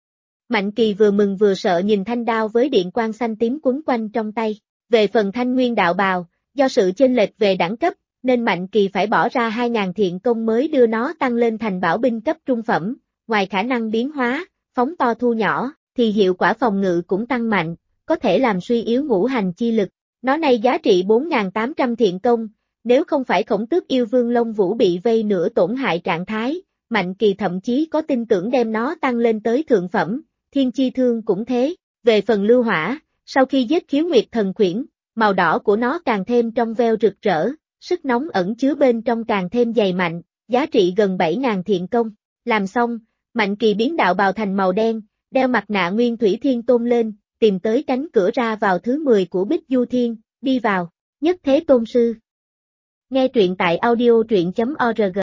Mạnh Kỳ vừa mừng vừa sợ nhìn thanh đao với điện quang xanh tím quấn quanh trong tay. Về phần Thanh Nguyên Đạo Bào, do sự chênh lệch về đẳng cấp, nên Mạnh Kỳ phải bỏ ra 2.000 thiện công mới đưa nó tăng lên thành bảo binh cấp trung phẩm, ngoài khả năng biến hóa, phóng to thu nhỏ, thì hiệu quả phòng ngự cũng tăng mạnh, có thể làm suy yếu ngũ hành chi lực. Nó nay giá trị 4.800 thiện công, nếu không phải Khổng Tước yêu vương Long Vũ bị vây nửa tổn hại trạng thái, Mạnh Kỳ thậm chí có tin tưởng đem nó tăng lên tới thượng phẩm, Thiên Chi Thương cũng thế. Về phần lưu hỏa, sau khi giết Khiếu Nguyệt Thần Quyển, màu đỏ của nó càng thêm trong veo rực rỡ, sức nóng ẩn chứa bên trong càng thêm dày mạnh, giá trị gần 7.000 thiện công. Làm xong, Mạnh Kỳ biến đạo bào thành màu đen, đeo mặt nạ Nguyên Thủy Thiên Tôn lên, tìm tới cánh cửa ra vào thứ 10 của Bích Du Thiên, đi vào. Nhất Thế Tôn Sư. Nghe truyện tại audio truyện.org